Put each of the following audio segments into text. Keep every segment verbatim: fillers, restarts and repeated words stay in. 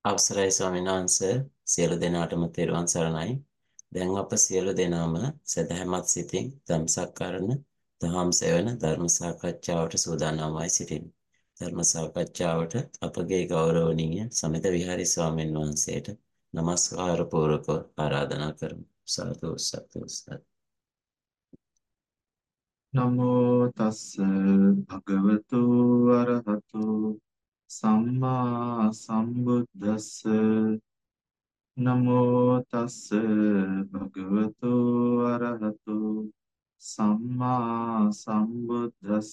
අවසරයි ස්වාමීන් වහන්සේ සියලු දෙනාටම තෙරුවන් සරණයි. දැන් අප සියලු දෙනාම සදහැමත් සිතින් ධම්සක්කරණ දහම් සෙවන ධර්ම සාකච්ඡාවට සූදානම්වයි සිටිමු. ධර්ම සාකච්ඡාවට අපගේ ගෞරවනීය සමිත විහාරි ස්වාමීන් වහන්සේට নমස්කාර පූර්වක ආරාධනා කරමු. සාදු සතු සතු. නමෝ තස්ස භගවතු අරහතු සම්මා සම්බුද්දස්ස නමෝ තස්ස භගවතු අරහතු සම්මා සම්බුද්දස්ස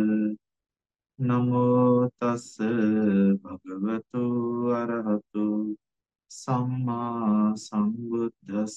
නමෝ තස්ස භගවතු අරහතු සම්මා සම්බුද්දස්ස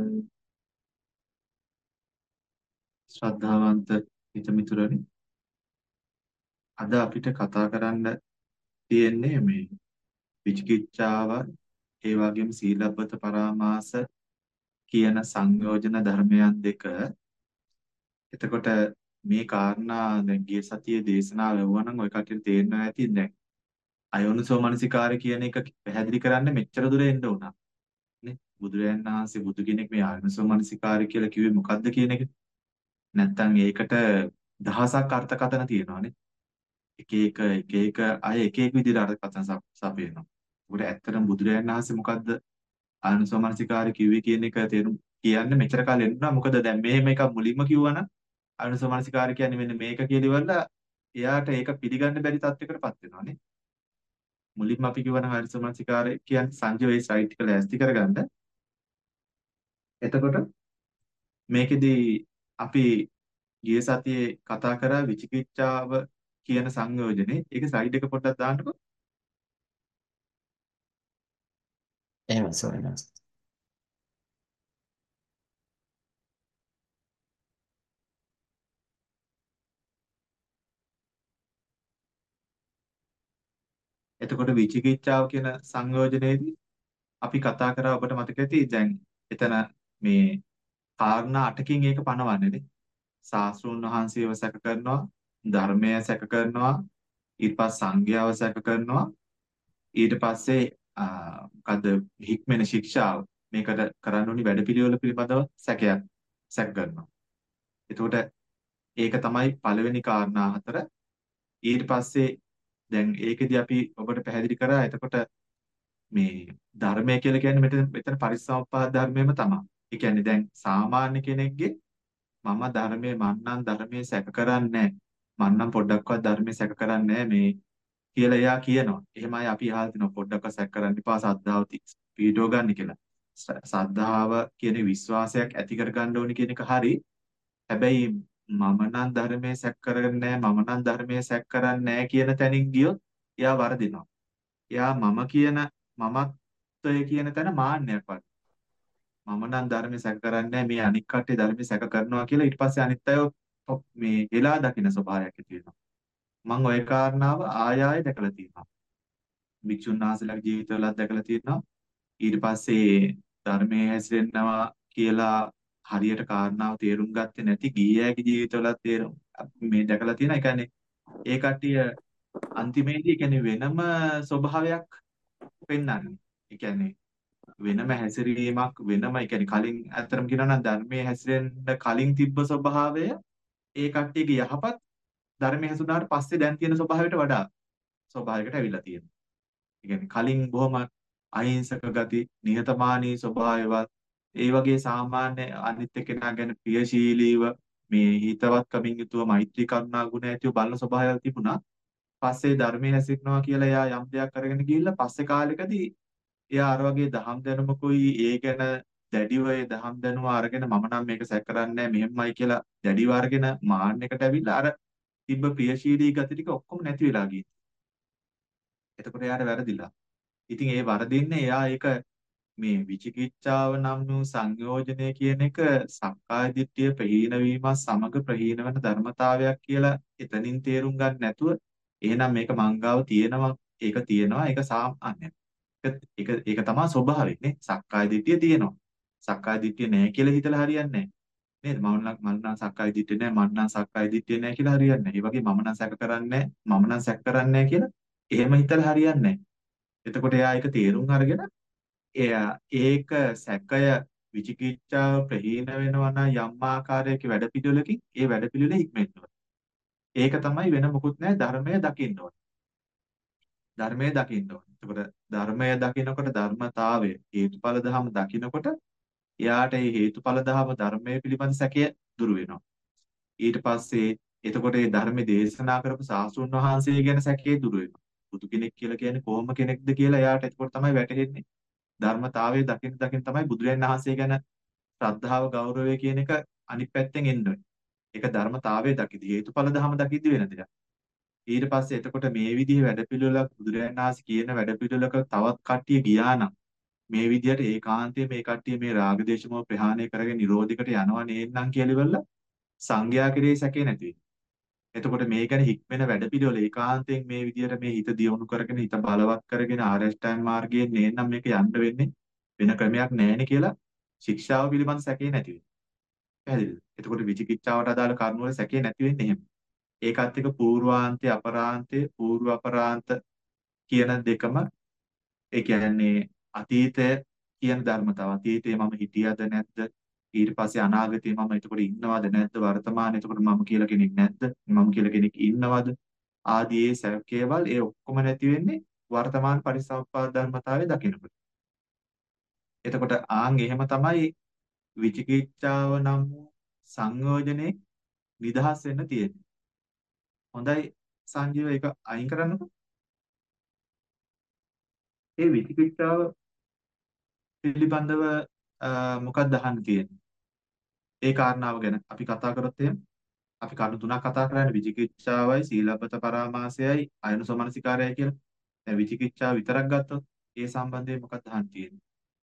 ශ්‍රද්ධාවන්ත හිතමිතුරනි අද අපිට කතා කරන්න තියෙන්නේ මේ විචිකිච්ඡාව ඒ වගේම සීලබ්බත පරාමාස කියන සංයෝජන ධර්මයන් දෙක. එතකොට මේ කාරණා දැන් ගිය සතියේ දේශනාව ලැබුවා ඔය කටියට තේරෙනවා ඇති දැන් අයෝනිසෝ මනසිකාරය කියන එක පැහැදිලි කරන්න මෙච්චර දුර එන්න උනා නේ. බුදුරජාණන් වහන්සේ බුදු කෙනෙක් මේ අයෝනිසෝ මනසිකාරය කියලා කිව්වේ මොකද්ද කියන එක. නැත්තම් ඒකට දහසක් අර්ථකථන තියෙනවානේ. එක එක එක එක අය එක එක විදිහට අර්ථකථන සපයනවා. උකට ඇත්තටම බුදුරජාණන් වහන්සේ මොකද්ද ආනුසෝමනසිකාරය කිව්වේ කියන එක තේරුම් කියන්න මෙච්චර කාලෙ එන්නා. මොකද දැන් මෙහෙම එකක් මුලින්ම කිව්වනම් ආනුසෝමනසිකාරය කියන්නේ මෙන්න මේක කියලා ඉවරලා එයාට ඒක පිළිගන්න බැරි තත්යකටපත් වෙනවානේ. මුලින්ම අපි කිව්වනම් ආනුසෝමනසිකාරය කියන්නේ සංජය සයිට් එක ලෑස්ති කරගන්න. එතකොට මේකෙදි අපි ගිය සතියේ කතා කරා විචිකිච්ඡාව කියන සංයෝජනේ. ඒක ස්ලයිඩ් එක පොඩ්ඩක් දාන්නකෝ. එහෙම ස්වාමීන් වහන්සේ. එතකොට විචිකිච්ඡාව කියන සංයෝජනයේදී අපි කතා කරා ඔබට මතක ඇති දැන් එතන මේ කාරණා අටකින් ඒක පනවන්නේ නේ. ශාස්ත්‍රූන් වහන්සේව සැක කරනවා, ධර්මය සැක කරනවා, ඊට පස්සේ සංඝයාව සැක කරනවා, ඊට පස්සේ මොකද්ද හික්මෙන ශික්ෂාව මේකට කරන්න ඕනි වැඩපිළිවෙල පිළිබඳව සැකයක් සැක කරනවා. එතකොට ඒක තමයි පළවෙනි කාරණා හතර. ඊට පස්සේ දැන් ඒකෙදි අපි ඔබට පැහැදිලි කරා එතකොට මේ ධර්මය කියලා කියන්නේ මෙතන මෙතන පරිසම්පාද ධර්මයම තමයි. ඒ කියන්නේ දැන් සාමාන්‍ය කෙනෙක්ගේ මම ධර්මයේ මන්නම් ධර්මයේ සැක කරන්නේ මන්නම් පොඩ්ඩක්වත් ධර්මයේ සැක කරන්නේ මේ කියලා එයා කියනවා. එහෙමයි අපි අහලා තිනවා පොඩ්ඩක්වත් සැක කරන්න එපා සද්ධාව පීඩව ගන්න කියලා. සද්ධාව කියන විශ්වාසයක් ඇති කර ගන්න ඕනි කියන එක හරි. හැබැයි මම නම් ධර්මයේ සැක කරන්නේ මම නම් ධර්මයේ සැක කරන්නේ කියන තැනින් ගියොත් එයා වරදිනවා. එයා මම කියන මමත්වය කියන තැන මාන්නයක් වගේ. මම නම් ධර්මයේ සැක කරන්නේ මේ අනික් කට්ටිය ධර්මයේ සැක කරනවා කියලා ඊට පස්සේ අනිත් අය මේ හෙලා දකින්න ස්වභාවයක් ඇති වෙනවා. මම ওই කාරණාව ආය ආය දැකලා තියෙනවා. භික්ෂුන් වහන්සේලාගේ ජීවිතවලත් දැකලා තියෙනවා. ඊට පස්සේ ධර්මයේ හැසිරෙන්නවා කියලා හරියට කාරණාව තේරුම් ගත්තේ නැති ගීයගේ ජීවිතවලත් තේරුම් මේ දැකලා තියෙනවා. ඒ කියන්නේ ඒ කට්ටිය අන්තිමේදී ඒ කියන්නේ වෙනම ස්වභාවයක් පෙන්වන්නේ. ඒ කියන්නේ වෙනම හැසිරීමක් වෙනම ඒ කියන්නේ කලින් අතරම කියනවා නම් ධර්මයේ හැසිරෙන්න කලින් තිබ්බ ස්වභාවය ඒ කට්ටියගේ යහපත් ධර්මයේ හැසුණාට පස්සේ දැන් තියෙන ස්වභාවයට වඩා ස්වභාවයකට ඇවිල්ලා තියෙනවා. ඒ කියන්නේ කලින් බොහොම අහිංසක ගති, නිහතමානී ස්වභාවයවත් ඒ වගේ සාමාන්‍ය අනිත් එක්කෙනා ගැන ප්‍රියශීලීව මේ හිතවත්කමින් යුතුව මෛත්‍රී කරුණා ගුණ ඇතිව බලන ස්වභාවයක් තිබුණා. පස්සේ ධර්මයේ හැසිරෙනවා කියලා එයා යම් දෙයක් කරගෙන ගිහිල්ලා පස්සේ කාලෙකදී එයා අර වගේ දහම් දැනුමකුයි ඒ ගැන දැඩිව ඒ දහම් දැනුම අරගෙන මම නම් මේක සැක කරන්නේ මෙහෙමයි කියලා දැඩිව අරගෙන මාන්නයකට ඇවිල්ලා අර තිබ්බ ප්‍රියශීලී ගති ටික ඔක්කොම නැති වෙලා ගිහින්. එතකොට එයාට වැරදිලා. ඉතින් ඒ වරදින්නේ එයා ඒක මේ විචිකිච්ඡාව නම් වූ සංයෝජනය කියන එක සක්කාය දිට්ඨිය ප්‍රහීන වීමත් සමග ප්‍රහීන වෙන ධර්මතාවයක් කියලා එතනින් තේරුම් ගන්න නැතුව එහෙනම් මේක මංගාව තියෙනවා ඒක තියෙනවා ඒක සාමාන්‍යයි. ඒක ඒක තමයි ස්වභාවය නේ. සක්කාය දිට්ඨිය තියෙනවා. සක්කාය දිට්ඨිය නැහැ කියලා හිතලා හරියන්නේ නැහැ. නේද? මම නම් මම නම් සක්කාය දිට්ඨිය නැහැ මම නම් සක්කාය දිට්ඨිය නැහැ කියලා හරියන්නේ නැහැ. ඒ වගේ මම නම් සැක කරන්නේ මම නම් සැක කරන්නේ නැහැ කියලා එහෙම හිතලා හරියන්නේ නැහැ. එතකොට එයා ඒක තේරුම් අරගෙන එයා ඒක සැකය විචිකිච්ඡාව ප්‍රහීන වෙනවා නම් යම් ආකාරයක වැඩපිළිවෙලකින් ඒ වැඩපිළිවෙල හික්මෙන්න ඕනේ. ඒක තමයි වෙන මොකුත් නැහැ ධර්මය දකින්න ඕනේ. ධර්මය දකින්න ඕනේ. එතකොට ධර්මය දකිනකොට ධර්මතාවය හේතුඵල ධම දකිනකොට එයාට මේ හේතුඵල ධම ධර්මයේ පිළිබඳ සැකය දුරු වෙනවා. ඊට පස්සේ එතකොට මේ ධර්ම දේශනා කරපු සාස්ෘණ වහන්සේ ගැන සැකේ දුරු වෙනවා. බුදු කෙනෙක් කියලා කියන්නේ කොහොම කෙනෙක්ද කියලා එයාට එතකොට තමයි වැටහෙන්නේ. ධර්මතාවයේ දකින්න දකින්න තමයි බුදුරජාණන් වහන්සේ ගැන ශ්‍රද්ධාව ගෞරවය කියන එක අනිත් පැත්තෙන් එන්නේ. ඒක ධර්මතාවයේ දකිද්දි හේතුඵල ධම දකිද්දි වෙන දෙයක්. ඊට පස්සේ එතකොට මේ විදිහේ වැඩපිළිවෙලක් බුදුරජාණන් වහන්සේ කියන වැඩපිළිවෙලක තවත් කට්ටිය ගියා නම් මේ විදිහට ඒකාන්තයෙන් මේ කට්ටිය මේ රාග දේශ මොහ ප්‍රහාණය කරගෙන නිරෝධයකට යනවා නේන්නම් කියලා ඉවරලා සංඝයා කෙරෙහි සැකේ නැති වෙනවා. එතකොට මේ ගැන හික්මෙන වැඩපිළිවෙල ඒකාන්තයෙන් මේ විදිහට මේ හිත දියුණු කරගෙන හිත බලවත් කරගෙන ආරෂ්ඨායන් මාර්ගයෙන් නේනම් මේක යන්න වෙන්නේ වෙන ක්‍රමයක් නැහැනේ කියලා ශික්ෂාව පිළිබඳ සැකේ නැති වෙනවා. පැහැදිලිද? එතකොට විචිකිච්ඡාවට අදාළ කරුණු වල සැකේ නැති වෙන්නේ එහෙම. ඒකත් එක්ක පූර්වාන්තය අපරාන්තය පූර්ව අපරාන්ත කියන දෙකම ඒ කියන්නේ අතීතය කියන ධර්මතාව. අතීතයේ මම හිටියද නැද්ද? ඊට පස්සේ අනාගතේ මම එතකොට ඉන්නවද නැද්ද? වර්තමානයේ එතකොට මම කියලා කෙනෙක් නැද්ද? මම කියලා කෙනෙක් ඉන්නවද? ආදී ඒ සැකේවල් ඒ ඔක්කොම නැති වෙන්නේ වර්තමාන පරිසම්පාද ධර්මතාවයේ දකිනකොට. එතකොට ආන් එහෙම තමයි විචිකිච්ඡාව නම් වූ සංයෝජනේ නිදහස් වෙන්න තියෙන්නේ. හොඳයි සංජීව ඒක අයින් කරන්නකෝ. ඒ විචිකිච්ඡාව පිළිබඳව අ, මොකක්ද අහන්න තියෙන්නේ? ඒ කාරණාව ගැන අපි කතා කරොත් එහෙම අපි කරුණු තුනක් කතා කරන්නේ විචිකිච්ඡාවයි සීලබ්බත පරාමාසයයි අයනුසමනසිකාරයයි කියලා. දැන් විචිකිච්ඡාව විතරක් ගත්තොත් ඒ සම්බන්ධයෙන් මොකක්ද අහන්න තියෙන්නේ?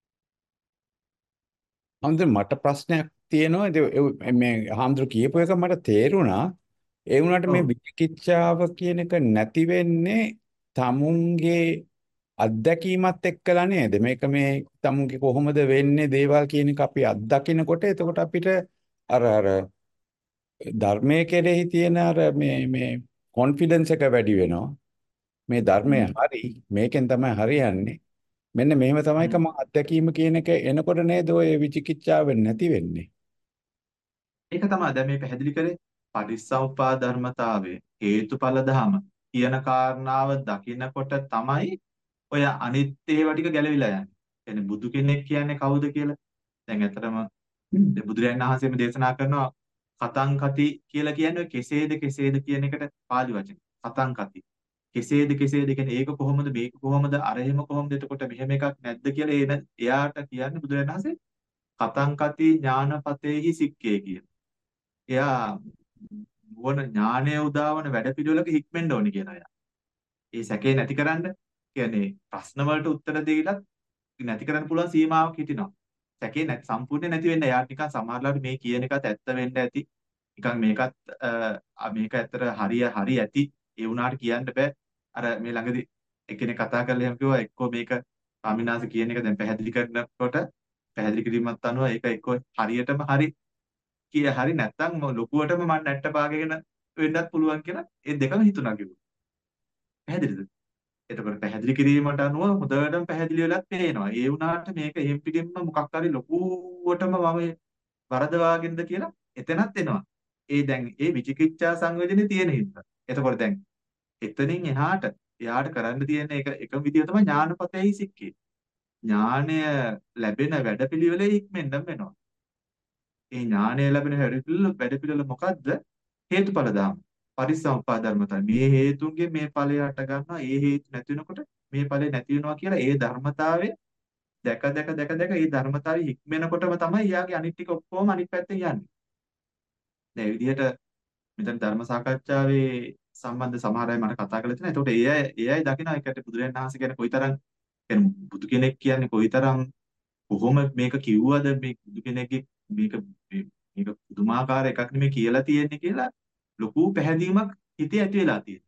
අන්ද මට ප්‍රශ්නයක් තියෙනවා. ඒ ඒ- මේ හාමුදුරු කියපු එක මට තේරුණා. ඒ වුණාට මේ ඔව්. විචිකිච්ඡාව කියන එක නැති වෙන්නේ තමුන්ගේ අත්දැකීමත් එක්කලා නේද? මේක මේ තමුන්ගේ කොහොමද වෙන්නේ දේවල් කියන එක අපි අත්දකිනකොට එතකොට අපිට අර අර ධර්මයේ කෙරෙහි තියෙන අර මේ මේ කොන්ෆිඩන්ස් එක වැඩි වෙනවා. මේ ධර්මය හ්ම්. හරි මේකෙන් තමයි හරියන්නේ. මෙන්න මෙහෙම තමයි හ්ම්. කම අත්දැකීම කියන එක එනකොට නේද ඔය විචිකිච්ඡාව නැති වෙන්නේ. ඒක තමයි දැන් මේ පැහැදිලි කරේ පටිච්චසමුප්පාද ධර්මතාවයේ හේතුඵල ධම කියන කාරණාව දකිනකොට තමයි ඔය අනිත් ඒවා ටික ගැලවිලා යන්නේ. කියන්නේ බුදු කෙනෙක් කියන්නේ කවුද කියලා. දැන් ඇත්තටම දැන් බුදුරජාණන් වහන්සේම දේශනා කරනවා කතං කති කියලා කියන්නේ කෙසේද කෙසේද කියන එකට පාලි වචන. කතං කති. කෙසේද කෙසේද කියන්නේ ඒක කොහොමද මේක කොහොමද අර එහෙම කොහොමද එතකොට මෙහෙම එකක් නැද්ද කියලා එන එයාට කියන්නේ බුදුරජාණන් වහන්සේ කතං කති ඥානපතේහි සික්කේ කියන. එයා නුවණ ඥානය උදාවන වැඩපිළිවෙලක හික්මෙන්න ඕනි කියනවා එයා. ඒ සැකේ නැතිකරන්න කියන්නේ ප්‍රශ්න වලට උත්තර දීලා නැති කරන්න පුළුවන් සීමාවක් හිටිනවා. සැකේ නැති සම්පූර්ණයෙන් නැති වෙන්න එයාට නිකන් සමහරවිට මේ කියන එකත් ඇත්ත වෙන්න ඇති. නිකන් මේකත් අ, මේක ඇත්තට හරිය හරි ඇති. ඒ වුණාට කියන්න බෑ. අර මේ ළඟදී එක්කෙනෙක් කතා කරලා එහෙම කිව්වා එක්කෝ මේක ස්වාමිනාස කියන එක දැන් පැහැදිලි කරනකොට පැහැදිලි කිරීමත් අනුව ඒක එක්කෝ හරියටම හරි කිය හරි නැත්තම් ලොකුවටම මම නැට්ට පාගගෙන වෙන්නත් පුළුවන් කියලා ඒ දෙකම හිතුණා කිව්වා. පැහැදිලිද? එතකොට පැහැදිලි කිරීමට අනුව හොඳටම පැහැදිලි වෙලත් පේනවා. ඒ වුණාට මේක එහෙම් පිටින්ම මොකක් හරි ලොකුවටම මම වරදවාගෙනද කියලා එතනත් එනවා. ඒ දැන් ඒ විචිකිච්ඡා සංවේදනේ තියෙන හින්දා. එතකොට දැන් එතනින් එහාට එයාට කරන්න තියෙන එක එකම විදිය තමයි ඥානපතෙහි සික්කේ. ඥානය ලැබෙන වැඩපිළිවෙලේ ඉක්මෙන්න වෙනවා. ඒ ඥානය ලැබෙන වැඩපිළිවෙල වැඩපිළිවෙල මොකද්ද? හේතුඵල ධර්ම. පරිසම්පාද ධර්මතා. මේ හේතුන්ගෙන් මේ ඵලය හට ගන්නවා. ඒ හේතු නැති වෙනකොට මේ ඵලය නැති වෙනවා කියලා ඒ ධර්මතාවය දැක දැක දැක දැක ඒ ධර්මතාවය හික්මෙනකොටම තමයි යාගේ අනිත් ටික ඔක්කොම අනිත් පැත්තෙන් යන්නේ. දැන් මේ විදිහට මෙතන ධර්ම සාකච්ඡාවේ සම්බන්ධ සමහර අය මට කතා කරලා තියෙනවා. ඒකට ඒ අය ඒ අය දකිනවා ඒකට බුදුරජාණන් වහන්සේ කියන්නේ කොයිතරම් කියන්නේ බුදු කෙනෙක් කියන්නේ කොයිතරම් කොහොම මේක කිව්වද මේ බුදු කෙනෙක්ගේ මේක මේ- මේක පුදුමාකාර එකක් නෙමෙයි කියලා තියෙන්නේ කියලා ලොකු පැහැදීමක් හිතේ ඇති වෙලා තියෙනවා.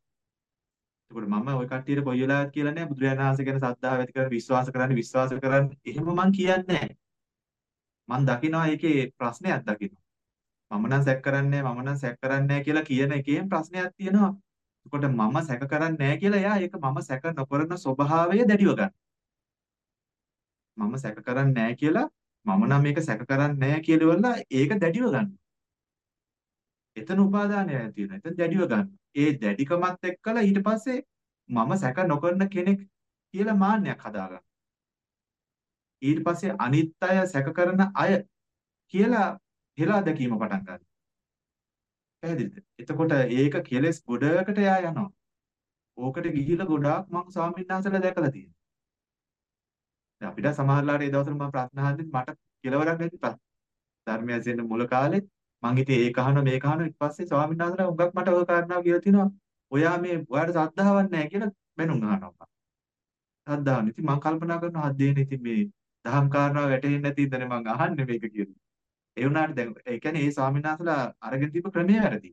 ඒකට මම ওই කට්ටියට කොයි වෙලාවත් කියලා නෑ බුදුරජාණන් වහන්සේ ගැන ශ්‍රද්ධාව ඇති කරගෙන විශ්වාස කරන්න විශ්වාස කරන්න එහෙම මං කියන්නේ නෑ. මං දකිනවා ඒකේ ප්‍රශ්නයක් දකිනවා. මම නම් සැක කරන්නේ මම නම් සැක කරන්නේ කියලා කියන එකේම ප්‍රශ්නයක් තියෙනවා. එතකොට මම සැක කරන්නේ නැහැ කියලා එයා ඒක මම සැක නොකරන ස්වභාවය දැඩිව ගන්න. මම සැක කරන්නේ නැහැ කියලා මම නම් මේක සැක කරන්නේ නැහැ කියලා ඉවරලා ඒක දැඩිව ගන්න. එතන උපාදානය ඇති වෙනවා. එතන දැඩිව ගන්න. ඒ දැඩිකමත් එක්කලා ඊට පස්සේ මම සැක නොකරන කෙනෙක් කියලා මාන්නයක් හදාගන්න. ඊට පස්සේ අනිත් අය සැක කරන අය කියලා හෙලා දැකීම පටන් ගන්නවා. පැහැදිලිද? එතකොට ඒක කෙලස් ගොඩකට යා යනවා. ඕකට ගිහිලා ගොඩාක් මම ස්වාමීන් වහන්සේලා දැකලා තියෙනවා. දැන් අපිට සමහරලාට ඒ දවස්වල මම ප්‍රශ්න අහද්දි මට කෙලවරක් නැති ප්‍රශ්න. ධර්මය ඇසෙන්න මුල කාලේ මං ඉතින් ඒක අහන මේක අහන ඊට පස්සේ ස්වාමීන් වහන්සේලා උගක් මට ඔය කාරණාව කියලා තිනවා. ඔයා මේ ඔයාට ශ්‍රද්ධාවක් නැහැ කියලා බැනුම් අහනවා. ශ්‍රද්ධාවක්. ඉතින් මං කල්පනා කරනවා හද්දේනේ ඉතින් මේ දහම් කාරණාව වැටහෙන්නේ නැති ඉඳනේ මං අහන්නේ මේක කියලා. ඒ වුණාට දැන් ඒ කියන්නේ ඒ ස්වාමීන් වහන්සේලා අරගෙන තිබ්බ ක්‍රමය වැරදි.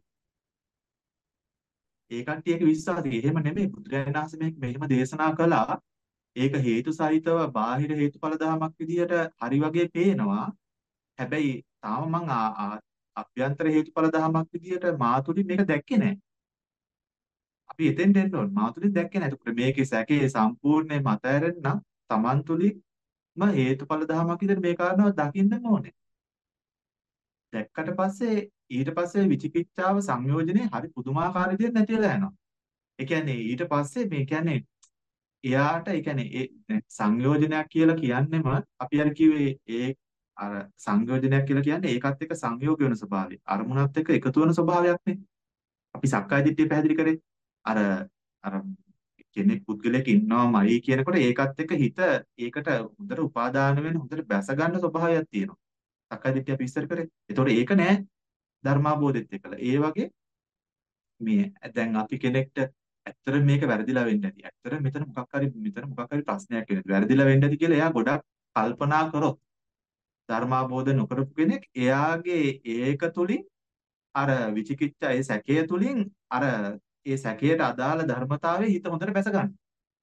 ඒ කට්ටියගේ විශ්වාසය එහෙම නෙමෙයි. බුදුරජාණන් වහන්සේ මේක මෙහෙම දේශනා කළා. ඒක හේතු සහිතව බාහිර හේතුඵල ධමයක් විදිහට හරි වගේ පේනවා. හැබැයි තාම මං අභ්‍යන්තර හේතුඵල ධමයක් විදිහට මාතුලින් මේක දැක්කේ නැහැ. අපි එතෙන්ට එන්න ඕන. මාතුලින් දැක්කේ නැහැ. එතකොට මේකේ සැකේ සම්පූර්ණයෙන්ම අතහැරෙන්න තමන් තුලින්ම හේතුඵල ධමයක් විදිහට මේ කාරණාව දකින්න ඕනේ. දැක්කට පස්සේ ඊට පස්සේ විචිකිච්ඡාව සංයෝජනේ හරි පුදුමාකාර විදිහට නැති වෙලා යනවා. ඒ කියන්නේ ඊට පස්සේ මේ කියන්නේ එයාට ඒ කියන්නේ ඒ සංයෝජනයක් කියලා කියන්නෙම අපි අර කිව්වේ ඒ අර සංයෝජනයක් කියලා කියන්නේ ඒකත් එක්ක සංයෝග වෙන ස්වභාවය. අරමුණත් එක්ක එකතු වෙන ස්වභාවයක්නේ. අපි සක්කාය දිට්ඨිය පැහැදිලි කරේ. අර අර කෙනෙක් පුද්ගලයෙක් ඉන්නවමයි කියනකොට ඒකත් එක්ක හිත ඒකට හොඳට උපාදාන වෙන හොඳට බැස ගන්න ස්වභාවයක් තියෙනවා. සක්කාය දිට්ඨිය අපි ඉස්සර කරේ. ඒතකොට ඒක නෑ ධර්මාබෝධෙත් එක්කලා. ඒ වගේ මේ දැන් අපි කෙනෙක්ට ඇත්තට මේක වැරදිලා වෙන්න ඇති. ඇත්තට මෙතන මොකක් හරි මෙතන මොකක් හරි ප්‍රශ්නයක් වෙනවා. වැරදිලා වෙන්න ඇති කියලා එයා ගොඩක් කල්පනා කරොත් ධර්මාබෝධ නොකරපු කෙනෙක් එයාගේ ඒක තුලින් අර විචිකිච්ඡා ඒ සැකය තුලින් අර ඒ සැකයට අදාළ ධර්මතාවයේ හිත හොඳට බැස ගන්න.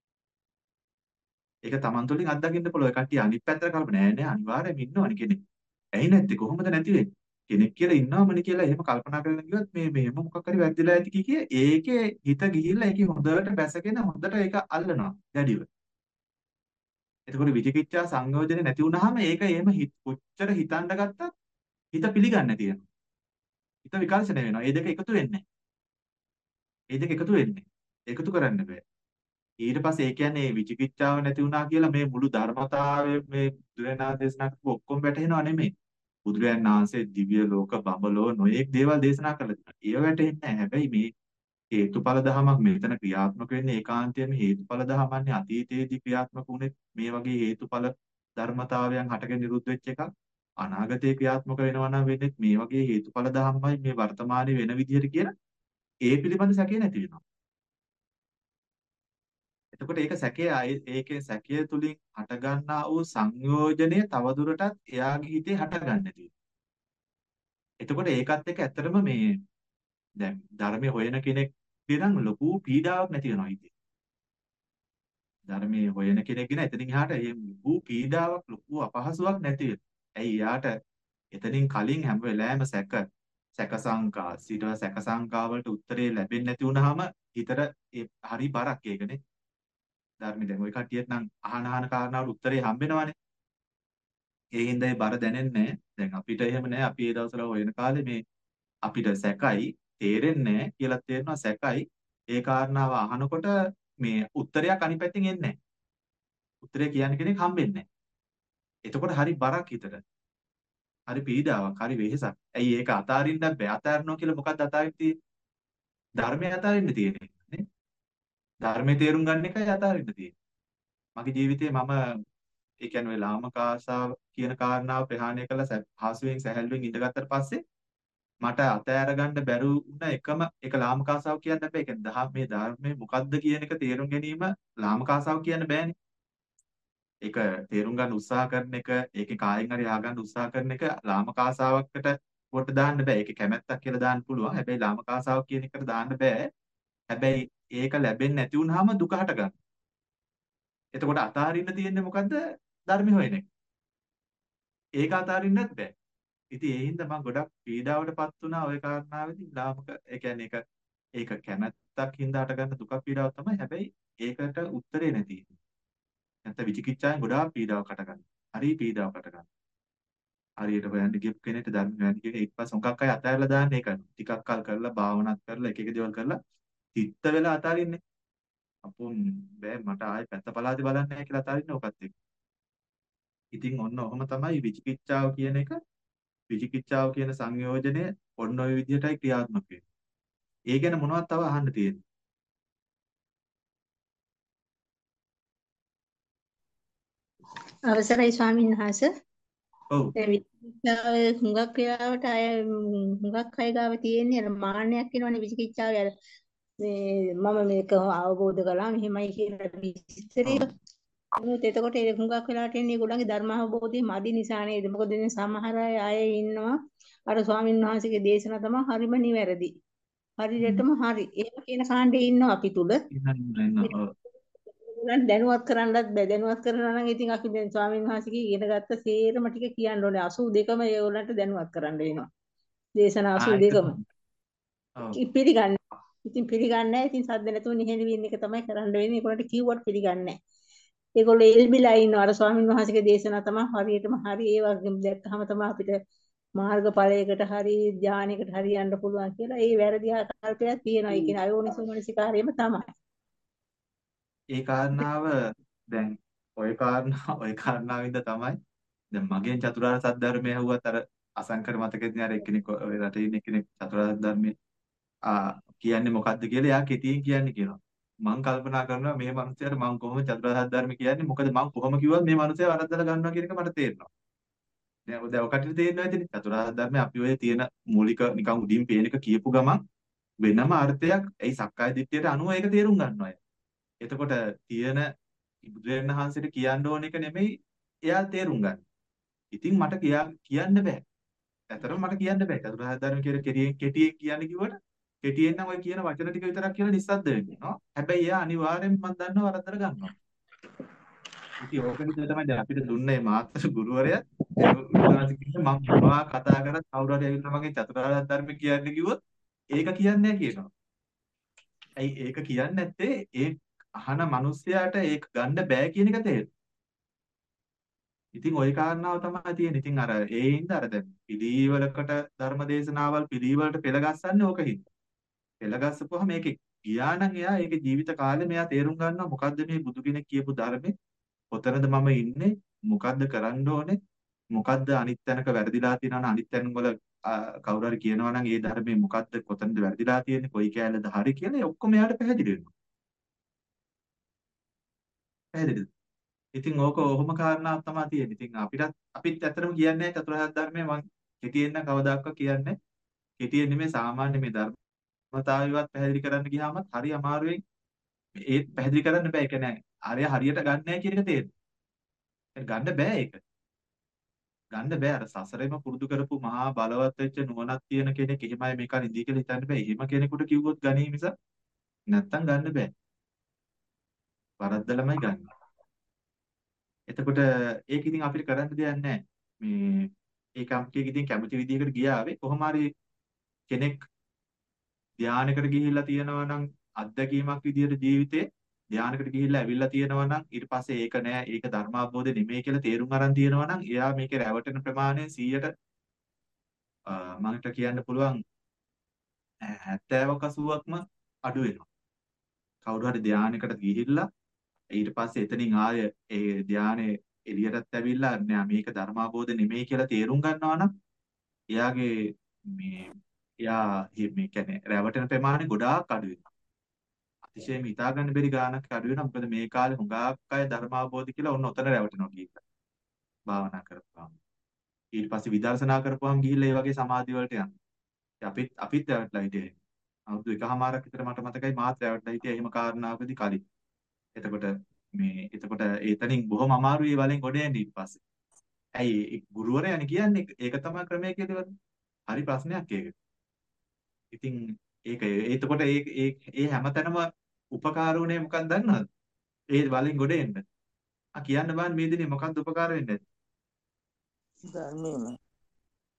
ඒක Taman තුලින් අත්දකින්න පුළුවන්. ඒ කට්ටිය අනිත් පැත්තට කල්පනා නෑ නෑ අනිවාර්යයෙන්ම ඉන්නවනේ කෙනෙක්. ඇයි නැත්තේ කොහොමද නැති වෙන්නේ? කෙනෙක් කියලා ඉන්නවමනේ කියලා එහෙම කල්පනා කරගෙන ගියොත් මේ මෙහෙම මොකක් හරි වැරදිලා ඇති කිය කිය ඒකේ හිත ගිහිල්ලා ඒකේ හොඳට බැසගෙන හොඳට ඒක අල්ලනවා දැඩිව. එතකොට විචිකිච්ඡා සංයෝජනේ නැති වුනහම ඒක එහෙම කොච්චර හිතන්න ගත්තත් හිත පිළිගන්නේ තියෙනවා. හිත විකර්ෂණය වෙනවා. ඒ දෙක එකතු වෙන්නේ ඒ දෙක එකතු වෙන්නේ. එකතු කරන්න බෑ. ඊට පස්සේ ඒ කියන්නේ විචිකිච්ඡාව නැති වුණා කියලා මේ මුළු ධර්මතාවයේ මේ බුදුරණා දේශනා කරපු ඔක්කොම වැටහෙනව නෙමෙයි. බුදුරජාණන් වහන්සේ දිව්‍ය ලෝක බඹලෝ නොයෙක් දේවල් දේශනා කළා තියෙනවා. ඒව වැටෙන්නේ නැහැ. හැබැයි මේ හේතුඵල ධමයක් මෙතන ක්‍රියාත්මක වෙන්නේ ඒකාන්තයෙන්ම හේතුඵල ධමන්නේ අතීතයේදී ක්‍රියාත්මක වුණේ මේ වගේ හේතුඵල ධර්මතාවයන් හටගෙන නිරුද්ධ වෙච්ච එකක්. අනාගතේ ක්‍රියාත්මක වෙනවා නම් වෙන්නේ මේ වගේ හේතුඵල ධමයි මේ වර්තමානයේ වෙන විදිහට කියන ඒ පිළිබඳ සැකේ නැති වෙනවා. එතකොට ඒක සැකය ඒකේ සැකය තුලින් හටගන්නා වූ සංයෝජනය තවදුරටත් එයාගේ හිතේ හටගන්න තියෙනවා. එතකොට ඒකත් එක්ක ඇත්තටම මේ දැන් ධර්මයේ හොයන කෙනෙක් නම් ලොකු පීඩාවක් නැති වෙනවා හිතේ. ධර්මයේ හොයන කෙනෙක් ගෙන එතනින් එහාට මේ ලොකු පීඩාවක් ලොකු අපහසුාවක් නැති වෙනවා. ඇයි යාට එතනින් කලින් හැම වෙලාවෙම සැක සැක සංකා සිට සැක සංකා වලට උත්තරේ ලැබෙන්නේ නැති වුනහම හිතට හරි බරක් ඒකනේ. ධර්මයේ දැන් ওই කට්ටියට නම් අහන අහන කාරණාවට උත්තරේ හම්බෙනවානේ. ඒ හින්දා ඒ බර දැනෙන්නේ දැන් අපිට එහෙම නෑ. අපි ඒ දවස්වල හොයන කාලේ මේ අපිට සැකයි තේරෙන්නේ නෑ කියලා තේරෙනවා සැකයි. ඒ කාරණාව අහනකොට මේ උත්තරයක් අනිත් පැත්තෙන් එන්නේ නෑ. උත්තරේ කියන්න කෙනෙක් හම්බෙන්නේ නෑ. එතකොට හරි බරක් හිතට. හරි පීඩාවක්, හරි වෙහෙසක්. ඇයි ඒක අතාරින්න බෑ. අතාරනවා කියලා මොකක්ද අතාරින්න තියෙන්නේ? ධර්මය අතාරින්න තියෙන්නේ නේ. ධර්මයේ තේරුම් ගන්න එකයි අතාරින්න තියෙන්නේ. මගේ ජීවිතේ මම ඒ කියන්නේ ඔය ලාමක ආශාව කියන කාරණාව ප්‍රහාණය කළා හාසුවෙන් සැහැල්ලුවෙන් ඉඳගත්තට පස්සේ මට අතෑර ගන්න බැරි වුණ එකම එක ලාමක ආශාව කියන්න බෑ. ඒ කියන්නේ දහම් මේ ධර්මයේ මොකද්ද කියන එක තේරුම් ගැනීම ලාමක ආශාව කියන්න බෑනේ. ඒක තේරුම් ගන්න උත්සාහ කරන එක, ඒකේ කායෙන් හරි ආගන්න උත්සාහ කරන එක ලාමක ආශාවකට කොට දාන්න බෑ. ඒකේ කැමැත්තක් කියලා දාන්න පුළුවන්. හැබැයි ලාමක ආශාව කියන එකට දාන්න බෑ. හැබැයි ඒක ලැබෙන්නේ නැති වුනහම දුක හට ගන්නවා. එතකොට අතාරින්න තියෙන්නේ මොකද්ද? ධර්මي හොයන එක. ඒක අතාරින්නත් බෑ. ඉතින් ඒ හින්දා මම ගොඩක් පීඩාවටපත් වුණා ওই කාරණාවෙදී ලාමක ඒ කියන්නේ ඒක ඒක කැමැත්තක් හින්දා හටගන්න දුකක් පීඩාවක් තමයි. හැබැයි ඒකට උත්තරේ නැති. නැත්නම් විචිකිච්ඡාවෙන් ගොඩාක් පීඩාවක් හටගන්නවා. හරි පීඩාවක් හටගන්නවා. හරියට හොයන්න ගියපු කෙනෙක්ට ධර්ම හොයන්න කියන ඊට පස්සේ මොකක් අය අතහැරලා දාන්න ඒක. ටිකක් කල් කරලා භාවනාත් කරලා එක එක දේවල් කරලා තිත්ත වෙලා අතාරින්නේ. අපෝ බෑ මට ආයෙ පැත්ත පලාති බලන්නේ නැහැ කියලා අතාරින්න ඔකත් එක්ක. ඉතින් ඔන්න ඔහොම තමයි විචිකිච්ඡාව කියන එක විචිකිච්ඡාව කියන සංයෝජනය ඔන්න ඔය විදිහටයි ක්‍රියාත්මක වෙන්නේ. ඒ ගැන මොනවද තව අහන්න තියෙන්නේ? අවසරයි ස්වාමීන් වහන්සේ. ඔව්. දැන් විචිකිච්ඡාව හුඟක් වෙලාවට අය ම්, හුඟක් අය ගාව තියෙන්නේ අර මාන්නයක් වෙනවනේ විචිකිච්ඡාව. අර මේ මම මේක අවබෝධ කළා මෙහෙමයි කියලා විස්තරය. ඔව්. මොකද එතකොට ඒ හුඟක් වෙලාවට එන්නේ ඒගොල්ලන්ගේ ධර්ම අවබෝධය මදි නිසා නේද? මොකද දැන් සමහර අය අය ඉන්නවා අර ස්වාමීන් වහන්සේගේ දේශනා තමයි හරිම නිවැරදි. හරියටම හරි. එහෙම කියන කාණ්ඩේ ඉන්නවා අපි තුල. ඉන්න ඉන්න ඉන්න. ඔව්. ඒගොල්ලන් දැනුවත් කරන්නත් බෑ. දැනුවත් කරනවා නම් ඉතින් අපි දැන් ස්වාමීන් වහන්සේගේ ඉගෙන ගත්ත සේරම ටික කියන්න ඕනේ. අසූ දෙකම ඒගොල්ලන්ට දැනුවත් කරන්න වෙනවා. දේශනා ආ අසූ ඒක දෙකම. තමයි. ඔව්. පිළිගන්නේ. ඉතින් පිළිගන්නේ නැහැ. ඉතින් සද්ද නැතුව නිහඬ වෙන එක තමයි කරන්න වෙන්නේ. ඒගොල්ලන්ට කිව්වට පිළිගන්නේ නැහැ. ඒගොල්ලෝ එල්බිලා ඉන්නවා. අර ස්වාමීන් වහන්සේගේ දේශනා තමයි හරියටම හරි. ඒ වගේම දැක්කහම තමයි අපිට මාර්ගඵලයකට හරි ධානයකට හරි යන්න පුළුවන් කියලා. ඒ වැරදි ආකල්පයක් තියෙනවා. ඒ කියන්නේ අයෝනිසෝ මනසිකාරයම තමයි. ඒ කාරණාව දැන් ওই කාරණා ওই කාරණාවින්ද තමයි දැන් මගෙන් චතුරාර්ය සත්‍ය ධර්මය ඇහුවත් අර අසංකර මතකෙදී අර එක්කෙනෙක් ඔය රටේ ඉන්න එක්කෙනෙක් චතුරාර්ය සත්‍ය ධර්මය ආ කියන්නේ මොකද්ද කියලා එයා කෙටියෙන් කියන්නේ කියනවා. මම කල්පනා කරනවා මේ මනුස්සයාට මම කොහොමද චතුරාර්ය සත්‍ය ධර්මය කියන්නේ මොකද මම කොහොම කිව්වත් මේ මනුස්සයා වරද්දලා ගන්නවා කියන එක මට තේරෙනවා. දැන් ඔය දැන් ඔකට තේරෙනවා ඇතිනේ චතුරාර්ය ධර්මය අපි ඔය තියෙන මූලික නිකන් උඩින් පේන එක කියපු ගමන් වෙනම අර්ථයක් ඒ සක්කාය දිට්ඨියට අනුව ඒක තේරුම් ගන්නවා. එතකොට තියෙන බුදුරජාණන් වහන්සේට කියන්න ඕන එක නෙමෙයි එයා තේරුම් ගන්න. ඉතින් මට කියා කියන්න බෑ. ඇත්තටම මට කියන්න බෑ. චතුරාර්ය ධර්ම කියලා කෙටියෙන් කෙටියෙන් කියන්න කිව්වට කෙටියෙන් නම් ඔය කියන වචන ටික විතරක් කියලා නිස්සද්ද වෙනවා. හැබැයි එයා අනිවාර්යෙන්ම මම දන්නවා වරද්දට ගන්නවා. ඉතින් ඕක නිසා තමයි දැන් අපිට දුන්නේ මාතෘ ගුරුවරයා. උන්වහන්සේ කිව්වා මම මොනවා කතා කරත් කවුරු හරි ඇවිල්ලා මගේ චතුරාර්ය ධර්ම කියන්න කිව්වොත් ඒක කියන්නේ නැහැ කියනවා. ඇයි ඒක කියන්නේ නැත්තේ? ඒ අහන මිනිස්සයාට ඒක ගන්න බෑ කියන එක තේරෙනවා. ඉතින් ওই කාරණාව තමයි තියෙන්නේ. ඉතින් අර ඒ හින්දා අර දැන් පිළිවෙලකට ධර්ම දේශනාවල් පිළිවෙලට පෙළ ගස්සන්නේ ඕකින්. පෙළ ගස්සපුවාම මේකේ ගියා නම් එයා ඒකේ ජීවිත කාලෙම එයා තේරුම් ගන්නවා මොකද්ද මේ බුදු කෙනෙක් කියපු ධර්මේ කොතනද මම ඉන්නේ මොකද්ද කරන්න ඕනේ මොකද්ද අනිත් තැනක වැරදිලා තියෙනවා නම් අනිත් තැන් වල කවුරු හරි කියනවා නම් ඒ ධර්මයේ මොකද්ද කොතනද වැරදිලා තියෙන්නේ කොයි කැලේද හරි කියලා ඒ ඔක්කොම එයාට පැහැදිලි වෙනවා. පැහැදිලිද? ඉතින් ඕක ඔහොම කාරණාවක් තමයි තියෙන්නේ. ඉතින් අපිටත් අපිත් ඇත්තටම කියන්නේ චතුරාර්ය ධර්මයේ මම කෙටියෙන් නම් කවදාකවත් කියන්නේ කෙටියෙන් නෙමෙයි සාමාන්‍ය මේ ධර්මතාවයවත් පැහැදිලි කරන්න ගියාම හරි අමාරුවෙන් ඒත් පැහැදිලි කරන්න බෑ. ඒ කියන්නේ හරිය හරියට ගන්න නැහැ කියන එක තේරෙනවා. ගන්න බෑ ඒක. ගන්න බෑ අර සසරෙම පුරුදු කරපු මහා බලවත් වෙච්ච නුවණක් තියෙන කෙනෙක් එහෙමයි මේක නිදි කියලා හිතන්න බෑ. එහෙම කෙනෙකුට කිව්වොත් ගනී මිස නැත්තම් ගන්න බෑ. වරද්දලමයි ගන්න. එතකොට ඒක ඉතින් අපිට කරන්න දෙයක් නැහැ. මේ ඒක අපිට ඉතින් කැමති විදිහකට ගියාවේ කොහොම හරි කෙනෙක් ධානයකට ගිහිල්ලා තියෙනවා නම් අත්දැකීමක් විදිහට ජීවිතේ ධානයකට ගිහිල්ලා ඇවිල්ලා තියෙනවා නම් ඊට පස්සේ ඒක නෑ ඒක ධර්මාභෝධය නෙමෙයි කියලා තේරුම් අරන් තියෙනවා නම් එයා මේකේ රැවටෙන ප්‍රමාණය සීයට මම කියන්න පුළුවන් හැත්තෑවක් අසූවක්ම අඩු වෙනවා. කවුරු හරි ධානයකට ගිහිල්ලා ඊට පස්සේ එතනින් ආය ඒ ධානයේ එළියටත් ඇවිල්ලා නෑ මේක ධර්මාභෝධය නෙමෙයි කියලා තේරුම් ගන්නවා නම් එයාගේ මේ එයා මේ කියන්නේ රැවටෙන ප්‍රමාණය ගොඩාක් අඩු වෙනවා. අතිශයම හිතා ගන්න බැරි ගාණක් අඩු වෙනවා. මොකද මේ කාලේ හුඟක් අය ධර්මාභෝධය කියලා ඔන්න ඔතන රැවටෙනවා කියලා. භාවනා කරපුවාම. ඊට පස්සේ විදර්ශනා කරපුවාම ගිහිල්ලා ඒ වගේ සමාධි වලට යනවා. අපිත් අපිත් රැවටලා හිටියේ. අවුරුදු එකහමාරක් විතර මට මතකයි මාත් රැවටලා හිටියේ එහෙම කාරණාවකදී කලින්. එතකොට මේ එතකොට එතනින් බොහොම අමාරුයි වලින් ගොඩ එන්නේ ඊට පස්සේ. ඇයි ඒ ගුරුවරයානේ කියන්නේ ඒක තමයි ක්‍රමය කියලා. හරි ප්‍රශ්නයක් ඒක. ඉතින් ඒක එතකොට ඒ ඒ ඒ හැමතැනම උපකාර උනේ මොකක්ද දන්නවද? ඒ වලින් ගොඩ එන්න. ආ කියන්න බෑ මේ දිනේ මොකක්ද උපකාර වෙන්නේ? ධර්මයේම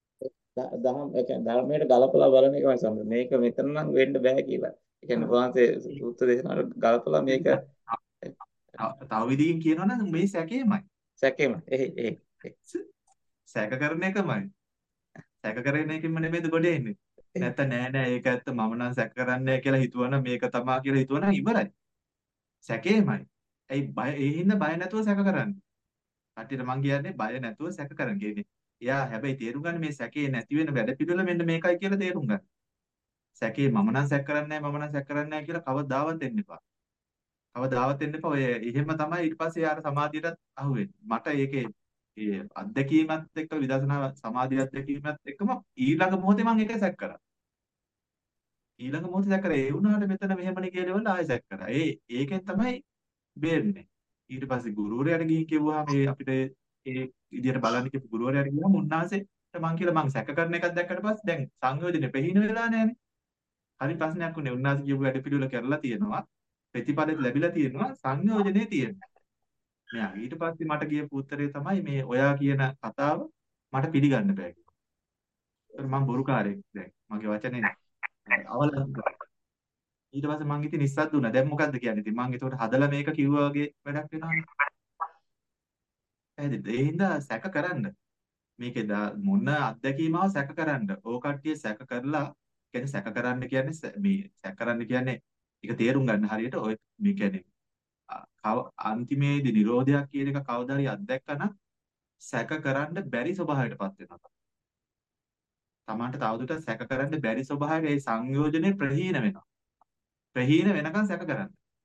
ද- දහම් ඒ කියන්නේ ධර්මයට ගලපලා බලන එකමයි සම්මත. මේක මෙතන නම් වෙන්න බෑ කියලා. ඒ කියන්නේ වහන්සේ සූත්‍ර දේශනාවට ගලපලා මේක තව තව විදිහකින් කියනවා නම් මේ සැකේමයි. සැකේම. එහේ එහේ. සැක කරන එකමයි. සැක කරන එකකින්ම නෙමෙයිද ගොඩේ එන්නේ. නැත්නම් නෑ නෑ ඒක ඇත්ත මම නම් සැක කරන්නේ කියලා හිතුවනම් මේක තමා කියලා හිතුවනම් ඉවරයි. සැකේමයි. ඇයි බය ඒ හින්දා බය නැතුව සැක කරන්නේ. කට්ටියට මං කියන්නේ බය නැතුව සැක කරන්න කියන්නේ. එයා හැබැයි තේරුම් ගන්න මේ සැකේ නැති වෙන වැඩ පිළිවෙල මෙන්න මේකයි කියලා තේරුම් ගන්න. සැකේ මම නම් සැක කරන්නේ නැහැ මම නම් සැක කරන්නේ නැහැ කියලා කවදාවත් එන්න එපා. කවදාවත් එන්න එපා. ඔය එහෙම තමයි ඊට පස්සේ යාර සමාධියටත් අහුවෙන්නේ. මට ඒකේ ඒ අත්දැකීමත් එක්ක විදර්ශනා සමාධිය අත්දැකීමත් එක්කම ඊළඟ මොහොතේ මම ඒක සැක කරා. ඊළඟ මොහොතේ සැක කරා. ඒ වුණාට මෙතන මෙහෙමනේ කියලා වල ආයෙ සැක කරා. ඒ ඒකෙන් තමයි බේරෙන්නේ. ඊට පස්සේ ගුරුවරයාට ගිහින් කිව්වහම මේ අපිට ඒ විදියට බලන්න කියපු ගුරුවරයාට ගියාම උන්වහන්සේට මං කියලා මං සැක කරන එකක් දැක්කට පස්සේ දැන් සංයෝජනේ ප්‍රහීන වෙලා නැහැනේ. හරි ප්‍රශ්නයක් උනේ උන්වහන්සේ කියපු වැඩ පිළිවෙල කරලා තියෙනවා. ප්‍රතිපලෙත් ලැබිලා තියෙනවා සංයෝජනේ තියෙනවා. මෙයා ඊට පස්සේ මට කියපු උත්තරේ තමයි මේ ඔයා කියන කතාව මට පිළිගන්න බෑ කියලා. ඒතර මං බොරුකාරයෙක් දැන් මගේ වචනේ අවලංගු ඊට පස්සේ මං ඉතින් නිස්සද්ද වුණා. දැන් මොකද්ද කියන්නේ? ඉතින් මං ඒකට හදලා මේක කිව්වා වගේ වැඩක් වෙනවනේ. පැහැදිලිද? ඒ හින්දා සැක කරන්න. මේකේ මොන අත්දැකීමාව සැක කරන්න. ඕ කට්ටිය සැක කරලා කියන්නේ සැක කරන්න කියන්නේ මේ සැක කරන්න කියන්නේ ඒක තේරුම් ගන්න හරියට ඔය මේ කියන්නේ අන්තිමේදී නිරෝධයක් කියන එක කවදා හරි අත්දැක්කනම් සැක කරන්න බැරි ස්වභාවයටපත් වෙනවා. Tamanට තවදුරටත් සැක කරන්න බැරි ස්වභාවයේ ඒ සංයෝජනේ ප්‍රහීන වෙනවා. ප්‍රහීන වෙනකන් සැක කරන්න.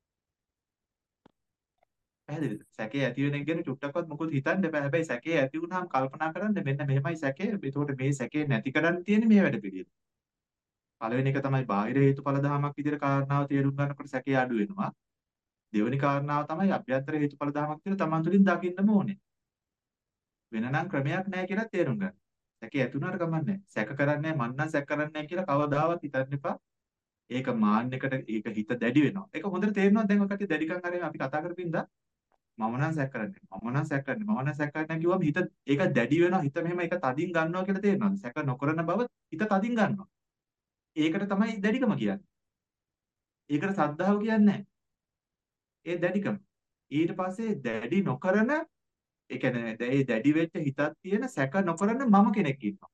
පැහැදිලිද? සැකේ ඇති වෙන එක ගැන චුට්ටක්වත් මොකොත් හිතන්න එපා. හැබැයි සැකේ ඇති වුනහම කල්පනා කරන්න මෙන්න මෙහෙමයි සැකේ. ඒතකොට මේ සැකේ නැති කරන්න තියෙන්නේ මේ වැඩ පිළිවෙල. පළවෙනි එක තමයි බාහිර හේතුඵල ධමයක් විදිහට කාරණාව තේරුම් ගන්නකොට සැකේ අඩු වෙනවා. දෙවෙනි කාරණාව තමයි අභ්‍යන්තර හේතුඵල ධමයක් විදිහට Taman තුලින් දකින්න ඕනේ. වෙනනම් ක්‍රමයක් නැහැ කියලා තේරුම් ගන්න. සැකේ ඇති වුණාට කමන්නේ. සැක කරන්නේ මන් නම් සැක කරන්නේ කියලා කවදාවත් හිතන්න එපා. ඒක මාන්නයකට ඒක හිත දැඩි වෙනවා. ඒක හොඳට තේරෙනවා දැන් ඔය කට්ටිය දැඩිකම් අරගෙන අපි කතා කරපින්දා මම නම් සැක කරන්නේ මම නම් සැක කරන්නේ මම නම් සැක කරන්නේ කිව්වම හිත ඒක දැඩි වෙනවා හිත මෙහෙම ඒක තදින් ගන්නවා කියලා තේරෙනවද සැක නොකරන බව හිත තදින් ගන්නවා ඒකට තමයි දැඩිකම කියන්නේ ඒකට සද්ධාව කියන්නේ ඒ දැඩිකම ඊට පස්සේ දැඩි නොකරන ඒ කියන්නේ ඒ දැඩි වෙච්ච හිතක් තියෙන සැක නොකරන මම කෙනෙක් ඉන්නවා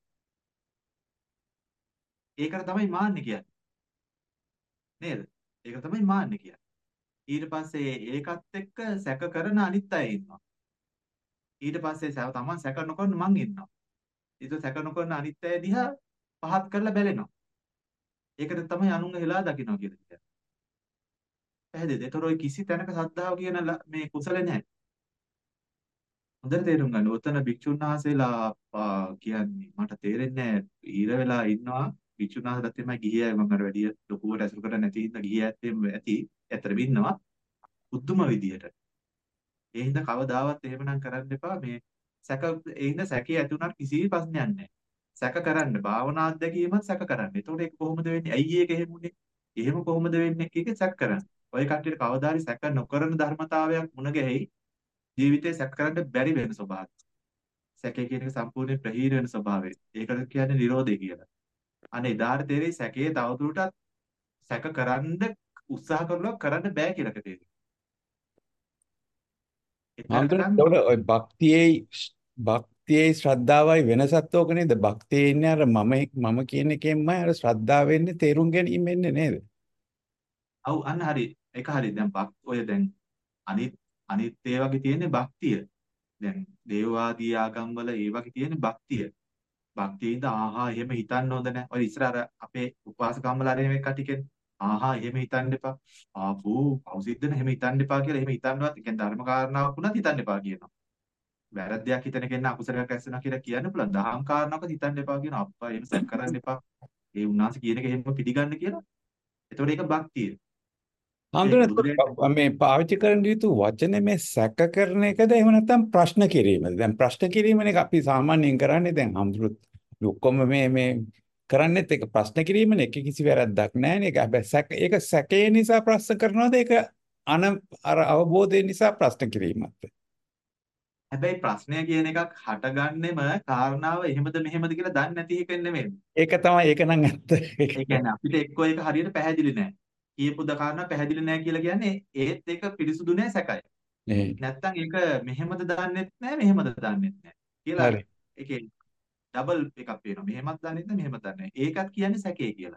ඒකට තමයි මාන්නේ කියන්නේ නේද ඒක තමයි මාන්නේ කියන්නේ ඊට පස්සේ ඒකත් එක්ක සැක කරන අනිත් අය ඉන්නවා. ඊට පස්සේ තමන් සැක නොකරන මං ඉන්නවා. ඊට සැක නොකරන අනිත් අය දිහා පහත් කරලා බැලෙනවා. ඒකට තමයි අනුන්ව හෙලා දකින්න කියලා කියන්නේ. පැහැදිලිද? ඒතර ඔය කිසි තැනක සද්ධාව කියන මේ කුසල නැහැ. හොඳට තේරුම් ගන්න. ඔතන භික්ෂුන් වහන්සේලා කියන්නේ මට තේරෙන්නේ නැහැ. ඊර වෙලා ඉන්නවා. භික්ෂුන් වහන්සේලාත් එමය ගිහියයි මම අර වැඩි ලොකුවට ඇසුරු කරන්නේ නැති හින්දා ගිහියත් එම ඇති. ඇත්තට ඉන්නවා. උද්දුම විදියට. ඒ හින්දා කවදාවත් එහෙමනම් කරන්න එපා මේ සැක ඒ හින්දා සැකේ ඇති වුණාට කිසි ප්‍රශ්නයක් නැහැ. සැක කරන්න භාවනා අධ්‍යක්ීමත් සැක කරන්න. එතකොට ඒක කොහොමද වෙන්නේ? ඇයි ඒක එහෙම උනේ? එහෙම කොහොමද වෙන්නේ? ඒක සැක කරන්න. ඔය කට්ටියට කවදා හරි සැක නොකරන ධර්මතාවයක් මුණ ගැහෙයි. ජීවිතේ සැක කරන්න බැරි වෙන ස්වභාවය. සැකේ කියන එක සම්පූර්ණයෙන් ප්‍රහීන වෙන ස්වභාවය. ඒකට කියන්නේ නිරෝධය කියලා. අනේ එදාට තේරෙයි සැකේ තවදුරටත් සැක කරන්න උත්සාහ කළොත් කරන්න බෑ කියලා තේරෙයි. එතකොට ඔය භක්තියේ භක්තියේ ශ්‍රද්ධාවයි වෙනසක් ඕක නේද? භක්තියේ ඉන්නේ අර මම මම කියන එකෙන්මයි අර ශ්‍රද්ධාව වෙන්නේ තේරුම් ගැනීම වෙන්නේ නේද? ඔව් අන්න හරි. ඒක හරි. දැන් ඔය දැන් අනිත් අනිත් ඒ වගේ තියෙන්නේ භක්තිය. දැන් දේවවාදී ආගම්වල ඒ වගේ තියෙන්නේ භක්තිය. භක්තියින්ද ආහා එහෙම හිතන්න හොඳ නැහැ. ඔය ඉස්සර අර අපේ උපාසකම්වල අර එහෙම කටිකෙන් ආහා එහෙම හිතන්න එපා. ආපෝ අවසිද්දන එහෙම හිතන්න එපා කියලා එහෙම හිතන්නවත් ඒ කියන්නේ ධර්ම කාරණාවක් වුණත් හිතන්න එපා කියනවා. වැරද්දයක් හිතන කෙනා අකුසලයක් රැස් වෙනවා කියලා කියන්න පුළුවන්. දහම් කාරණාවක හිතන්න එපා කියනවා. අප්පා එහෙම සැක කරන්න එපා. ඒ උන්වහන්සේ කියන එක එහෙම පිළිගන්න කියලා. එතකොට ඒක භක්තිය. හඳුනන මේ පාවිච්චි කරන්න යුතු වචනේ මේ සැක කරන එකද එහෙම නැත්නම් ප්‍රශ්න කිරීමද? දැන් ප්‍රශ්න කිරීමනේ අපි සාමාන්‍යයෙන් කරන්නේ දැන් හඳුරුත් ඔක්කොම මේ මේ කරන්නේත් ඒක ප්‍රශ්න කිරීමනේ ඒක කිසි වැරද්දක් නැහැ නේ. හැබැයි සැක ඒක සැකේ නිසා ප්‍රශ්න කරනවද ඒක අන අර අවබෝධය නිසා ප්‍රශ්න කිරීමක්ද? හැබැයි ප්‍රශ්නය කියන එකක් හටගන්නෙම කාරණාව එහෙමද මෙහෙමද කියලා දන්නේ නැති එකෙන් නෙමෙයි. ඒක තමයි ඒක නම් ඇත්ත. ඒ කියන්නේ අපිට එක්කෝ ඒක හරියට පැහැදිලි නැහැ. කියපු ද කාරණා පැහැදිලි නැහැ කියලා කියන්නේ ඒත් ඒක පිරිසුදු නැහැ සැකයි. නේ. නැත්තම් ඒක මෙහෙමද දන්නෙත් නැහැ මෙහෙමද දන්නෙත් නැහැ කියලා හරි. ඒකේ ඩබල් එකක් වෙනවා. මෙහෙමත් දන්නෙත් නැහැ මෙහෙමත් දන්නේ නැහැ. ඒකත් කියන්නේ සැකේ කියලා.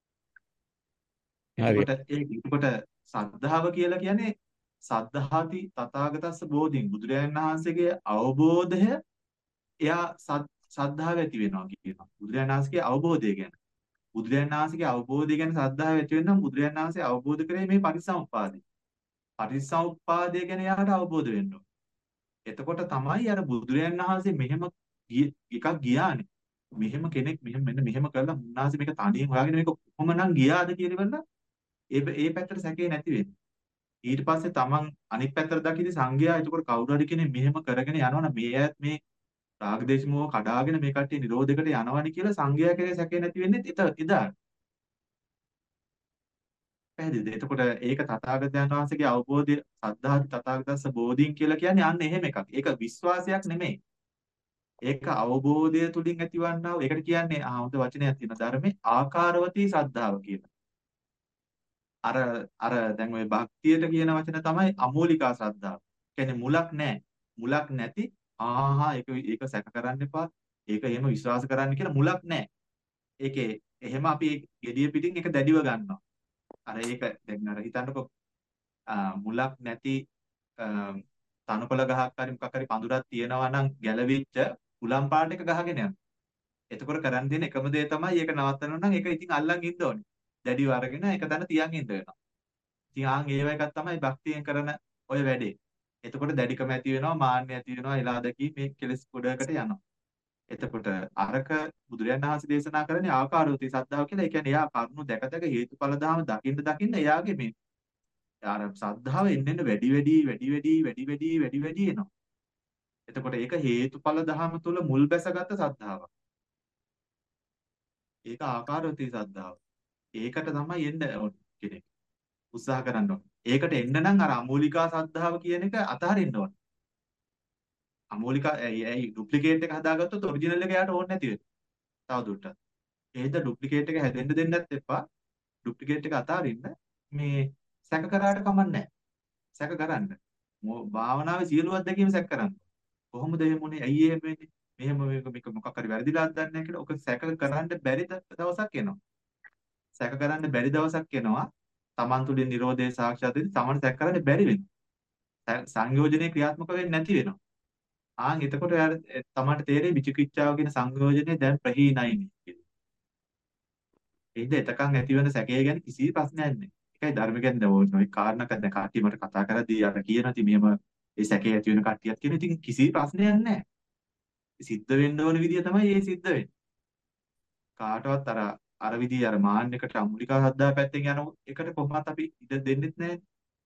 හරි. එතකොට ඒ එතකොට සද්ධාව කියලා කියන්නේ සද්ධාති තථාගතස්ස බෝධින් බුදුරජාණන් වහන්සේගේ අවබෝධය එයා සද්ධාව ඇති වෙනවා කියනවා. බුදුරජාණන් වහන්සේගේ අවබෝධය ගැන. බුදුරජාණන් වහන්සේගේ අවබෝධය ගැන සද්ධාව ඇති වෙනවා බුදුරජාණන් වහන්සේ අවබෝධ කරේ මේ පටිච්චසමුප්පාදය. පටිච්චසමුප්පාදය ගැන යාට අවබෝධ වෙන්න ඕන. එතකොට තමයි අර බුදුරජාණන් වහන්සේ මෙහෙම එකක් ගියානේ. මෙහෙම කෙනෙක් මෙහෙම මෙන්න මෙහෙම කරලා මුන්නාසේ මේක තනියෙන් හොයාගෙන මේක කොහොමනම් ගියාද කියලා ඒ ඒ පැත්තට සැකේ නැති වෙන්නේ. ඊට පස්සේ තමන් අනිත් පැත්තට දකිද්දි සංඝයා එතකොට කවුරු හරි කෙනෙක් මෙහෙම කරගෙන යනවනම් මේ ඈත් මේ රාගදේශ මොහ කඩාගෙන මේ කට්ටිය නිරෝධයකට යනවනි කියලා සංඝයා කෙරේ සැකේ නැති වෙන්නේ එත එදා. පැහැදිලිද? එතකොට ඒක තථාගතයන් වහන්සේගේ අවබෝධය සද්ධාති තථාගතස්ස බෝධීන් කියලා කියන්නේ අන්න එහෙම එකක්. ඒක විශ්වාසයක් නෙමෙයි. ඒක අවබෝධය තුලින් ඇතිවන්නා වූ ඒකට කියන්නේ ආ හොඳ වචනයක් තියෙනවා ධර්මයේ ආකාරවතී සද්ධාව කියලා. අර අර දැන් ওই භක්තියට කියන වචන තමයි අමූලිකා ශ්‍රද්ධාව. කියන්නේ මුලක් නැහැ. මුලක් නැති ආහා ඒක ඒක සැක කරන්න එපා. ඒක එහෙම විශ්වාස කරන්න කියලා මුලක් නැහැ. ඒකේ එහෙම අපි gediya පිටින් ඒක දැඩිව ගන්නවා. අර ඒක දැන් අර හිතන්නකො මුලක් නැති තනකොළ ගහක් හරි මොකක් හරි පඳුරක් තියෙනවා නම් ගැලවිච්ච උලම් පාට එක ගහගෙන යනවා. එතකොට කරන් දෙන එකම දේ තමයි ඒක නවත්තනවා නම් ඒක ඉතින් අල්ලන් ඉන්න ඕනේ. දැඩිව අරගෙන ඒක තන තියන් ඉන්න වෙනවා. ඉතින් ආන් ඒව එකක් තමයි භක්තියෙන් කරන ඔය වැඩේ. එතකොට දැඩිකම ඇති වෙනවා, මාන්නය ඇති වෙනවා, එලාදකී මේ කෙලස් ගොඩකට යනවා. එතකොට අරක බුදුරජාණන් වහන්සේ දේශනා කරන්නේ ආකාරෝති සද්ධාව කියලා. ඒ කියන්නේ එයා කරුණු දැක දැක හේතුඵල ධාම දකින්න දකින්න එයාගේ මේ අර සද්ධාව එන්න වැඩි වැඩි වැඩි වැඩි වැඩි වැඩි වැඩි වැඩි එනවා. එතකොට ඒක හේතුඵල ධාම තුල මුල් බැසගත් සද්ධාවක්. ඒක ආකාරෝති සද්ධාව. ඒකට තමයි එන්න ඕනේ කෙනෙක්. උත්සාහ කරන්න ඕනේ. ඒකට එන්න නම් අර අමූලිකා සද්ධාව කියන එක අතහරින්න ඕනේ. අමූලිකා ඇයි ඩුප්ලිකේට් එක හදාගත්තොත් ඔරිජිනල් එක යාට ඕනේ නැති වෙනවා. තවදුරටත්. එහෙනම් ඩුප්ලිකේට් එක හැදෙන්න දෙන්නත් එපා. ඩුප්ලිකේට් එක අතහරින්න මේ සැක කරාට කමක් නැහැ. සැක කරන්න. භාවනාවේ සියලු අත්දැකීම් සැක කරන්න. කොහොමද එහෙම උනේ? ඇයි එහෙම වෙන්නේ? මෙහෙම මේක මේක මොකක් හරි වැරදිලාද දන්නේ නැහැ කියලා. ඔක සැක කරන්න බැරි දවසක් එනවා. සැක කරන්න බැරි දවසක් එනවා. Taman තුලින් Nirodhe සාක්ෂාත් වෙද්දී Taman සැක කරන්න බැරි වෙනවා. සංයෝජනේ ක්‍රියාත්මක වෙන්නේ නැති වෙනවා. ආන් එතකොට තමන්ට තේරෙයි විචිකිච්ඡාව කියන සංයෝජනේ දැන් ප්‍රහීනයි කියලා. ඒද එතකන් ඇති වෙන සැකය ගැන කිසි ප්‍රශ්නයක් නැහැ. ඒකයි ධර්ම කියන්නේ ඔය කාරණාවක් දැන් කට්ටිය මට කතා කරද්දී අර කියනවා ඉතින් මෙහෙම ඒ සැකේ ඇති වෙන කට්ටියක් කියන ඉතින් කිසි ප්‍රශ්නයක් නැහැ. සිද්ධ වෙන්න ඕන විදිය තමයි ඒ සිද්ධ වෙන්නේ. කාටවත් අර අර විදිය අර මාන්නයකට අමුලිකා සද්දා පැත්තෙන් යන එකට කොහොමවත් අපි ඉඩ දෙන්නෙත් නැහැ.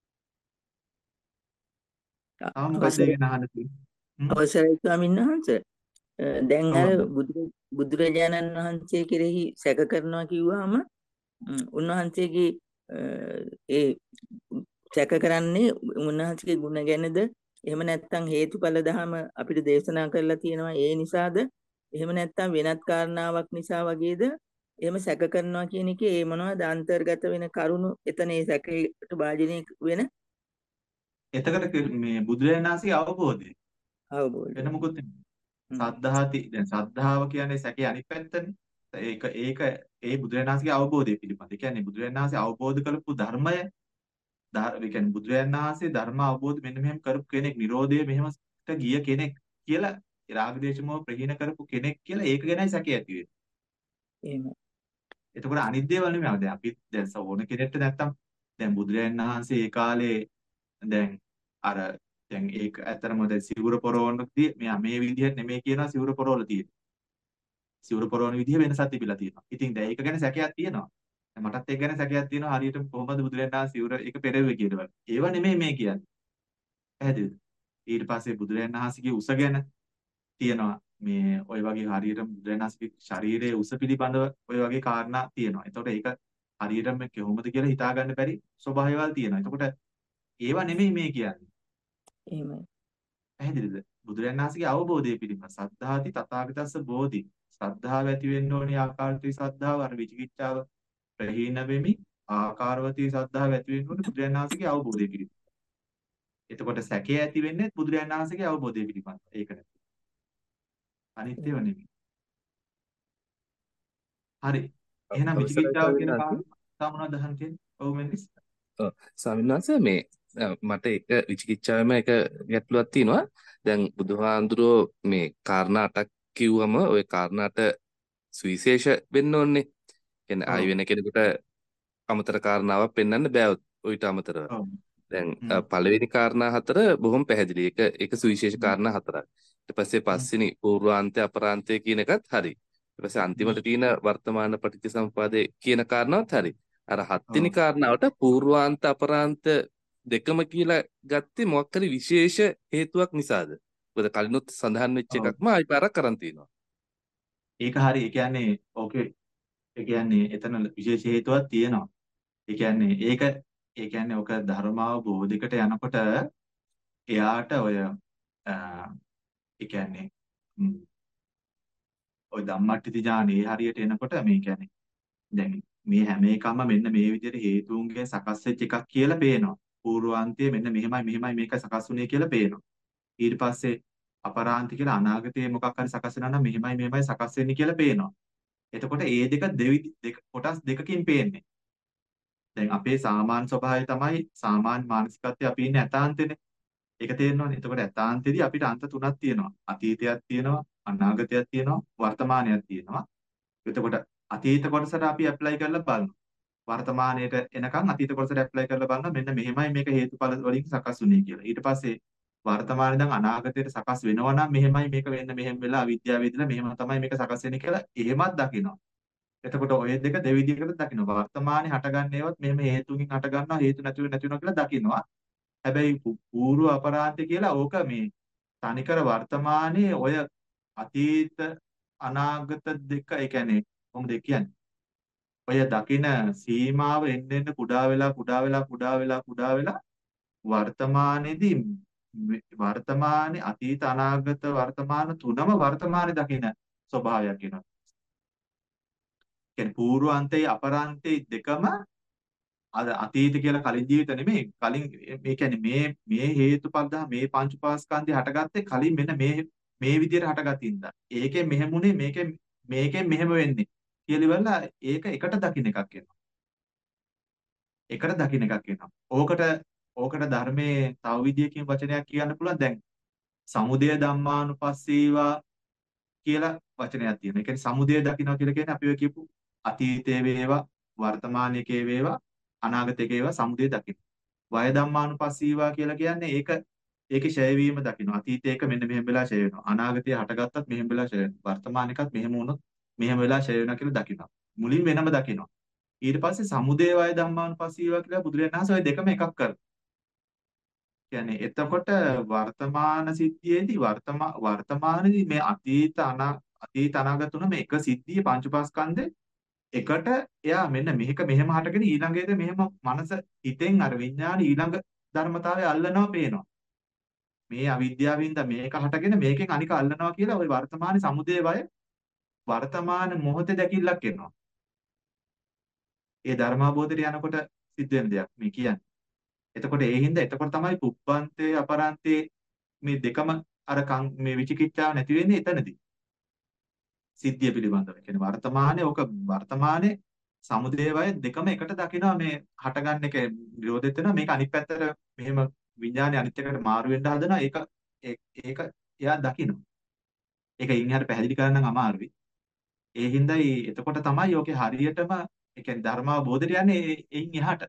තාම මොකද ඒක නහන්න තියෙන්නේ. අවසරයි ස්වාමීන් වහන්සේ. දැන් අර බුදුරජාණන් වහන්සේ කෙරෙහි සැක කරනවා කිව්වහම උන්වහන්සේගේ ඒ සැක කරන්නේ උන්වහන්සේගේ ගුණ ගැනද එහෙම නැත්නම් හේතුඵල ධම අපිට දේශනා කරලා තියෙනවා ඒ නිසාද එහෙම නැත්නම් වෙනත් කාරණාවක් නිසා වගේද එහෙම සැක කරනවා කියන එකේ ඒ මොනවද අන්තර්ගත වෙන කරුණු එතන ඒ සැකයට භාජනය වෙන එතකට මේ බුදුරජාණන් වහන්සේගේ අවබෝධය අවබෝධය වෙන මොකුත් සද්ධාති දැන් සද්ධාව කියන්නේ සැකේ අනිත් පැත්තනේ. ඒක ඒක ඒ බුදුරජාණන් වහන්සේගේ අවබෝධය පිළිබඳ. ඒ කියන්නේ බුදුරජාණන් වහන්සේ අවබෝධ කරපු ධර්මය ඒ කියන්නේ බුදුරජාණන් වහන්සේ ධර්ම අවබෝධ මෙන්න මෙහෙම කරපු කෙනෙක්, Nirodhe මෙහෙමට ගිය කෙනෙක් කියලා රාගදේශමෝ ප්‍රහීන කරපු කෙනෙක් කියලා ඒක ගැනයි සැකේ ඇති වෙන්නේ. එහෙම. එතකොට අනිත් දේවල් නෙමෙයි. දැන් අපි දැන් ඕන කෙනෙක්ට නැත්තම් දැන් බුදුරජාණන් වහන්සේ ඒ කාලේ දැන් අර දැන් ඒක ඇත්තටම දැන් සිවුර පොරවන්නදී මෙයා මේ විදිහට නෙමෙයි කියනවා සිවුර පොරවල තියෙන්නේ. සිවුර පොරවන විදිහ වෙනසක් තිබිලා තියෙනවා. ඉතින් දැන් ඒක ගැන සැකයක් තියෙනවා. දැන් මටත් ඒක ගැන සැකයක් තියෙනවා. හරියට කොහොමද බුදුරජාණන් වහන්සේ සිවුර ඒක පෙරෙව්වේ කියලා. ඒව නෙමෙයි මේ කියන්නේ. පැහැදිලිද? ඊට පස්සේ බුදුරජාණන් වහන්සේගේ උස ගැන තියෙනවා. මේ ওই වගේ හරියට බුදුරජාණන් වහන්සේගේ ශරීරයේ උස පිළිබඳව ওই වගේ කාරණා තියෙනවා. එතකොට ඒක හරියටම කොහොමද කියලා හිතා ගන්න බැරි ස්වභාවයවල් තියෙනවා. එතකොට ඒව නෙමෙයි මේ කියන්නේ. එහෙමයි. පැහැදිලිද? බුදුරජාණන් වහන්සේගේ අවබෝධය පිළිබඳ සද්ධාති තථාගතස්ස බෝධි. ශ්‍රද්ධාව ඇති වෙන්න ඕනේ ආකාරවතී ශ්‍රද්ධාව අර විචිකිච්ඡාව ප්‍රහීන වෙමි ආකාරවතී ශ්‍රද්ධාව ඇති වෙන්න ඕනේ බුදුරජාණන් වහන්සේගේ අවබෝධය පිළිබඳ. එතකොට සැකය ඇති වෙන්නේ බුදුරජාණන් වහන්සේගේ අවබෝධය පිළිබඳ. ඒක නේ. අනිත්‍යව නෙමෙයි. හරි. එහෙනම් අවසරයි විචිකිච්ඡාව ස්වාමීන් කියන වහන්සේ. කාරණා මොනවද අහන්න තියෙන්නේ? ඔව් මෙන්ඩිස්. ඔව් ස්වාමීන් වහන්සේ මේ අ, මට එක විචිකිච්ඡාවෙම එක ගැටලුවක් තියෙනවා. දැන් බුදුහාඳුරෝ මේ කාරණා අටක් කිව්වම ওই කාරණාට සුවිශේෂ වෙන්න ඕනේ. කියන්නේ ආයි ඔව්. වෙන කෙනෙකුට අමතර කාරණාවක් පෙන්වන්න බෑ ඔයිට අමතරව. ඔව්. දැන් අ, හ්ම්. පළවෙනි කාරණා හතර බොහොම පැහැදිලි. ඒක ඒක සුවිශේෂ හ්ම්. කාරණා හතරක්. ඊට පස්සේ හ්ම්. පස්වෙනි පූර්වාන්තය අපරාන්තය කියන එකත් හරි. ඊට පස්සේ හ්ම්. අන්තිමට තියෙන වර්තමාන පටිච්චසමුපාදේ කියන කාරණාවත් හරි. අර හත්වෙනි ඔව්. කාරණාවට පූර්වාන්ත අපරාන්ත දෙකම කියලා ගත්තේ මොකක් හරි විශේෂ හේතුවක් නිසාද? මොකද කලිනුත් සඳහන් වෙච්ච ඔව්. එකක්ම ආයි පාරක් කරන් තිනවා. ඒක හරි. ඒ කියන්නේ ඕකේ ඒ කියන්නේ එතන විශේෂ හේතුවක් තියෙනවා. ඒ කියන්නේ ඒක ඒ කියන්නේ ඔක ධර්මාවබෝධයකට යනකොට එයාට ඔය අ, ඒ කියන්නේ ම්, ඔය ධම්මට්ඨිති ඥානෙ හරියට එනකොට මේ කියන්නේ දැන් මේ හැම එකම මෙන්න මේ විදිහට හේතුන්ගෙන් සකස් වෙච්ච එකක් කියලා පේනවා. පූර්වාන්තයේ මෙන්න මෙහෙමයි මෙහෙමයි මේක සකස් වුනේ කියලා පේනවා. ඊට පස්සේ අපරාන්ත කියලා අනාගතයේ මොකක් හරි සකස් වෙනවා නම් මෙහෙමයි මෙහෙමයි සකස් වෙන්නේ කියලා පේනවා. එතකොට ඒ දෙක දෙවිදි දෙක කොටස් දෙකකින් පේන්නේ. දැන් අපේ සාමාන්‍ය ස්වභාවය තමයි සාමාන්‍ය මානසිකත්වයේ අපි ඉන්නේ ඇතාන්තෙනේ. ඒක තේරෙනවනේ. එතකොට ඇතාන්තෙදී අපිට අන්ත තුනක් තියෙනවා. අතීතයක් තියෙනවා, අනාගතයක් තියෙනවා, වර්තමානයක් තියෙනවා. එතකොට අතීත කොටසට අපි ඇප්ලයි කරලා බලනවා. වර්තමානයේට එනකන් අතීත කොටසට ඇප්ලයි කරලා බලනවා මෙන්න මෙහෙමයි මේක හේතුඵල වලින් සකස් වුනේ කියලා. ඊට පස්සේ වර්තමානයේ ඉඳන් අනාගතයට සකස් වෙනවා නම් මෙහෙමයි මේක වෙන්න මෙහෙම වෙලා අවිද්‍යාව වේදලා මෙහෙම තමයි මේක සකස් වෙන්නේ කියලා එහෙමත් දකිනවා. එතකොට ඔය දෙක දෙවිදිහකට දකිනවා. වර්තමානයේ හටගන්න ඒවත් මෙහෙම හේතුකින් හටගන්නවා හේතු නැතුව නැති වෙනවා කියලා දකිනවා. හැබැයි පු- పూర్ව අපරාන්ත කියලා ඕක මේ තනිකර වර්තමානයේ ඔය අතීත අනාගත දෙක ඒ කියන්නේ කොහොමද ඒ කියන්නේ? ඔය දකින සීමාව එන්න එන්න කුඩා වෙලා කුඩා වෙලා කුඩා වෙලා කුඩා වෙලා වර්තමානයේදී මෙ- වර්තමානයේ අතීත අනාගත වර්තමාන තුනම වර්තමානයේ දකින ස්වභාවයක් එනවා. කියන්නේ පූර්වාන්තයේ අපරාන්තයේ දෙකම අර අතීත කියලා කලින් ජීවිත නෙමෙයි කලින් මේ කියන්නේ මේ මේ හේතුඵල දහ මේ පංච උපාස්කන්ධය හටගත්තේ කලින් මෙන්න මේ මේ විදිහට හටගත්තින්ද ඒකෙන් මෙහෙමුනේ මේකෙන් මේකෙන් මෙහෙම වෙන්නේ කියලා ඉවරලා ඒක එකට දකින්න එකක් එනවා එකට දකින්න එකක් එනවා ඕකට ඕකට ධර්මයේ තව විදියකින් වචනයක් කියන්න පුළුවන් දැන් සමුදය ධම්මානුපස්සීවා කියලා වචනයක් තියෙනවා. ඒ කියන්නේ සමුදය දකින්න කියලා කියන්නේ අපි ඔය කියපු අතීතයේ වේවා වර්තමානයේ වේවා අනාගතයේ වේවා සමුදය දකින්න. වය ධම්මානුපස්සීවා කියලා කියන්නේ ඒක ඒකේ ඡය වීම දකින්න. අතීතයේ එක මෙන්න මෙහෙම වෙලා ඡය වෙනවා. අනාගතයේ හටගත්තත් මෙහෙම වෙලා ඡය වෙනවා. වර්තමාන එකත් මෙහෙම වුණොත් මෙහෙම වෙලා ඡය වෙනවා කියලා දකින්න. මුලින් වෙනම දකින්න. ඊට පස්සේ සමුදය වය ධම්මානුපස්සීවා කියලා බුදුරජාණන් වහන්සේ ඔය දෙකම එකක් කරනවා. කියන්නේ එතකොට වර්තමාන සිද්ධියේදී වර්තමා වර්තමානයේදී මේ අතීත අනා අතීත අනාගත තුන මේ එක සිද්ධිය පංචපාස්කන්ධේ එකට එයා මෙන්න මේක මෙහෙම හටගෙන ඊළඟේද මෙහෙම මනස හිතෙන් අර විඥාන ඊළඟ ධර්මතාවය අල්ලනවා පේනවා. මේ අවිද්‍යාවින්ද මේක හටගෙන මේකෙන් අනික අල්ලනවා කියලා ওই වර්තමාන සමුදේ වය වර්තමාන මොහොතේ දැකිල්ලක් එනවා. ඒ ධර්මාබෝධයට යනකොට සිද්ධ වෙන දෙයක් මේ කියන්නේ. එතකොට ඒ හින්දා එතකොට තමයි පුබ්බන්තේ අපරන්තේ මේ දෙකම අර කන්- මේ විචිකිච්ඡාව නැති වෙන්නේ එතනදී. සිද්ධිය පිළිබඳව. ඒ කියන්නේ වර්තමානයේ ඕක වර්තමානයේ සමුදේ වය දෙකම එකට දකිනවා මේ හටගන්න එක විරෝධෙත් වෙනවා මේක අනිත් පැත්තට මෙහෙම විඥානේ අනිත් එකට මාරු වෙන්න හදනවා ඒක ඒ- ඒක එයා දකිනවා. ඒක ඉන් එහාට පැහැදිලි කරන්න අමාරුයි. ඒ හින්දායි එතකොට තමයි ඕකේ හරියටම ඒ කියන්නේ ධර්මාවබෝධයට යන්නේ ඒ- එයින් එහාට.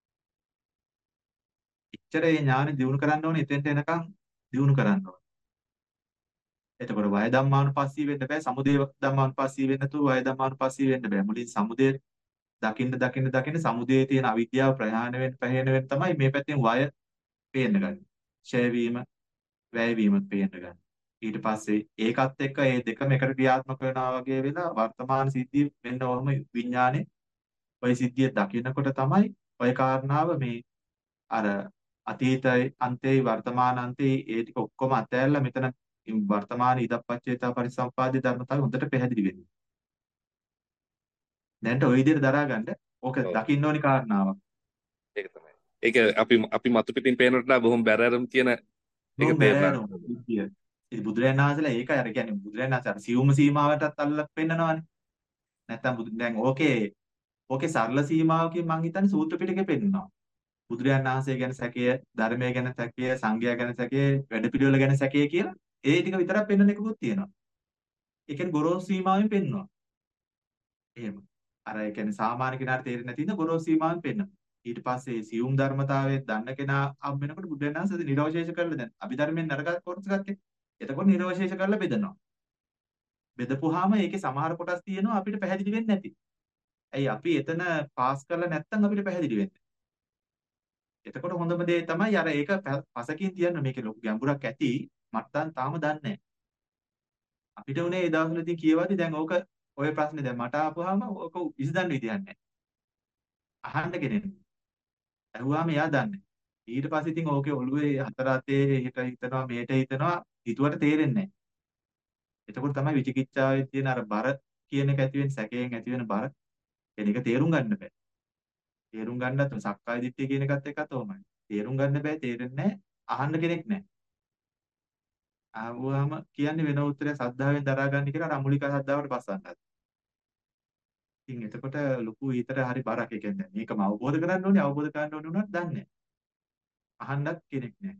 එච්චර ඒ ඥානෙ දිනු කරන්න ඕනේ එතෙන්ට එනකන් දිනු කරන්න ඕනේ. එතකොට වය ධම්මානුපස්සී වෙන්න බෑ සමුදය ධම්මානුපස්සී වෙන්න තු වය ධම්මානුපස්සී වෙන්න බෑ. මුලින් සමුදය දකින්න දකින්න දකින්න සමුදයේ තියෙන අවිද්‍යාව ප්‍රහාණය වෙන්න ප්‍රහේණ වෙන්න තමයි මේ පැත්තෙන් වය පේන්න ගන්නේ. ඡය වීම, වැය වීම පේන්න ගන්නේ. ඊට පස්සේ ඒකත් එක්ක මේ දෙකම එකට ක්‍රියාත්මක වෙනවා වගේ වෙලා වර්තමාන සිද්ධිය වෙන්න ඕම විඥානේ ওই සිද්ධිය දකින්නකොට තමයි ওই කාරණාව මේ අර අතීතයි අන්තේ වර්තමාන අන්තේ ඒ ටික ඔක්කොම අතහැරලා මෙතන වර්තමාන ඉදප්පච්චේතා පරිසම්පාදේ ධර්මතාවය හොඳට පැහැදිලි වෙනවා. දැන්ට ওই විදිහට දරා ගන්න ඕක ඔව්. දකින්න ඕනි කාරණාවක්. ඒක තමයි. ඒක අපි අපි මතු පිටින් පේනට වඩා බොහොම බැරෑරුම් තියෙන එක බොහොම තේරුණා. බැරෑරුම් බුද්ධිය. ඉතින් බුදුරජාණන් වහන්සේලා ඒක අර කියන්නේ බුදුරජාණන් වහන්සේ අර සියුම් සීමාවටත් අල්ලලා පෙන්නනවානේ. නැත්තම් බුදු දැන් ඕකේ ඕකේ සරල සීමාවකින් මං හිතන්නේ සූත්‍ර පිටකේ පෙන්නනවා. බුදුරජාණන් වහන්සේ ගැන සැකය, ධර්මය ගැන සැකය, සංඝයා ගැන සැකය, වැඩපිළිවෙල ගැන සැකය කියලා ඒ ටික විතරක් පෙන්වන එකකුත් තියෙනවා. ඒ කියන්නේ ගොරෝසු සීමාවෙන් පෙන්වනවා. එහෙම. අර ඒ කියන්නේ සාමාන්‍ය කෙනාට තේරෙන්නේ නැති ඉන්න ගොරෝසු සීමාවෙන් පෙන්වනවා. ඊට පස්සේ සියුම් ධර්මතාවයේ දන්න කෙනා හම් වෙනකොට බුදුරජාණන් වහන්සේ නිරවශේෂ කරලා දැන් අභිධර්මයෙන් නරක කොටස ගත්තේ. එතකොට නිරවශේෂ කරලා බෙදනවා. බෙදපුවාම ඒකේ සමහර කොටස් තියෙනවා අපිට පැහැදිලි වෙන්නේ නැති. ඇයි අපි එතන පාස් කරලා නැත්තම් අපිට පැහැදිලි වෙන්නේ. එතකොට හොඳම දේ තමයි අර ඒක පසකින් තියන්න මේකේ ලොකු ගැඹුරක් ඇති මට තාම දන්නේ නැහැ. අපිට උනේ ඒ දවස්වලදී කියවදී දැන් ඕක ඔය ප්‍රශ්නේ දැන් මට ආපුවාම ඕක විසඳන්න විදියක් නැහැ. අහන්න කෙනෙක්. ඇහුවාම එයා දන්නේ. ඊට පස්සේ ඉතින් ඕකේ ඔළුවේ හතර අතේ හිත හිතනවා මේට හිතනවා හිතුවට තේරෙන්නේ නැහැ. එතකොට තමයි විචිකිච්ඡාවේ තියෙන අර බර කියන එක ඇති වෙන සැකයෙන් ඇති වෙන බර කියන එක තේරුම් ගන්න බෑ. තේරුම් ගන්නත් සක්කාය දිට්ඨිය කියන එකත් එක්කත් ඕමයි. තේරුම් ගන්න බෑ තේරෙන්නේ නැහැ අහන්න කෙනෙක් නැහැ. ආවම කියන්නේ වෙන උත්තරය සද්ධාවෙන් දරා ගන්න කියලා රමුලිකා සද්ධාවට පස්සන්නත්. ඉතින් එතකොට ලොකු හිතට හරි බරක්. ඒ කියන්නේ මේකම අවබෝධ කරගන්න ඕනේ අවබෝධ කරගන්න ඕනේ උනත් දන්නේ නැහැ. අහන්නත් කෙනෙක් නැහැ.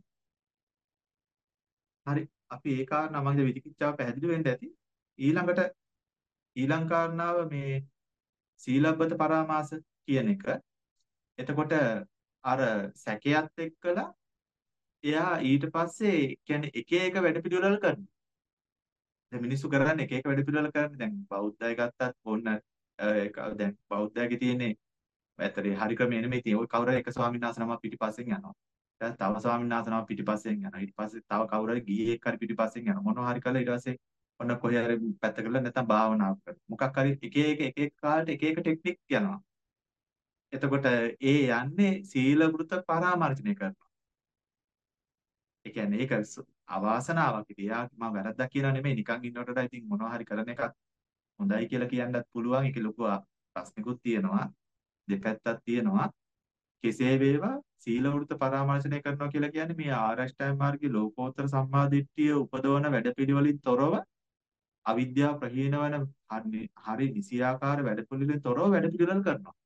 හරි අපි ඒ කාරණා මම හිත විචිකිච්ඡාව පැහැදිලි වෙන්න ඇති. ඊළඟට ඊළඟ කාරණාව මේ සීලබ්බත පරාමාස කියන එක. එතකොට අර සැකයත් එක්කලා එයා ඊට පස්සේ කියන්නේ එක එක වැඩ පිළිවෙලල් කරනවා. දැන් මිනිස්සු කරන්නේ එක එක වැඩ පිළිවෙල කරන්නේ. දැන් බෞද්ධය ගත්තත් ඕන්න ඒක දැන් බෞද්ධයගේ තියෙන්නේ ඇතරේ හරි ක්‍රමය නෙමෙයි තියෙන්නේ. ඔය කවුරු එක ස්වාමීන් වහන්සේ නමක් පිටිපස්සෙන් යනවා. ඊට තව ස්වාමීන් වහන්සේ නමක් පිටිපස්සෙන් යනවා. ඊට පස්සේ තව කවුරු හරි ගිහියෙක් හරි පිටිපස්සෙන් යනවා. මොනවා හරි කළා ඊට පස්සේ ඔන්න කොහේ හරි පැත්ත කරලා නැත්නම් භාවනාවක් කරනවා. මොකක් හරි එක එක එක එක කාලට එක එක ටෙක්නික් යනවා. එතකොට ඒ යන්නේ සීල වෘත පරාමර්ශනය කරනවා. ඒ කියන්නේ ඒක අවාසනාවක්. ඉතින් එයා මම වැරද්දක් කියනවා නෙමෙයි නිකන් ඉන්නකොට වඩා ඉතින් මොනවා හරි කරන එකක් හොඳයි කියලා කියන්නත් පුළුවන්. ඒක ලොකු ප්‍රශ්නිකුත් තියෙනවා. දෙපැත්තක් තියෙනවා. කෙසේ වේවා සීල වෘත පරාමර්ශනය කරනවා කියලා කියන්නේ මේ ආරෂ්ඨාය මාර්ගයේ ලෝකෝත්තර සම්මාදිට්ඨිය උපදවන වැඩපිළිවෙලින් තොරව අවිද්‍යාව ප්‍රහීන වන හරි නිසියාකාර වැඩපිළිවෙලින් තොරව වැඩපිළිවෙල කරනවා.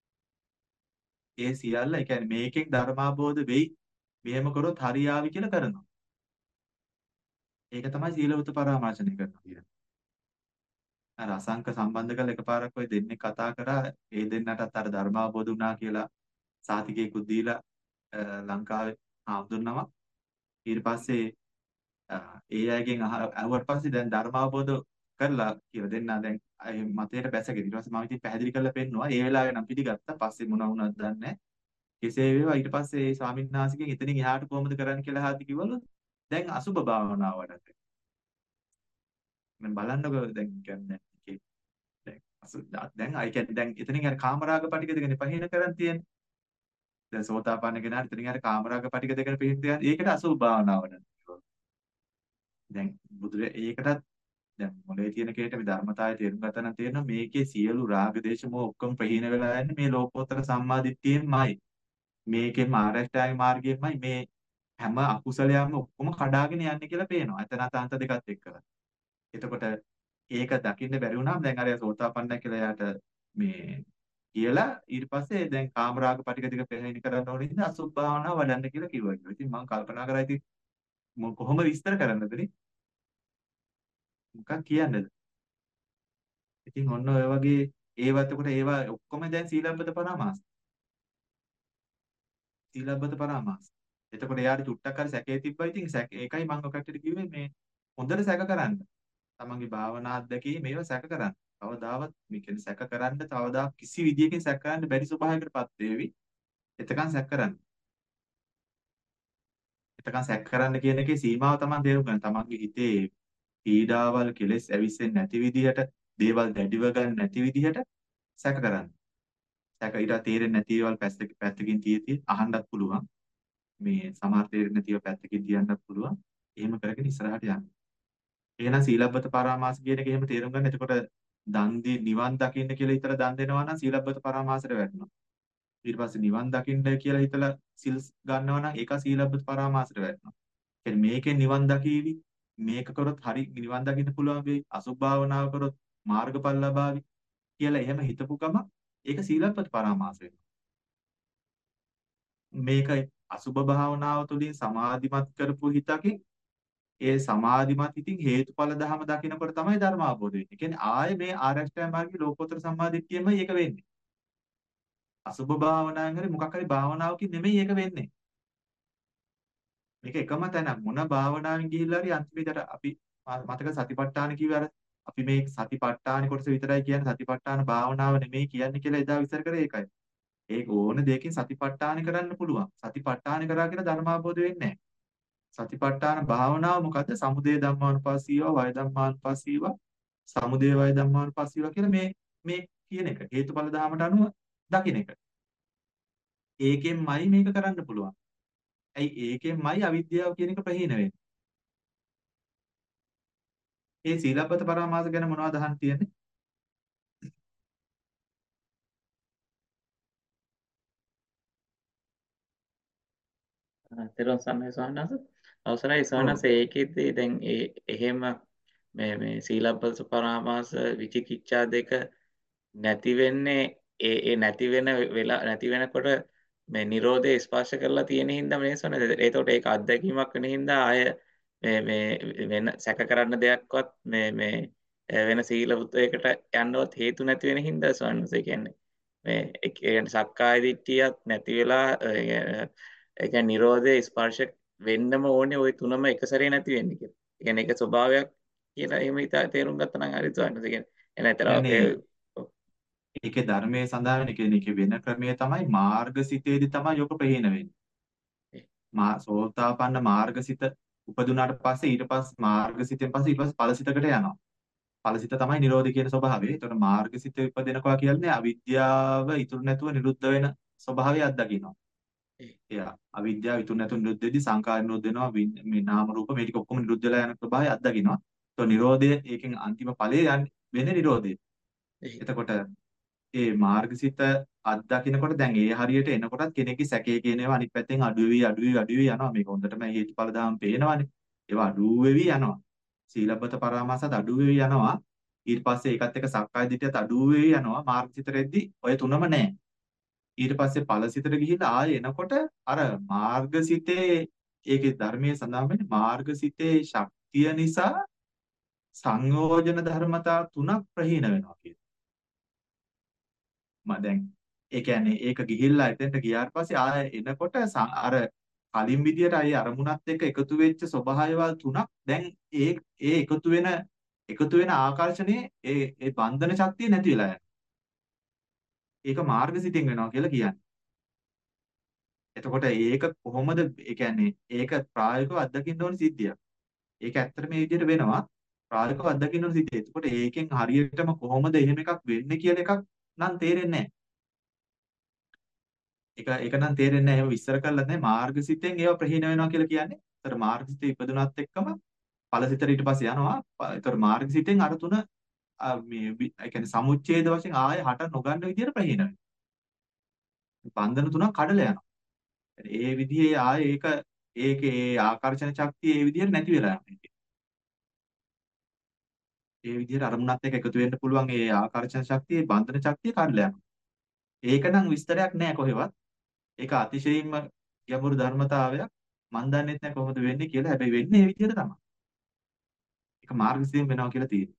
ඒ සියල්ල ඒ කියන්නේ මේකෙන් ධර්මාබෝධ වෙයි. මෙහෙම කරොත් හරියාවි කියලා කරනවා. ඒක තමයි සීලවෘත පරාමර්ශනය කරනවා කියන්නේ. අර අසංක සම්බන්ධ කරලා එකපාරක් ඔය දෙන්නේ කතා කරා ඒ දෙන්නටත් අර ධර්මාබෝධ වුණා කියලා සාතිකේකුත් දීලා ලංකාවේ ආම්දුන්නම ඊට පස්සේ ඒ අයගෙන් අහුවට පස්සේ දැන් ධර්මාබෝධ කරලා කියලා දෙන්නා දැන් මතයට බැසගෙන ඊට පස්සේ මම ඉතින් පැහැදිලි කරලා පෙන්නවා ඒ වෙලාවේ නම් පිළිගත්තා පස්සේ මොනවා වුණාද දන්නේ නැහැ කෙසේ වේවා ඊට පස්සේ ඒ ස්වාමීන් වහන්සේගෙන් එතනින් එහාට කොහොමද කරන්න කියලා අහද්දි කිව්වලු දැන් අසුබ භාවනාව වඩන්න. මම බලන්නකෝ දැන් කියන්නේ දැන් අසු දැන් අය කියන්නේ දැන් එතනින් අර කාමරාග පටික දෙකනේ පහින කරන් තියෙන්නේ. දැන් සෝතාපන්න කෙනාට එතනින් අර කාමරාග පටික දෙකනේ පිහින් තියන්නේ. ඒකට අසුබ භාවනාව වඩන්න. දැන් බුදුරේ ඒකටත් දැන් මොලේ තියෙන කේට මේ ධර්මතාවය තේරුම් ගත්තා නම් තේරෙනවා මේකේ සියලු රාග දේශ මොහ ඔක්කොම ප්‍රහීන වෙලා යන්නේ මේ ලෝකෝත්තර සම්මාදිට්ඨියෙන්මයි. මේකෙන් ආරෂ්ඨාය මාර්ගයෙන්මයි මේ හැම අකුසලයක්ම ඔක්කොම කඩාගෙන යන්නේ කියලා පේනවා. එතන අතන්ත දෙකත් එක්කලා. එතකොට ඒක දකින්න බැරි වුණාම දැන් අර සෝතාපන්නයි කියලා යාට මේ කියලා ඊට පස්සේ දැන් කාමරාග පටික දෙක පෙරහිණ කරන්න ඕනේ ඉතින් අසුභ භාවනාව වඩන්න කියලා කිව්වා. ඉතින් මම කල්පනා කරා ඉතින් මම කොහොම විස්තර කරන්නද නේ? මොකක් කියන්නද? ඉතින් ඔන්න ඔය වගේ ඒවත් එතකොට ඒවා ඔක්කොම දැන් සීලබ්බත පරාමාස. සීලබ්බත පරාමාස. එතකොට එයාට චුට්ටක් හරි සැකේ තිබ්බා ඉතින් සැක ඒකයි මම ඔකට කිව්වේ මේ හොඳට සැක කරන්න. තමන්ගේ භාවනා අධ්‍යක්ී මේව සැක කරන්න. කවදාවත් මේ කියන්නේ සැක කරන්න තවදා කිසි විදියකින් සැක කරන්න බැරි ස්වභාවයකටපත් වේවි. එතකන් සැක කරන්න. එතකන් සැක කරන්න කියන එකේ සීමාව තමන් තේරුම් ගන්න. තමන්ගේ හිතේ පීඩාවල් කෙලෙස් ඇවිස්සෙන්නේ නැති විදිහට, දේවල් දැඩිව ගන්න නැති විදිහට සැක කරන්න. සැක ඊට තේරෙන්නේ නැති ඒවල් පැත්තකින් තියෙති අහන්නත් පුළුවන්. මේ සමහර තේරෙන්නේ නැතිව පැත්තකින් තියන්නත් පුළුවන්. එහෙම කරගෙන ඉස්සරහට යන්න. එහෙනම් සීලබ්බත පරාමාස කියන එක එහෙම තේරුම් ගන්න. එතකොට දන් දී නිවන් දකින්න කියලා හිතලා දන් දෙනවා නම් සීලබ්බත පරාමාසයට වැටෙනවා. ඊට පස්සේ නිවන් දකින්න කියලා හිතලා සිල් ගන්නවා නම් ඒක සීලබ්බත පරාමාසයට වැටෙනවා. කියන්නේ මේකෙන් නිවන් දකීවි. මේක කරොත් හරි නිවන් දකින්න පුළුවන් වෙයි. අසුභ භාවනාව කරොත් මාර්ගඵල ලබාවි කියලා එහෙම හිතපු ගම ඒක සීලබ්බත පරාමාස වෙනවා. මේක අසුභ භාවනාව තුළින් සමාධිමත් කරපු හිතකින් ඒ සමාධිමත් හිතින් හේතුඵල ධම දකිනකොට තමයි ධර්ම අවබෝධ වෙන්නේ. කියන්නේ ආයේ මේ ආරෂ්ඨය මාර්ගයේ ලෝකෝත්තර සම්මාදිට්ඨියමයි ඒක වෙන්නේ. අසුභ භාවනාවෙන් හරි මොකක් හරි භාවනාවකින් නෙමෙයි ඒක වෙන්නේ. මේක එකම තැන මොන භාවනාවෙන් ගිහිල්ලා හරි අන්තිමේට අපි මතක සතිපට්ඨාන කිව්වේ අර අපි මේ සතිපට්ඨාන කොටස විතරයි කියන්නේ සතිපට්ඨාන භාවනාව නෙමෙයි කියන්නේ කියලා එදා විස්තර කරේ ඒකයි. ඒක ඕන දෙයකින් සතිපට්ඨාන කරන්න පුළුවන්. සතිපට්ඨාන කරා කියලා ධර්ම අවබෝධ වෙන්නේ නැහැ. සතිපට්ඨාන භාවනාව මොකද්ද? සමුදය ධම්මානුපස්සීව, වය ධම්මානුපස්සීව, සමුදය වය ධම්මානුපස්සීව කියලා මේ මේ කියන එක. හේතුඵල ධහමට අනුව දකින්න එක. ඒකෙන්මයි මේක කරන්න පුළුවන්. ඇයි ඒකෙන්මයි අවිද්‍යාව කියන එක ප්‍රහීන වෙන්නේ. ඒ සීලබ්බත පරාමාස ගැන මොනවද අහන්න තියෙන්නේ? තෙරුවන් සරණයි ස්වාමීන් වහන්සේ. අවසරයි ස්වාමීන් වහන්සේ ඒකෙදී දැන් ඒ එහෙම මේ මේ සීලබ්බත පරාමාස විචිකිච්ඡා දෙක නැති වෙන්නේ ඒ ඒ නැති වෙන වෙලා නැති වෙනකොට මේ Nirodhe ස්පර්ශ කරලා තියෙන හින්දා මේ ස්වාමීන් වහන්සේ. ඒතකොට ඒක අත්දැකීමක් වෙන හින්දා ආය මේ මේ වෙන සැක කරන්න දෙයක්වත් මේ මේ වෙන සීලවෘතයකට යන්නවත් හේතු නැති වෙන හින්දා ස්වාමීන් වහන්සේ කියන්නේ මේ ඒ කියන්නේ සක්කාය දිට්ඨියත් නැති වෙලා ඒ කියන්නේ Nirodhe ස්පර්ශ වෙන්නම ඕනේ ওই තුනම එක සැරේ නැති වෙන්නේ කියලා. ඒ කියන්නේ ඒක ස්වභාවයක් කියලා එහෙම හිතා තේරුම් ගත්තා නම් හරි ස්වාමීන් වහන්සේ කියන්නේ. එනතර يعني ඒකේ ධර්මයේ සඳහන් වෙන කියන්නේ ඒකේ වෙන ක්‍රමය තමයි මාර්ගසිතේදී තමයි යොක ප්‍රහීන වෙන්නේ. මා සෝතාපන්න මාර්ගසිත උපදුනාට පස්සේ ඊට පස්සේ මාර්ගසිතෙන් පස්සේ ඊට පස්සේ ඵලසිතකට යනවා. ඵලසිත තමයි නිරෝධ කියන ස්වභාවය. ඒතකොට මාර්ගසිත ඉපදෙනවා කියන්නේ අවිද්‍යාව ඉතුරු නැතුව නිරුද්ධ වෙන ස්වභාවය අත්දකින්නවා. එයා අවිද්‍යාව ඉතුරු නැතුව නිරුද්ධ වෙද්දී සංකාර නිරුද්ධ වෙනවා මේ නාම රූප මේ ටික ඔක්කොම නිරුද්ධ වෙලා යන ස්වභාවය අත්දකින්නවා. ඒතකොට නිරෝධය ඒකෙන් අන්තිම ඵලය යන්නේ වෙන්නේ නිරෝධය. එතකොට ඒ මාර්ගසිත අත්දකින්නකොට දැන් ඒ හරියට එනකොටත් කෙනෙක්ගේ සැකේ කියන ඒවා අනිත් පැත්තෙන් අඩු වෙවි අඩු වෙවි අඩු වෙවි යනවා. මේක හොඳටම හේතුඵල දාම් පේනවනේ. ඒවා අඩු වෙවි යනවා. සීලබ්බත පරාමාසත් අඩු වෙවි යනවා. ඊට පස්සේ ඒකත් එක්ක සක්කාය දිට්ඨියත් අඩු වෙවි යනවා. මාර්ගසිතරෙද්දී ඔය තුනම නැහැ. ඊට පස්සේ ඵලසිතට ගිහිල්ලා ආයෙ එනකොට අර මාර්ගසිතේ ඒකේ ධර්මයේ සඳහන් වෙන්නේ මාර්ගසිතේ ශක්තිය නිසා සංයෝජන ධර්මතා තුනක් ප්‍රහීන වෙනවා කියන. මම දැන් ඒ කියන්නේ ඒක ගිහිල්ලා එතෙන්ට ගියාට පස්සේ ආය එනකොට අර කලින් විදියට අය අරමුණත් එක්ක එකතු වෙච්ච ස්වභාවයවල් තුනක් දැන් ඒ ඒ එකතු වෙන එකතු වෙන ආකර්ෂණයේ ඒ ඒ බන්ධන ශක්තිය නැති වෙලා යනවා. ඒක මාර්ගසිතින් වෙනවා කියලා කියන්නේ. එතකොට ඒක කොහොමද ඒ කියන්නේ ඒක ප්‍රායෝගිකව අත්දකින්න ඕන සිද්ධියක්. ඒක ඇත්තට මේ විදිහට වෙනවා. ප්‍රායෝගිකව අත්දකින්න ඕන සිද්ධිය. එතකොට ඒකෙන් හරියටම කොහොමද එහෙම එකක් වෙන්නේ කියලා එකක් නම් තේරෙන්නේ නැහැ. ඒක ඒක නම් තේරෙන්නේ නැහැ. එහෙම විස්තර කරලා නැහැ. මාර්ගසිතෙන් ඒවා ප්‍රහීන වෙනවා කියලා කියන්නේ. ඒතර මාර්ගසිතේ ඉපදුනත් එක්කම ඵලසිතට ඊට පස්සේ යනවා. ඒතර මාර්ගසිතෙන් අර තුන මේ ඒ කියන්නේ සමුච්ඡේද වශයෙන් ආය හට නොගන්න විදියට ප්‍රහීන වෙනවා. බන්ධන තුනක් කඩලා යනවා. ඒ විදිහේ ආය ඒක ඒකේ ඒ ආකර්ෂණ ශක්තිය ඒ විදිහට නැති වෙලා යනවා. ඒ විදිහට අරමුණත් එක්ක එකතු වෙන්න පුළුවන් ඒ ආකර්ෂණ ශක්තිය බන්ධන ශක්තිය කඩලා යනවා. ඒක නම් විස්තරයක් නෑ කොහෙවත්. ඒක අතිශයින්ම ගැඹුරු ධර්මතාවයක්. මන් දන්නෙත් නෑ කොහොමද වෙන්නේ කියලා. හැබැයි වෙන්නේ මේ විදිහට තමයි. ඒක මාර්ගසිතෙන් වෙනවා කියලා තියෙනවා.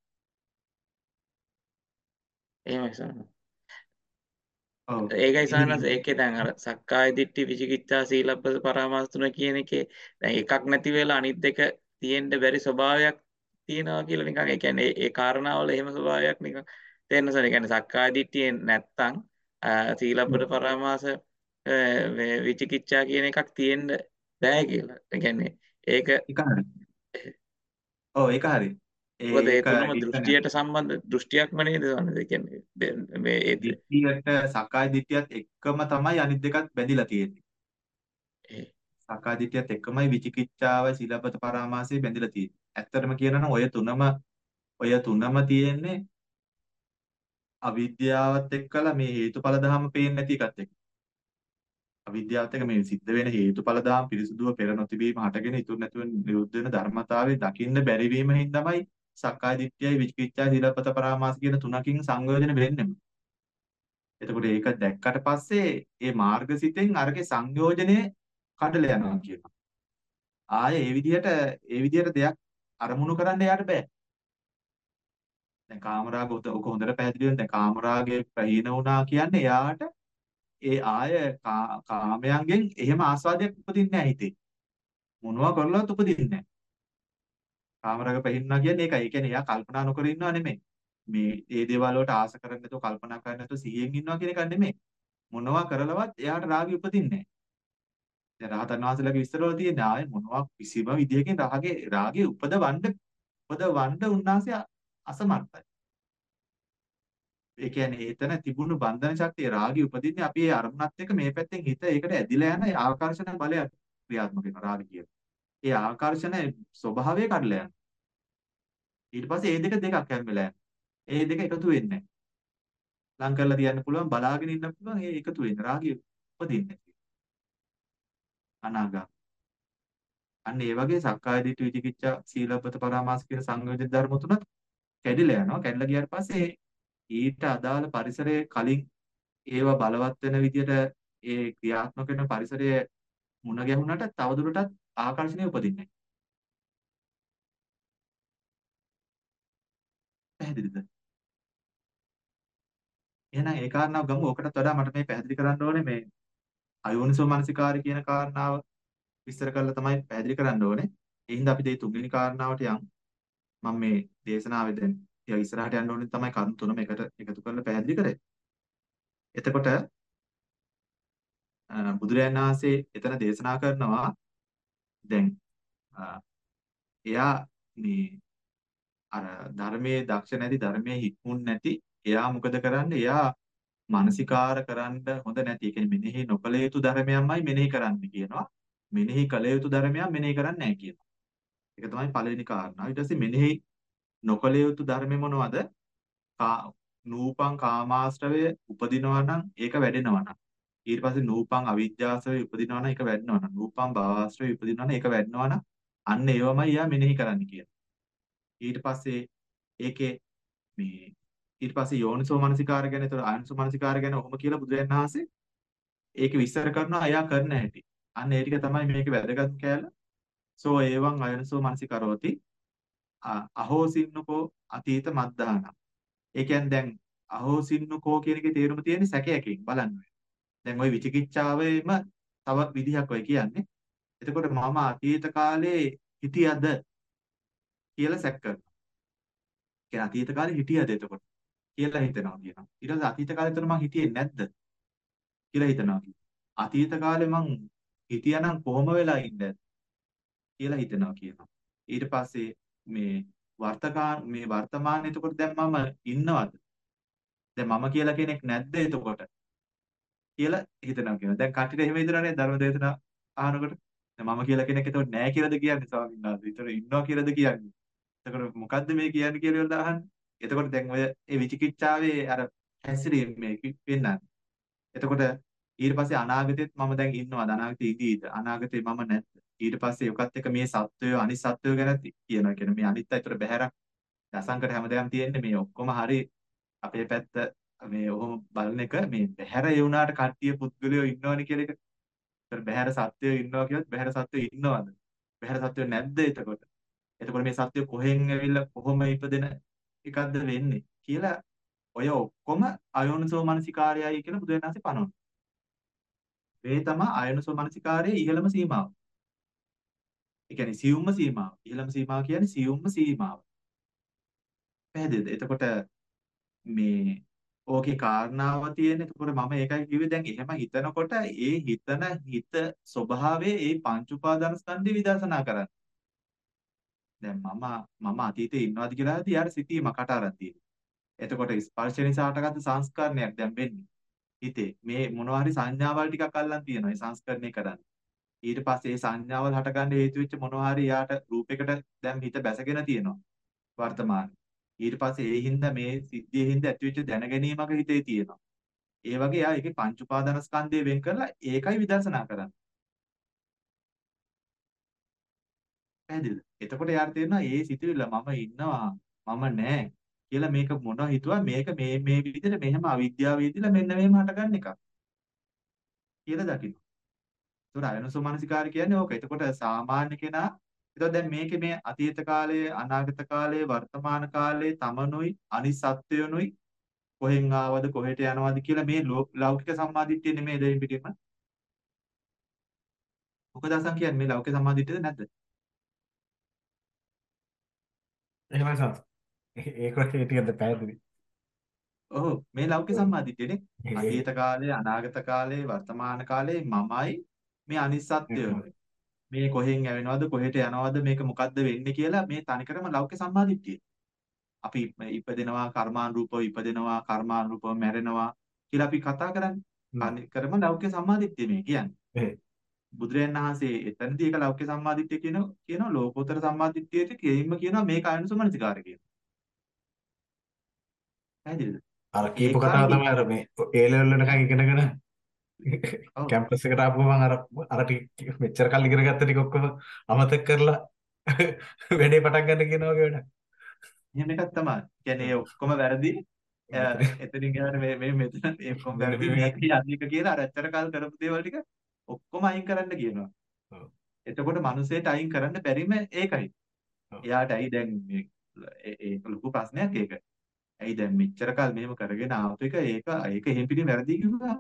එහෙමයි ස්වාමීන් ඔව්. ඒකයි සානස් ඒකේ දැන් අර සක්කාය දිට්ඨි විචිකිච්ඡා සීලබ්බත පරාමාස තුන කියන එකේ දැන් එකක් නැති වෙලා අනිත් දෙක තියෙන්න බැරි ස්වභාවයක් තියෙනවා කියලා නිකන් ඒ කියන්නේ ඒ කාරණාවල එහෙම ස්වභාවයක් නිකන් තේරෙනසනේ. ඒ කියන්නේ සක්කාය දිට්ඨියෙන් නැත්තම් සීලබ්බත පරාමාස මේ විචිකිච්ඡා කියන එකක් තියෙන්න බෑ කියලා. ඒ කියන්නේ ඒක ඒක හරි. ඔව් ඒක හරි. මොකද ඒ ඒක තුනම ඒක දෘෂ්ටියට සම්බන්ධ දෘෂ්ටියක්ම නේද සානස්. ඒ කියන්නේ මේ ඒ දිට්ඨියට සක්කාය දිට්ඨියත් එක්කම තමයි අනිත් දෙකත් බැඳිලා තියෙන්නේ. සක්කාය දිට්ඨියත් එක්කමයි විචිකිච්ඡාවයි සීලබ්බත පරාමාසය බැඳිලා තියෙන්නේ. ඇත්තටම කියනවා නම් ඔය තුනම ඔය තුනම තියෙන්නේ අවිද්‍යාවත් එක්කලා මේ හේතුඵල ධර්ම පේන්නේ නැති එකත් එක්ක. අවිද්‍යාවත් එක්ක මේ සිද්ධ වෙන හේතුඵල ධර්ම පිරිසුදුව පෙර නොතිබීම හටගෙන ඉතුරු නැතුව නිරුද්ධ වෙන ධර්මතාවය දකින්න බැරි වීම හින්දාමයි සක්කාය දිට්ඨියයි විචිකිච්ඡායි සීලබ්බත පරාමාස කියන තුනකින් සංයෝජන වෙන්නේ. එතකොට ඒක දැක්කට පස්සේ මේ මාර්ගසිතෙන් අරගේ සංයෝජනය කඩලා යනවා කියනවා. ආයේ ඒ විදිහට ඒ විදිහට දෙයක් අරමුණු කරන්න යාට බෑ. දැන් කාමරාග උත ඔක හොඳට පැහැදිලි වෙන දැන් කාමරාගේ ප්‍රහීන වුණා කියන්නේ යාට ඒ ආය කාමයන්ගෙන් එහෙම ආස්වාදයක් උපදින්නේ නැහැ හිතේ. මොනවා කරලවත් උපදින්නේ නැහැ. කාමරාග ප්‍රහීන කියන්නේ ඒකයි. ඒ කියන්නේ එයා කල්පනා නොකර ඉන්නව නෙමෙයි. මේ ඒ දේවල් වලට ආස කරන්නේ නැතුව කල්පනා කරන්නේ නැතුව සිහියෙන් ඉන්නවා කියන එක නෙමෙයි. මොනවා කරලවත් එයාට රාගය උපදින්නේ නැහැ. දැන් රහතන් වහන්සේලාගේ විස්තරවල තියෙන ආයේ මොනවා කිසිම විදියකින් රාගේ රාගේ උපදවන්න උපදවන්න උන්වහන්සේ අසමර්ථයි. ඒ කියන්නේ එතන තිබුණු බන්ධන ශක්තිය රාගී උපදින්නේ අපි ඒ අරමුණත් එක්ක මේ පැත්තෙන් හිත ඒකට ඇදිලා යන ආකර්ෂණ බලය ක්‍රියාත්මක වෙනවා රාග කියන. ඒ ආකර්ෂණ ස්වභාවය කඩලා යනවා. ඊට පස්සේ මේ දෙක දෙකක් හැම්බෙලා යනවා. ඒ දෙක එකතු වෙන්නේ නැහැ. ලං කරලා තියන්න පුළුවන් බලාගෙන ඉන්න පුළුවන් ඒ එකතු වෙන්නේ රාගී උපදින්නේ නැහැ. අනාගත. අන්න ඒ වගේ සක්කාය දිට්ඨි විචිකිච්ඡා සීලබ්බත පරාමාස කියන සංයෝජන ධර්ම තුනත් කැඩිලා යනවා. කැඩලා ගියාට පස්සේ ඊට අදාළ පරිසරයේ කලින් ඒවා බලවත් වෙන විදිහට ඒ ක්‍රියාත්මක වෙන පරිසරයේ මුණ ගැහුණාට තවදුරටත් ආකර්ෂණය උපදින්නේ නැහැ. පැහැදිලිද? එහෙනම් ඒ කාරණාව ගමු. ඔකටත් වඩා මට මේ පැහැදිලි කරන්න ඕනේ මේ අයෝනිසෝ මනසිකාරය කියන කාරණාව විස්තර කරලා තමයි පැහැදිලි කරන්න ඕනේ. ඒ හින්දා අපි මේ තුන්වෙනි කාරණාවට යන් මම මේ දේශනාවේ දැන් ටික ඉස්සරහට යන්න ඕනේ තමයි කරුණු තුනම එකට එකතු කරලා පැහැදිලි කරේ. එතකොට බුදුරජාණන් වහන්සේ එතන දේශනා කරනවා දැන් එයා මේ අර ධර්මයේ දක්ෂ නැති ධර්මයේ හික්මුන් නැති එයා මොකද කරන්නේ? එයා මානසිකාර කරන්න හොඳ නැති. ඒ කියන්නේ මෙනෙහි නොකළ යුතු ධර්මයන්මයි මෙනෙහි කරන්න කියනවා. මෙනෙහි කළ යුතු ධර්මයන් මෙනෙහි කරන්නේ නැහැ කියනවා. ඒක තමයි පළවෙනි කාරණාව. ඊට පස්සේ මෙනෙහි නොකළ යුතු ධර්ම මොනවද? නූපං කාමාශ්‍රවය උපදිනවා නම් ඒක වැඩෙනවා නම්. ඊට පස්සේ නූපං අවිජ්ජාශ්‍රවය උපදිනවා නම් ඒක වැඩෙනවා නම්. නූපං භවආශ්‍රවය උපදිනවා නම් ඒක වැඩෙනවා නම් අන්න ඒවමයි යා මෙනෙහි කරන්න කියනවා. ඊට පස්සේ ඒකේ මේ ඊට පස්සේ යෝනිසෝ මනසිකාර ගැන ඒතර ආයනසෝ මනසිකාර ගැන ඔහොම කියලා බුදුරජාණන් වහන්සේ ඒක විස්තර කරනවා එයා කරන හැටි. අන්න ඒ ටික තමයි මේකේ වැදගත් කෑල්ල. සෝ ඒවං ආයනසෝ මනසිකාරෝති අහෝසින්නකෝ අතීත මද්දාන. ඒ කියන්නේ දැන් අහෝසින්නකෝ කියන එකේ තේරුම තියෙන්නේ සැකයකින් බලන්න. දැන් ওই විචිකිච්ඡාවෙම තව විදිහක් ඔය කියන්නේ. එතකොට මම අතීත කාලේ හිටියද කියලා සැක කරනවා. කියන්නේ අතීත කාලේ හිටියද එතකොට කියලා හිතනවා කියනවා. ඊට පස්සේ අතීත කාලේ තුන මං හිටියේ නැද්ද කියලා හිතනවා කියනවා. අතීත කාලේ මං හිටියානම් කොහොම වෙලා ඉන්නද කියලා හිතනවා කියනවා. ඊට පස්සේ මේ වර්තමාන මේ වර්තමානයේ එතකොට දැන් මම ඉන්නවද? දැන් මම කියලා කෙනෙක් නැද්ද එතකොට? කියලා හිතනවා කියනවා. දැන් කටිට එහෙම හිතනනේ ධර්ම දේශනා අහනකොට. දැන් මම කියලා කෙනෙක් එතකොට නැහැ කියලාද කියන්නේ ස්වාමීන් වහන්සේ? ඒතර ඉන්නවා කියලාද කියන්නේ? එතකොට මොකද්ද මේ කියන්නේ කියලා වල අහන්නේ. එතකොට දැන් ඔය ඒ විචිකිච්ඡාවේ අර හැසිරීම මේ පෙන්නන්නේ. එතකොට ඊට පස්සේ අනාගතෙත් මම දැන් ඉන්නවද? අනාගතේ ඉදීද? අනාගතේ මම නැද්ද? ඊට පස්සේ ඔකත් එක මේ සත්වය අනිත් සත්වය ගැන කියනවා. කියන්නේ මේ අනිත් අතට බහැරක් අසංකර හැමදාම තියෙන්නේ මේ ඔක්කොම හරි අපේ පැත්ත මේ ඔහොම බලන එක මේ බහැර ඒ වුණාට කට්ටිය පුද්ගලයෝ ඉන්නවනේ කියලා එක. ඒතර බහැර සත්වයෝ ඉන්නවා කියොත් බහැර සත්වයෝ ඉන්නවද? බහැර සත්වයෝ නැද්ද එතකොට? එතකොට මේ සත්වය කොහෙන් ඇවිල්ලා කොහොම ඉපදෙන එකක්ද වෙන්නේ කියලා ඔය ඔක්කොම අයෝනිසෝ මනසිකාරයයි කියලා බුදුරජාණන් වහන්සේ පනවනවා. මේ තමයි අයෝනිසෝ මනසිකාරයේ ඉහළම සීමාව. ඒ කියන්නේ සියුම්ම සීමාව. ඉහළම සීමාව කියන්නේ සියුම්ම සීමාව. පැහැදිලිද? එතකොට මේ ඕකේ කාරණාව තියෙන්නේ. එතකොට මම ඒකයි කිව්වේ දැන් එහෙම හිතනකොට ඒ හිතන හිත ස්වභාවයේ ඒ පංච උපාදාන ස්කන්ධය විදර්ශනා කරන්න. දැන් මම මම අතීතේ ඉන්නවාද කියලා හිතී යාර සිටීමකට අරන් තියෙනවා. එතකොට ස්පර්ශ නිසා හටගත්ත සංස්කරණයක් දැන් වෙන්නේ. හිතේ මේ මොනවා හරි සංඥාවල් ටිකක් අල්ලන් තියෙනවා. ඒ සංස්කරණය කරන්නේ. ඊට පස්සේ ඒ සංඥාවල් හටගන්න හේතු වෙච්ච මොනවා හරි යාට රූපයකට දැන් හිත බැසගෙන තියෙනවා වර්තමානයේ. ඊට පස්සේ ඒ හින්දා මේ සිද්ධියේ හින්දා ඇතිවෙච්ච දැනගැනීමක හිතේ තියෙනවා. ඒ වගේ යා ඒකේ පංච උපාදාන ස්කන්ධය වෙන් කරලා ඒකයි විදර්ශනා කරන්නේ. පැහැදිලිද? එතකොට යාට තේරෙනවා ඒ සිතුවිල්ල මම ඉන්නවා මම නෑ කියලා මේක මොනවා හිතුවා මේක මේ මේ විදිහට මෙහෙම අවිද්‍යාව වේදිලා මෙන්න මෙහෙම හටගන්න එකක් කියලා දකින්න. ඒතකොට අයනසෝ මනසිකාරය කියන්නේ ඕක. එතකොට සාමාන්‍ය කෙනා එතකොට දැන් මේකේ මේ අතීත කාලයේ අනාගත කාලයේ වර්තමාන කාලයේ තමනුයි අනිත් සත්වයනුයි කොහෙන් ආවද කොහෙට යනවද කියලා මේ ලෞකික සම්මාදිට්ඨිය නෙමෙයි දෙයින් පිටින්ම. මොකද අසං කියන්නේ මේ ලෞකික සම්මාදිට්ඨියද නැද්ද? එහෙමයි සස්. ඒකට ඒ ටිකද පැහැදිලි. ඔව් මේ ලෞකික සම්මාදිට්ඨියනේ. අතීත කාලයේ අනාගත කාලයේ වර්තමාන කාලයේ මමයි මේ අනිත් සත්වයනුයි. මේ කොහෙන් ඇවෙනවද කොහෙට යනවද මේක මොකද්ද වෙන්නේ කියලා මේ තනිකරම ලෞකික සම්මාදිට්ඨිය. අපි ඉපදෙනවා කර්මානුරූපව ඉපදෙනවා කර්මානුරූපව මැරෙනවා කියලා අපි කතා කරන්නේ. තනිකරම ලෞකික සම්මාදිට්ඨිය මේ කියන්නේ. බුදුරජාණන් වහන්සේ එතනදී ඒක ලෞකික සම්මාදිට්ඨිය කියන කියනවා ලෝකෝත්තර සම්මාදිට්ඨියට කියීම කියනවා මේක අයනසමනසිකාරය කියනවා. පැහැදිලිද? අර කීප කතාව තමයි අර මේ ඒ ලෙවල් වෙනකන් ඉගෙනගෙන කැම්පස් එකට ආපුවම අර අර ටික මෙච්චර කල් ඉගෙන ගත්ත ටික ඔක්කොම අමතක කරලා වැඩේ පටන් ගන්න කියන වගේ වැඩක්. එහෙම එකක් තමයි. කියන්නේ ඒ ඔක්කොම වැරදි. එතනින් ගියාට මේ මේ මෙතන ඒ ඔක්කොම වැරදි මේක යන්නේක කියලා අර ඇත්තට කල් කරපු දේවල් ටික ඔක්කොම අයින් කරන්න කියනවා. එතකොට මිනිස්සෙට අයින් කරන්න බැරිම ඒකයි. එයාට ඇයි දැන් මේ ඒක ලොකු ප්‍රශ්නයක් ඒක. ඇයි දැන් මෙච්චර කල් මෙහෙම කරගෙන ආපු එක ඒක ඒක එහෙම් පිටින් වැරදි කිව්වා.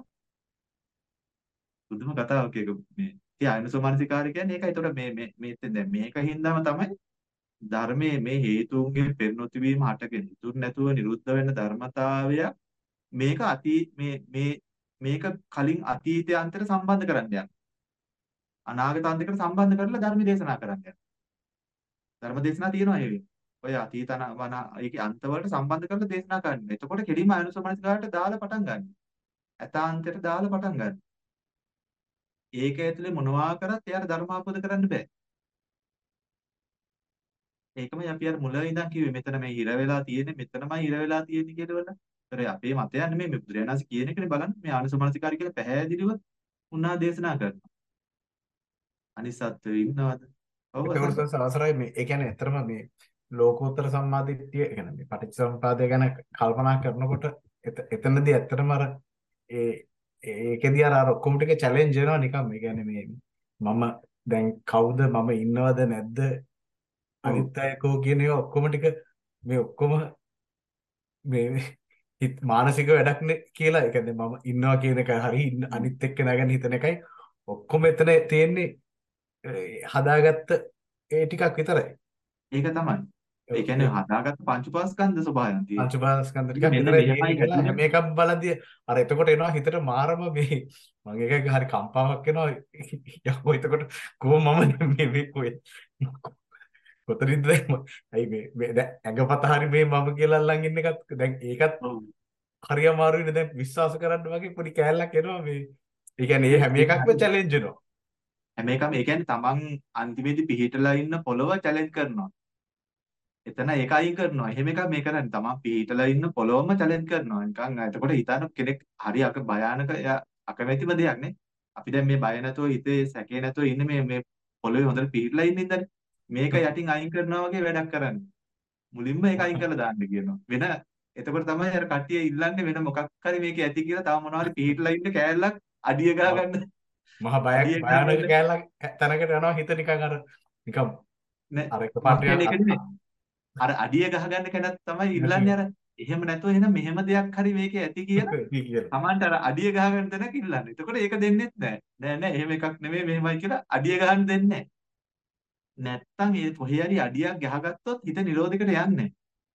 බුදුම කතාවක් ඒක මේ ඒ අයනසෝමනසිකාරය කියන්නේ ඒකයි. එතකොට මේ මේ මේ දැන් මේකින්දම තමයි ධර්මයේ මේ හේතුන්ගේ පෙරනොතිවීම හටගෙන ඉතුරු නැතුව නිරුද්ධ වෙන ධර්මතාවය මේක අතී මේ මේ මේක කලින් අතීතය අන්තර සම්බන්ධ කරන්න යනවා. අනාගත අන්තයකට සම්බන්ධ කරලා ධර්ම දේශනා කරන්න යනවා. ධර්ම දේශනා තියෙනවා ඒ වෙන්නේ. ඔය අතීත වන ඒකේ අන්තවලට සම්බන්ධ කරලා දේශනා කරන්න. එතකොට කෙලින්ම අයනසෝමනසිකාරයට දාලා පටන් ගන්න. ඇතාන්තයට දාලා පටන් ගන්න. ඒක ඇතුලේ මොනවා කරත් එයාට ධර්මාපෝද කරන්න බෑ. ඒකමයි අපි අර මුල ඉඳන් කිව්වේ මෙතන මේ හිර වෙලා තියෙන්නේ මෙතනමයි හිර වෙලා තියෙන්නේ කියලාවල. ඒතර අපේ මතයන් නෙමෙයි මේ බුදුරජාණන්සේ කියන එකනේ බලන්න මේ ආනසමනසිකාරය කියලා පැහැදිලිව උන්නා දේශනා කරනවා. අනිත් සත්වෙ ඉන්නවද? ඔව් ඒකවලට අවසරයි මේ ඒ කියන්නේ ඇත්තටම මේ ලෝකෝත්තර සම්මාදිට්ඨිය කියන්නේ මේ පටිච්චසමුපාදය ගැන කල්පනා කරනකොට එතනදී ඇත්තටම අර ඒ ඒකෙදී අර ඔක්කොම ටික චැලෙන්ජ් වෙනවා නිකන් මේ කියන්නේ මේ මම දැන් කවුද මම ඉන්නවද නැද්ද අනිත් අය කෝ කියන ඒවා ඔක්කොම ටික මේ ඔක්කොම මේ මානසික වැඩක් නේ කියලා. ඒ කියන්නේ මම ඉන්නවා කියන එක හරි අනිත් එක්ක නැගගෙන හිතන එකයි ඔක්කොම එතන තියෙන්නේ හදාගත්ත ඒ ටිකක් විතරයි. ඒක තමයි. ඒ කියන්නේ හදාගත්ත පංච උපාස්කන්ධ ස්වභාවයන් තියෙනවා. පංච උපාස්කන්ධ ටිකක් විතරයි තියෙන්නේ. හැම එකක් බලද්දී අර එතකොට එනවා හිතට මාරම මේ මගේ එකක හරි කම්පාවක් එනවා. යකෝ එතකොට කොහොම මම මේ මේ කොහෙ කොතනින්ද දැන් අයි මේ මේ දැන් ඇඟපත හරි මේ මම කියලා අල්ලන් ඉන්න එකත් දැන් ඒකත් හරි අමාරුයිනේ දැන් විශ්වාස කරන්න වගේ පොඩි කෑල්ලක් එනවා මේ. ඒ කියන්නේ හැම එකක්ම චැලෙන්ජ් වෙනවා. හැම එකම ඒ කියන්නේ තමන් අන්තිමේදී පිහිටලා ඉන්න පොළව චැලෙන්ජ් කරනවා. එතන ඒක අයින් කරනවා. එහෙම එකක් මේ කරන්නේ. තමන් පිහිටලා ඉන්න පොළොවම චැලෙන්ජ් කරනවා. නිකන් එතකොට හිතන්න කෙනෙක් හරි අක භයානක අකමැතිම දෙයක් නේ. අපි දැන් මේ බය නැතුව හිතේ සැකේ නැතුව ඉන්නේ මේ මේ පොළොවේ හොඳට පිහිටලා ඉන්න ඉඳන් මේක යටින් අයින් කරනවා වගේ වැඩක් කරන්නේ. මුලින්ම ඒක අයින් කරලා දාන්න කියනවා. වෙන එතකොට තමයි අර කට්ටිය ඉල්ලන්නේ වෙන මොකක් හරි මේක ඇති කියලා තව මොනවා හරි පිහිටලා ඉන්න කෑල්ලක් අඩිය ගහ ගන්න. මහා බයක් භයානක කෑල්ලක් තැනකට යනවා හිත නිකන් අර නිකන් අර එකපාරට අර අඩිය ගහ ගන්න කෙනත් තමයි ඉල්ලන්නේ අර එහෙම නැතුව එහෙනම් මෙහෙම දෙයක් හරි මේකේ ඇති කියලා තමන්ට අර අඩිය ගහ ගන්න තැනක ඉල්ලන්නේ. එතකොට ඒක දෙන්නෙත් නෑ. නෑ නෑ එහෙම එකක් නෙමෙයි මෙහෙමයි කියලා අඩිය ගහන්න දෙන්නේ නෑ. නැත්තම් ඒ කොහේ හරි අඩියක් ගහගත්තොත් හිත නිරෝධයකට යන්නේ.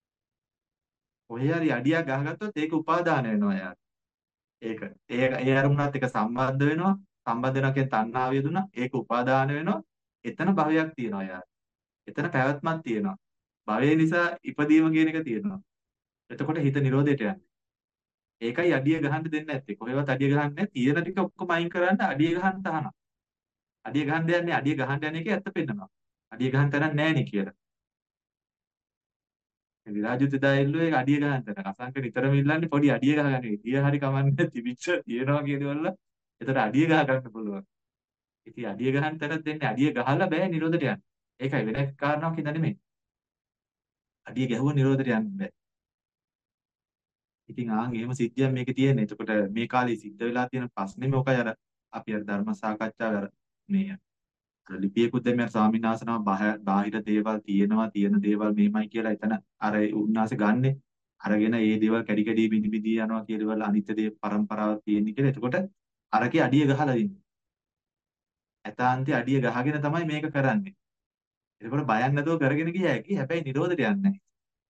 කොහේ හරි අඩියක් ගහගත්තොත් ඒක උපාදාන වෙනවා යාට. ඒක ඒ ඒ අරමුණත් එක සම්බන්ධ වෙනවා. සම්බන්ධ වෙනවා කියන්නේ තණ්හාව යෙදුණා. ඒක උපාදාන වෙනවා. එතන භවයක් තියෙනවා යාට. එතන පැවැත්මක් තියෙනවා. භවය නිසා ඉපදීම කියන එක තියෙනවා. එතකොට හිත නිරෝධයට යන්නේ. ඒකයි අඩිය ගහන්න දෙන්නේ නැත්තේ. කොහෙවත් අඩිය ගහන්නේ නැහැ. තියෙන ටික ඔක්කොම අයින් කරන්න අඩිය ගහන්න තහනම්. අඩිය ගහන්න යන්නේ අඩිය ගහන්න යන්නේ එකේ ඇත්ත පෙන්නනවා. අඩිය ගහන්න තරක් නැහැ නේ කියලා. ඉතින් රාජුත් එදා එල්ලුවේ ඒක අඩිය ගහන්න තරක්. අසංක නිතරම ඉල්ලන්නේ පොඩි අඩිය ගහගන්න. ඉතිය හරි කමන්නේ තිබිච්ච තියනවා කියනවල. ඒතර අඩිය ගහ ගන්න පුළුවන්. ඉතින් අඩිය ගහන්න තරක් දෙන්නේ අඩිය ගහලා බෑ නිරෝධයට යන්න. ඒකයි වෙන කාරණාවක් හින්දා නෙමෙයි. අඩිය ගැහුව නිරෝධයට යන්න බෑ. ඉතින් ආන් එහෙම සිද්ධියක් මේකේ තියෙන්නේ. එතකොට මේ කාලේ සිද්ධ වෙලා තියෙන ප්‍රශ්නේ මොකයි අර අපි අර ධර්ම සාකච්ඡාවේ අර මේ අර ලිපියකුත් දැන් මම ස්වාමීන් වහන්සේ නම බාහිර දේවල් තියෙනවා තියෙන දේවල් මෙහෙමයි කියලා එතන අර උන්වහන්සේ ගන්නෙ අරගෙන ඒ දේවල් කැඩි කැඩි බිනි බිනි යනවා කියලා අනිත්‍ය දේ පරම්පරාවක් තියෙන්නේ කියලා. එතකොට අරකේ අඩිය ගහලා ඉන්නේ. ඇතාන්තේ අඩිය ගහගෙන තමයි මේක කරන්නේ. එතකොට බයක් නැතුව කරගෙන ගියා හැකි. හැබැයි නිරෝධයට යන්නේ නැහැ.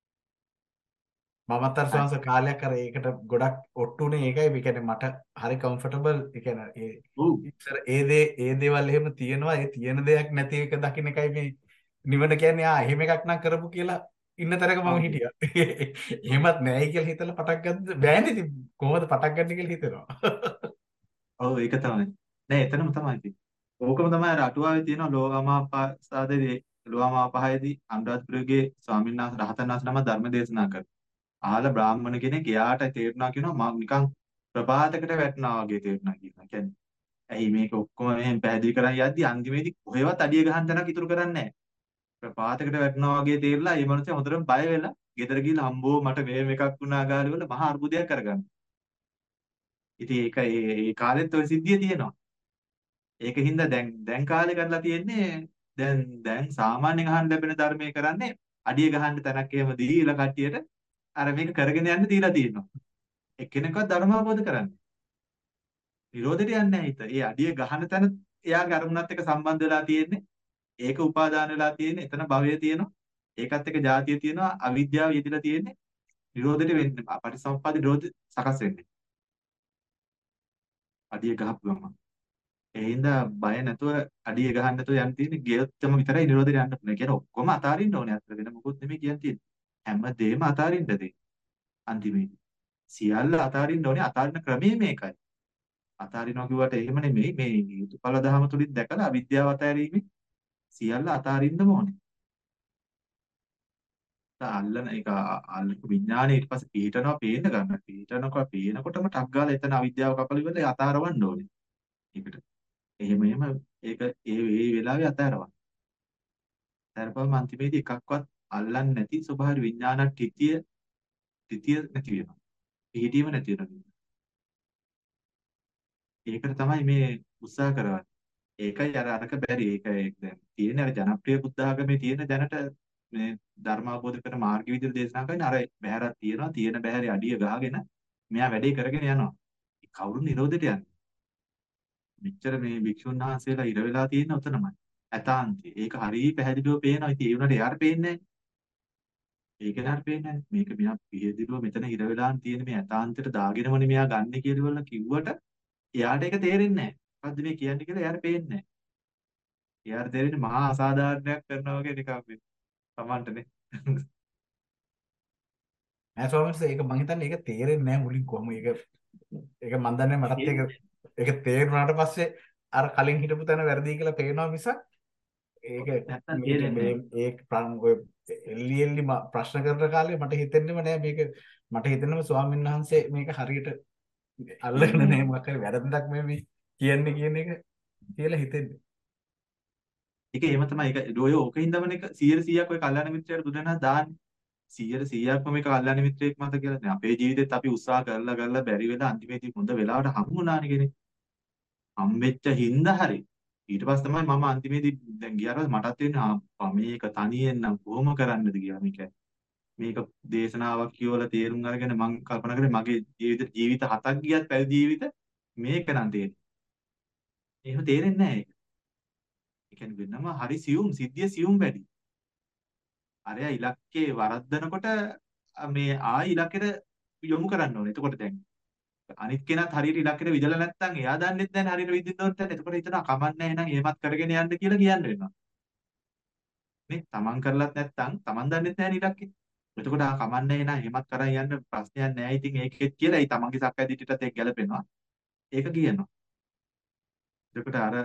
මමත් අර සංස කාලයක් අර ඒකට ගොඩක් ඔට්ටුනේ ඒකයි මේ කියන්නේ මට හරි කම්ෆර්ටබල් ඒ කියන්නේ ඒ ඔව් ඉස්සර ඒ දේ ඒ දේවල් එහෙම තියෙනවා ඒ තියෙන දෙයක් නැති එක දකින්න එකයි මේ නිවන කියන්නේ ආ එහෙම එකක් නම් කරපු කියලා ඉන්න තරක මම ඔව් හිටියා. එහෙමත් නැහැ කියලා හිතලා පටක් ගන්න බෑනේ ඉතින් කොහොමද පටක් ගන්න කියලා හිතෙනවා. ඔව් ඒක තමයි. නෑ එතනම තමයි තියෙන්නේ. ඕකම තමයි අර අටුවාවේ තියෙන ලෝකමාපාසාදේ ලෝකමාපහයේදී අනුරාධපුරයේ ස්වාමීන් වහන්සේ රහතන් වහන්සේ නම ධර්ම දේශනා කරා. අහලා බ්‍රාහ්මණ කෙනෙක් එයාට තේරුණා කියනවා මම නිකන් ප්‍රපාතයකට වැටෙනවා වගේ තේරුණා කියනවා. කියන්නේ ඇයි මේක ඔක්කොම මෙහෙම පැහැදිලි කරන් යද්දි අන්තිමේදී කොහෙවත් අඩිය ගහන්න තැනක් ඉතුරු කරන්නේ නැහැ. ප්‍රපාතයකට වැටෙනවා වගේ තේරලා මේ මනුස්සයා හොඳටම බය වෙලා ගෙදර ගිහලා හම්බෝ මට මෙහෙම එකක් වුණා ගාලේ වල මහා අර්බුදයක් කරගන්න. ඉතින් ඒක ඒ ඒ කාලෙත් ওই සිද්ධිය තියෙනවා. ඒකින්ද දැන් දැන් කාලේ කරලා තියෙන්නේ දැන් දැන් සාමාන්‍යයෙන් අහන්න ලැබෙන ධර්මයේ කරන්නේ අඩිය ගහන්න තැනක් එහෙම දීලා කට්ටියට අර මේක කරගෙන යන්න දීලා තියෙනවා. එක්කෙනෙක්වත් ධර්ම අවබෝධ කරන්නේ. නිරෝධයට යන්නේ නැහැ හිත. ඒ අඩිය ගහන තැන එයාගේ අරමුණත් එක්ක සම්බන්ධ වෙලා තියෙන්නේ. ඒක උපාදාන වෙලා තියෙන්නේ. එතන භවය තියෙනවා. ඒකත් එක්ක ජාතිය තියෙනවා. අවිද්‍යාව යෙදিলা තියෙන්නේ. නිරෝධයට වෙන්නේ. පටිසමුප්පාද නිරෝධ සකස් වෙන්නේ. අඩිය ගහපු ගමන්. ඒ හින්දා බය නැතුව අඩිය ගහන්න නැතුව යන්න තියෙන්නේ. ගෙයොත්ම විතරයි නිරෝධයට යන්න පුළුවන්. ඒ කියන්නේ ඔක්කොම අතාරින්න ඕනේ. අතර වෙන මොකුත් නෙමෙයි කියන්නේ. හැම දෙයක්ම අතාරින්න දෙන්නේ. අන්තිමේදී සියල්ල අතාරින්න ඕනේ. අතාරින ක්‍රමය මේකයි. අතාරිනවා කිව්වට එහෙම නෙමෙයි. මේ හේතුඵල ධහම තුලින් දැකලා අවිද්‍යාව අතාරීමේ සියල්ල අතාරින්න ඕනේ. අල්ලන ඒක අල්ලපු විඥානේ ඊට පස්සේ පිහිටනවා පේන්න ගන්න. පිහිටනකොට පේනකොටම ටක් ගාලා එතන අවිද්‍යාව කපල ඉවරලා අතාරවන්න ඕනේ. ඒකට. එහෙම එහෙම ඒක ඒ ඒ වෙලාවේ අතාරවන්න. අතාරපුවම අන්තිමේදී එකක්වත් අල්ලන්නේ නැති ස්වභාව විඥානක් තිතිය තිතිය නැති වෙනවා. පිහිටීම නැති වෙනවා. ඒකට තමයි මේ උත්සාහ කරවන්නේ. ඒකයි අර අරක බැරි. ඒකයි දැන් තියෙන අර ජනප්‍රිය බුද්ධ ආගමේ තියෙන දැනට මේ ධර්ම අවබෝධ කරන මාර්ග විදිහට දේශනා කරන අර බහැරක් තියෙනවා. තියෙන බහැරේ අඩිය ගහගෙන මෙයා වැඩේ කරගෙන යනවා. කවුරු නිරෝධයට යන්නේ? මෙච්චර මේ භික්ෂුන් වහන්සේලා ඉර වෙලා තියෙන උතනමයි. ඇතාන්තේ. ඒක හරිය පැහැදිලිව පේනවා. ඉතින් ඒ උනට එයාට පේන්නේ නැහැ. ඒක නහර පේන්නේ නැහැ. මේක මෙයා පිළිදිරුව මෙතන ඉර වෙලාන් තියෙන මේ ඇතාන්තයට දාගෙනමනේ මෙයා ගන්න කියලා කිව්වට එයාට ඒක තේරෙන්නේ නැහැ. මොකද්ද මේ කියන්නේ කියලා එයාට පේන්නේ නැහැ. එයාට තේරෙන්නේ මහා අසාධාරණයක් කරනවා වගේ නිකන් මේ Tamanටනේ. නෑ ස්වාමීන් වහන්සේ ඒක මං හිතන්නේ ඒක තේරෙන්නේ නැහැ මුලින් කොහොම ඒක ඒක මන් දන්නේ මටත් ඒක ඒක තේරුණාට පස්සේ අර කලින් හිටපු තැන වැරදි කියලා පේනවා මිසක් ඒක නැත්තම් මේක තේරෙන්නේ මේ ඒ එල්ලි එල්ලි ප්‍රශ්න කරන කාලේ මට හිතෙන්නේම නෑ මේක මට හිතෙන්නම ස්වාමීන් වහන්සේ මේක හරියට අල්ලගෙන නෑ මොකක් හරි වැරද්දක් මේ මේ කියන්නේ කියන එක කියලා හිතෙන්නේ. ඒක එහෙම තමයි. ඒක ඔය ඕකින්දමන එක සීයට සීයක් ඔය කල්යාණ මිත්‍රයාට දුන්නා දාන්නේ. සීයට සීයක්ම මේක කල්යාණ මිත්‍රයෙක් මත කියලා නේ. අපේ ජීවිතේත් අපි උත්සාහ කරලා කරලා බැරි වෙලා අන්තිමේදී හොඳ වෙලාවට හම්බ වුණානේ කෙනෙක්. හම්බෙච්ච හින්දා හරි. ඊට පස්සේ තමයි මම අන්තිමේදී දැන් ගියාට මටත් වෙන්නේ ආ මේක තනියෙන් නම් කොහොම කරන්නද කියලා මේක. මේක දේශනාවක් කියවලා තේරුම් අරගෙන මම කල්පනා කරේ මගේ ජීවිත ජීවිත හතක් ගියත් පැවිදි ජීවිත මේක නම් තේරෙන්නේ. එහෙම තේරෙන්නේ නැහැ ඒක. ඒ කියන්නේ වෙනම හරි සියුම් සිද්ධිය සියුම් වැඩි. අරයා ඉලක්කේ වරද්දනකොට මේ ආයි ඉලක්කෙට යොමු කරන්න ඕනේ. එතකොට දැන් අනිත් කෙනාත් හරියට ඉලක්කෙට විදලා නැත්නම් එයා දන්නෙත් නැහැ හරියට විදින්න ඕනේ නැහැ. එතකොට හිතනවා කමන්නේ නැහැ එහෙනම් එහෙමත් කරගෙන යන්න කියලා කියන්න වෙනවා. නේ තමන් කරලත් නැත්නම් තමන් දන්නෙත් නැහැ ඉලක්කේ. එතකොට ආ කමන්නේ නැහැ එහෙමත් කරන් යන්න ප්‍රශ්නයක් නැහැ. ඉතින් ඒකෙත් කියලා ඒ තමන්ගේ සක්කාය දිට්ඨියටත් ඒක ගැලපෙනවා. ඒක කියනවා. එතකොට අර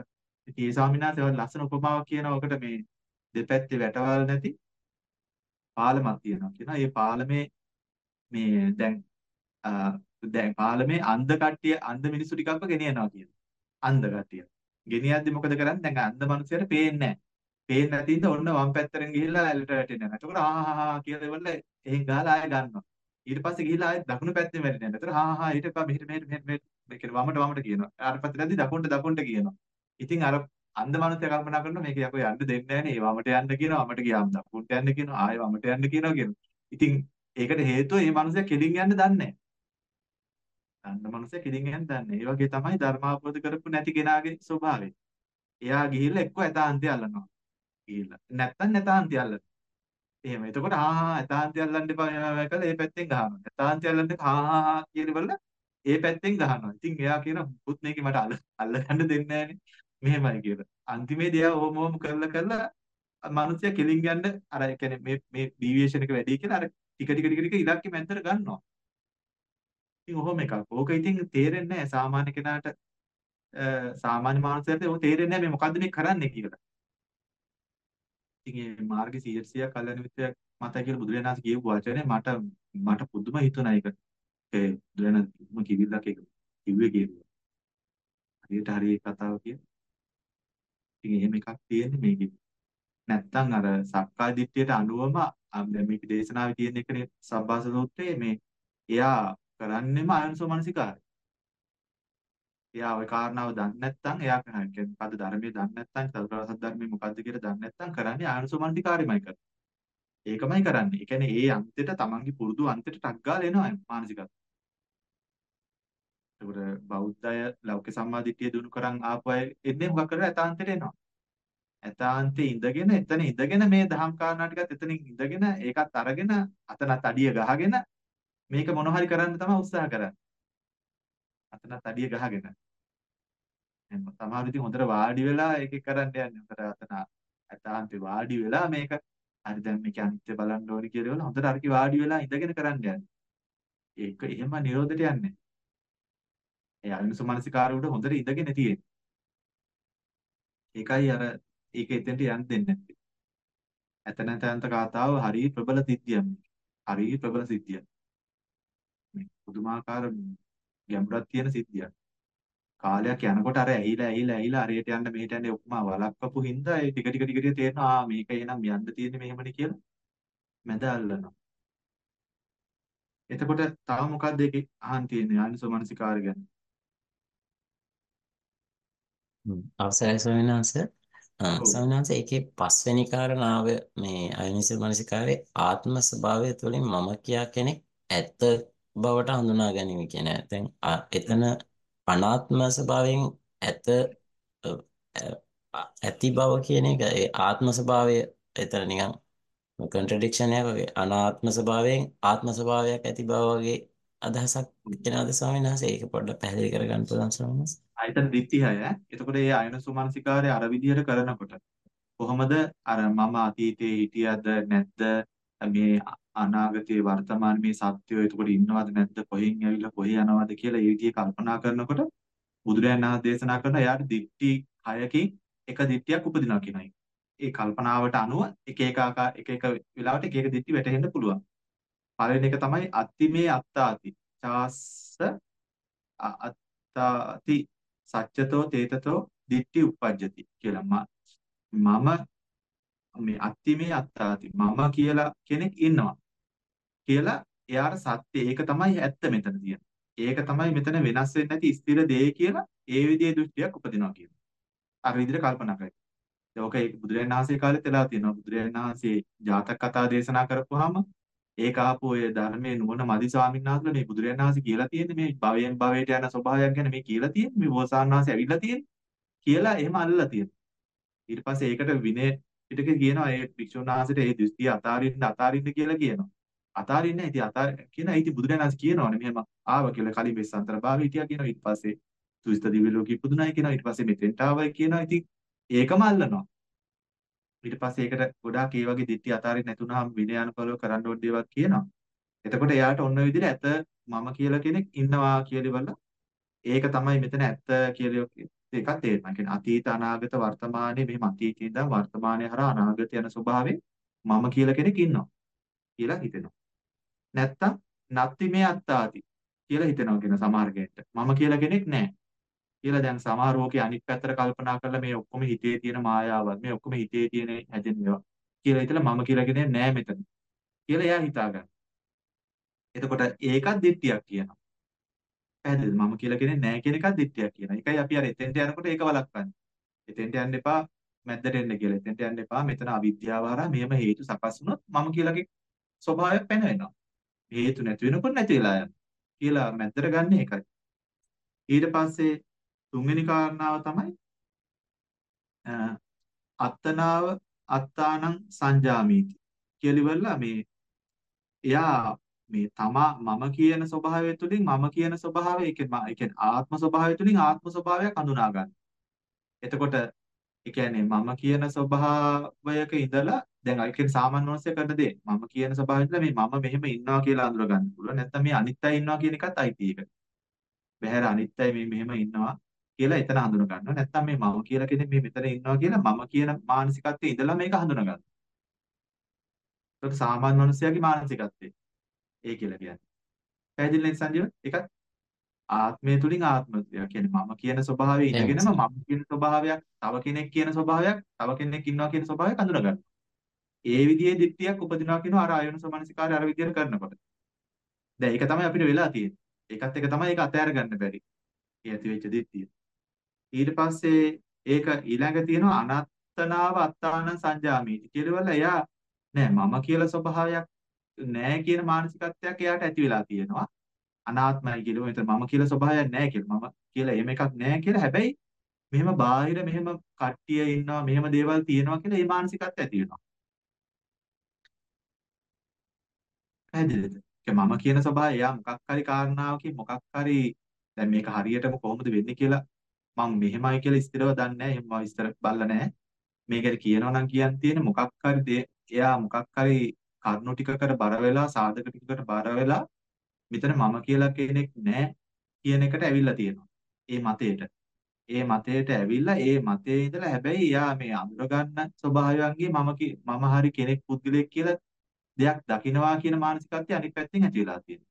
ඉතින් ඒ ස්වාමීන් වහන්සේ ඔය ලස්සන උපමාවක් කියනවා. ඔකට මේ දෙපැත්තේ වැටවල් නැති පාලමක් තියෙනවා කියනවා. ඒ පාලමේ මේ දැන් අ, දැන් පාලමේ අන්ධ කට්ටිය අන්ධ මිනිස්සු ටිකක්ව ගෙනියනවා කියනවා. අන්ධ කට්ටිය. ගෙනියද්දි මොකද කරන්නේ? දැන් අන්ධ මිනිස්සුන්ට පේන්නේ නැහැ. පේන්නේ නැති ඉඳ ඔන්න වම් පැත්තෙන් ගිහිල්ලා ඇලට වැටෙනවා. එතකොට ආහා කියලා ඉවරල එහෙන් ගහලා ආයෙ ගන්නවා. ඊට පස්සේ ගිහිල්ලා ආයෙ දකුණු පැත්තෙන් වැටෙනවා. එතකොට ආහා ඊට පස්සේ මෙහෙට මෙහෙට මෙහෙට මෙහෙට මේ කියන වමට වමට කියනවා. ආයෙ පැත්තට යද්දි දකුණට දකුණට කියනවා. ඉතින් අර අන්ධ මනුස්සයා කල්පනා කරනවා මේක යකෝ යන්න දෙන්නේ නැහැ නේ. වමට යන්න කියනවා. වමට ගියාම දකුණට යන්න කියනවා. ආයෙ වමට යන්න කියනවා කියනවා. ඉතින් ඒකට හේතුව මේ මනුස්සයා කෙලින් යන්න දන්නේ නැහැ. අන්ධ මනුස්සයා කෙලින් යන්න දන්නේ නැහැ. ඒ වගේ තමයි ධර්මාවබෝධ කරපු නැති කෙනාගේ ස්වභාවය. එයා ගිහිල්ලා එක්ක ඇතාන්තය අල්ලනවා. ගිහිල්ලා. නැත්තම් නැතාන්තය අල්ලනවා. එහෙම. එතකොට ආ ආ ඇතාන්තය අල්ලන්න එපා කියලා ඒ පැත්තෙන් ගහනවා. ඇතාන්තය අල්ලන්න ආ ආ ආ කියලා බලලා ඒ පැත්තෙන් ගහනවා. ඉතින් එයා කියන පුත් මේකේ මට අල්ල අල්ල ගන්න දෙන්නේ නැහනේ. මෙහෙමයි කියලා. අන්තිමේදී එයා ඕම ඕම කරලා කරලා මිනිස්සයා කෙලින් යන්න අර ඒ කියන්නේ මේ මේ ඩීවියේෂන් එක වැඩි කියලා අර ටික ටික ටික ටික ඉලක්කෙ මැද්දට ගන්නවා. ඉතින් ඔහොම එකක්. ඕක ඉතින් තේරෙන්නේ නැහැ සාමාන්‍ය කෙනාට සාමාන්‍ය මානසිකයට ඕක තේරෙන්නේ නැහැ මේ මොකද්ද මේ කරන්නේ කියලා. ඉතින් මේ මාර්ග සියයට සියයක් කල්යන මිත්‍රයක් මතයි කියලා බුදුරජාණන් වහන්සේ කියපු වචනේ මට මට පුදුම හිතුණා ඒක. ඒ බුදුරජාණන් පුදුම කිවිල්ලක් ඒක කිව්වේ කියලා. හරියට හරිය කතාව කියන. ඉතින් එහෙම එකක් තියෙන්නේ මේකේ. නැත්තම් අර සක්කාය දිට්ඨියට අනුවම දැන් මේක දේශනාවේ තියෙන එකනේ සබ්බාස සූත්‍රයේ මේ එයා කරන්නේම අයෝනිසෝ මනසිකාරය. එයා ওই කාරණාව දන්නේ නැත්නම් එයා කියන්නේ මොකද්ද ධර්මයේ දන්නේ නැත්නම් චතුරාර්ය සත්‍ය ධර්මයේ මොකද්ද කියලා දන්නේ නැත්නම් කරන්නේ අයෝනිසෝ මනසිකාරයමයි කරන්නේ. ඒකමයි කරන්නේ. ඒ කියන්නේ ඒ අන්තයට තමන්ගේ පුරුදු අන්තයට ටක් ගාලා එනවා මානසිකව. ඒකට බෞද්ධය ලෞකික සම්මාදිටිය දුරු කරන් ආපු අය එන්නේ මොකක් කරලා ඇතාන්තයට එනවා. ඇතාන්තේ ඉඳගෙන එතන ඉඳගෙන මේ දහම් කාරණා ටිකත් එතනින් ඉඳගෙන ඒකත් අරගෙන අතනත් අඩිය ගහගෙන මේක මොන හරි කරන්න තමයි උත්සාහ කරන්නේ. අතනත් අඩිය ගහගෙන. එහෙනම් සමහර ඉතින් හොඳට වාඩි වෙලා ඒක කරන්න යන්නේ. හොඳට අතන ඇතාන්තේ වාඩි වෙලා මේක හරි දැන් මේක අනිත්‍ය බලන්න ඕනි කියලා වල හොඳට අරකි වාඩි වෙලා ඉඳගෙන කරන්න යන්නේ. ඒක එහෙම නිරෝධයට යන්නේ. ඒ අයෝනිසෝ මනසිකාරය උඩ හොඳට ඉඳගෙන තියෙන්නේ. ඒකයි අර ඒක එතෙන්ට යන්න දෙන්නේ නැත්තේ. ඇත නැතන්ත කතාව හරිය ප්‍රබල සිද්ධියක්. හරිය ප්‍රබල සිද්ධියක්. මේ පුදුමාකාර ගැඹුරක් තියෙන සිද්ධියක්. කාලයක් යනකොට අර ඇහිලා ඇහිලා ඇහිලා හරියට යන්න මෙහෙට යන්නේ ඔක්කොම වලක්වපු හින්දා ඒ ටික ටික ටික ටික තේරෙනවා ආ මේක එහෙනම් යන්න තියෙන්නේ මෙහෙමනේ කියලා මැද අල්ලනවා. එතකොට තව මොකක්ද ඒකේ අහන් තියෙන්නේ අයෝනිසෝ මනසිකාරය ගැන? අවසරයි ස්වාමීන් වහන්සේ. අ, ඔව්. ස්වාමීන් වහන්සේ ඒකේ පස්වෙනි කාරණාව මේ අයෝනිසෝ මනසිකාරයේ ආත්ම ස්වභාවය තුළින් මම කියා කෙනෙක් ඇත්ත බවට හඳුනා ගැනීම කියන එක. දැන් අ, එතන අනාත්ම ස්වභාවයෙන් ඇත අ, අ, ඇති බව කියන එක ඒ ආත්ම ස්වභාවය එතන නිකන් කොන්ට්‍රඩික්ෂන් එකක් වගේ අනාත්ම ස්වභාවයෙන් ආත්ම ස්වභාවයක් ඇති බව වගේ අදහසක් කියනවාද ස්වාමීන් වහන්සේ? ඒක පොඩ්ඩක් පැහැදිලි කරගන්න පුළුවන් ස්වාමීන් වහන්සේ? ආයතන දිට්ඨිය ඈ. එතකොට මේ අයෝනිසෝ මනසිකාරය අර විදිහට කරනකොට කොහොමද අර මම අතීතයේ හිටියද නැද්ද මේ අනාගතයේ වර්තමාන මේ සත්‍යය එතකොට ඉන්නවද නැද්ද කොහෙන් ඇවිල්ලා කොහේ යනවද කියලා ඒ විදිහේ කල්පනා කරනකොට බුදුරජාණන් වහන්සේ දේශනා කරන එයාට දිට්ඨි හයකින් එක දිට්ඨියක් උපදිනවා කියනවා. ඒ කල්පනාවට අනුව එක එක ආකාර එක එක වෙලාවට එක එක දිට්ඨි වැටහෙන්න පුළුවන්. පළවෙනි එක තමයි අත්තිමේ අත්තාති. චාස්ස අත්තාති සච්චතෝ තේතතෝ දිට්ඨි උප්පජ්ජති කියලා. මම මේ අත්තිමේ අත්තාති මම කියලා කෙනෙක් ඉන්නවා කියලා එයාට සත්‍ය ඒක තමයි ඇත්ත මෙතන තියෙන. ඒක තමයි මෙතන වෙනස් වෙන්නේ නැති ස්ථිර දෙය කියලා ඒ විදිහේ දෘෂ්ටියක් උපදිනවා කියනවා. අර විදිහට කල්පනා කරයි. ඒක ඒක බුදුරජාණන් වහන්සේ කාලෙත් වෙලා තියෙනවා. බුදුරජාණන් වහන්සේ ජාතක කතා දේශනා කරපුවාම ඒක ආපු ඔය ධර්මයේ නුවණ මදි ස්වාමීන් වහන්සේලා මේ බුදුරජාණන් වහන්සේ කියලා තියෙන්නේ මේ භවයෙන් භවයට යන ස්වභාවයක් ගැන මේ කියලා තියෙන්නේ මේ බෝසතාණන් වහන්සේ ඇවිල්ලා තියෙන්නේ කියලා එහෙම අල්ලලා තියෙනවා. ඊට පස්සේ ඒකට විනය පිටක කියනවා ඒ භික්ෂුන් වහන්සේට ඒ දෘෂ්ටිය අතාරින්න අතාරින්න කියලා කියනවා. අතාරින්නේ ඉතින් අතාර කියන ඉතින් බුදුරජාණන් වහන්සේ කියනවානේ මෙහෙම ආව කියලා කලින් වෙස්සන්තර භාවය හිටියා කියනවා. ඊට පස්සේ තුසිත දිව්‍ය ලෝකෙ ඉපදුනායි කියනවා. ඊට පස්සේ මෙතෙන්ට ආවයි කියනවා. ඉතින් ඒකම අල්ලනවා. ඊට පස්සේ ඒකට ගොඩාක් ඒ වගේ දිට්ටි අතාරින්න නැතුණාම විනය අනුකූලව කරන්න ඕන දේවල් කියනවා. එතකොට එයාට ඔන්න ඔය විදිහට ඇත මම කියලා කෙනෙක් ඉන්නවා කියලා බලලා ඒක තමයි මෙතන ඇත්ත කියලා ඒකත් තේරෙනවා. ඒ කියන්නේ අතීත අනාගත වර්තමානයේ මෙහෙම අතීතේ ඉඳන් වර්තමානයේ හරහා අනාගත යන ස්වභාවයේ මම කියලා කෙනෙක් ඉන්නවා කියලා හිතෙනවා. නැත්තම් නත්ති මේ අත්තාති කියලා හිතනවා කියන සමහර කෙනෙක්ට. මම කියලා කෙනෙක් නැහැ. කියලා දැන් සමහර ඕකේ අනිත් පැත්තට කල්පනා කරලා මේ ඔක්කොම හිතේ තියෙන මායාවක් මේ ඔක්කොම හිතේ තියෙන හැදෙන ඒවා කියලා හිතලා මම කියලා කෙනෙක් නෑ මෙතන කියලා එයා හිතා ගන්න. එතකොට ඒකත් දිට්ඨියක් කියනවා. පැහැදිලිද? මම කියලා කෙනෙක් නෑ කියන එකත් දිට්ඨියක් කියනවා. ඒකයි අපි අර එතෙන්ට යනකොට ඒක වළක්වන්නේ. එතෙන්ට යන්න එපා මැද්දට එන්න කියලා. එතෙන්ට යන්න එපා මෙතන අවිද්‍යාව හරහා මෙහෙම හේතු සකස් වුණොත් මම කියලාගේ ස්වභාවයක් පැනවෙනවා. හේතු නැති වෙනකොට නැති වෙලා යනවා. කියලා මැද්දට ගන්න එකයි. ඊට පස්සේ තුන්වෙනි කාරණාව තමයි අත්තනාව අත්තානං සංජාමීති කියලා ඉවරලා මේ එයා මේ තමා මම කියන ස්වභාවය තුළින් මම කියන ස්වභාවය ඒ කියන්නේ ආත්ම ස්වභාවය තුළින් ආත්ම ස්වභාවයක් හඳුනා ගන්න. එතකොට ඒ කියන්නේ මම කියන ස්වභාවයක ඉඳලා දැන් අය කියන සාමාන්‍ය මනුස්සය කරන දේ මම කියන ස්වභාවය ඉඳලා මේ මම මෙහෙම ඉන්නවා කියලා අඳුර ගන්න පුළුවන්. නැත්නම් මේ අනිත් අය ඉන්නවා කියන එකත් අයිති ඒක. බහැර අනිත් අය මේ මෙහෙම ඉන්නවා කියලා එතන හඳුන ගන්නවා. නැත්නම් මේ මම කියලා කෙනෙක් මේ මෙතන ඉන්නවා කියලා මම කියන මානසිකත්වයේ ඉඳලා මේක හඳුන ගන්නවා. ඒක සාමාන්‍ය මනුස්සයාගේ මානසිකත්වය. ඒ කියලා කියන්නේ. පැහැදිලි නේද සංජීව? ඒකත් ආත්මය තුලින් ආත්මය කියන්නේ මම කියන ස්වභාවයේ ඉඳගෙනම මම කියන ස්වභාවයක්, තව කෙනෙක් කියන ස්වභාවයක්, තව කෙනෙක් ඉන්නවා කියන ස්වභාවයක් හඳුන ගන්නවා. ඒ විදිහේ දිට්ඨියක් උපදිනවා කියනවා අර ආයෝනිසෝ මනසිකාරය අර විදිහට කරනකොට. දැන් ඒක තමයි අපිට වෙලා තියෙන්නේ. ඒකත් එක තමයි ඒක අතහැර ගන්න බැරි. ඒ ඇති වෙච්ච දිට්ඨිය. ඊට පස්සේ ඒක ඊළඟ තියෙනවා අනත්තනාව අත්තානං සංජාමීති කියලා වල එයා නෑ මම කියලා ස්වභාවයක් නෑ කියන මානසිකත්වයක් එයාට ඇති වෙලා තියෙනවා අනාත්මයි කියලා මෙතන මම කියලා ස්වභාවයක් නෑ කියලා මම කියලා එහෙම එකක් නෑ කියලා හැබැයි මෙහෙම බාහිර මෙහෙම කට්ටිය ඉන්නවා මෙහෙම දේවල් තියෙනවා කියලා ඒ මානසිකත්වය ඇති වෙනවා පැහැදිලිද ඒ මම කියන ස්වභාවය එයා මොකක් හරි කාරණාවකින් මොකක් හරි දැන් මේක හරියටම කොහොමද වෙන්නේ කියලා මම මෙහෙමයි කියලා ස්ථිරව දන්නේ නැහැ. එහෙම මම විස්තර බලලා නැහැ. මේකට කියනවා නම් කියන්න තියෙන්නේ මොකක් හරි එයා මොකක් හරි කරුණු ටිකකට බර වෙලා සාධක ටිකකට බර වෙලා මෙතන මම කියලා කෙනෙක් නැහැ කියන එකට ඇවිල්ලා තියෙනවා. ඒ මතයට. ඒ මතයට ඇවිල්ලා ඒ මතයේ ඉඳලා හැබැයි එයා මේ අඳුර ගන්න ස්වභාවයන්ගේ මම මම හරි කෙනෙක් පුද්ගලයෙක් කියලා දෙයක් දකිනවා කියන මානසිකත්වය අනිත් පැත්තෙන් ඇති වෙලා තියෙනවා.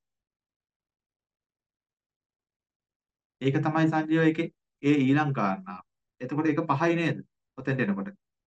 ඒක තමයි සංජීව එකේ ඒ ඊළඟ කාරණාව. එතකොට ඒක පහයි නේද? ඔතෙන්ට එනකොට.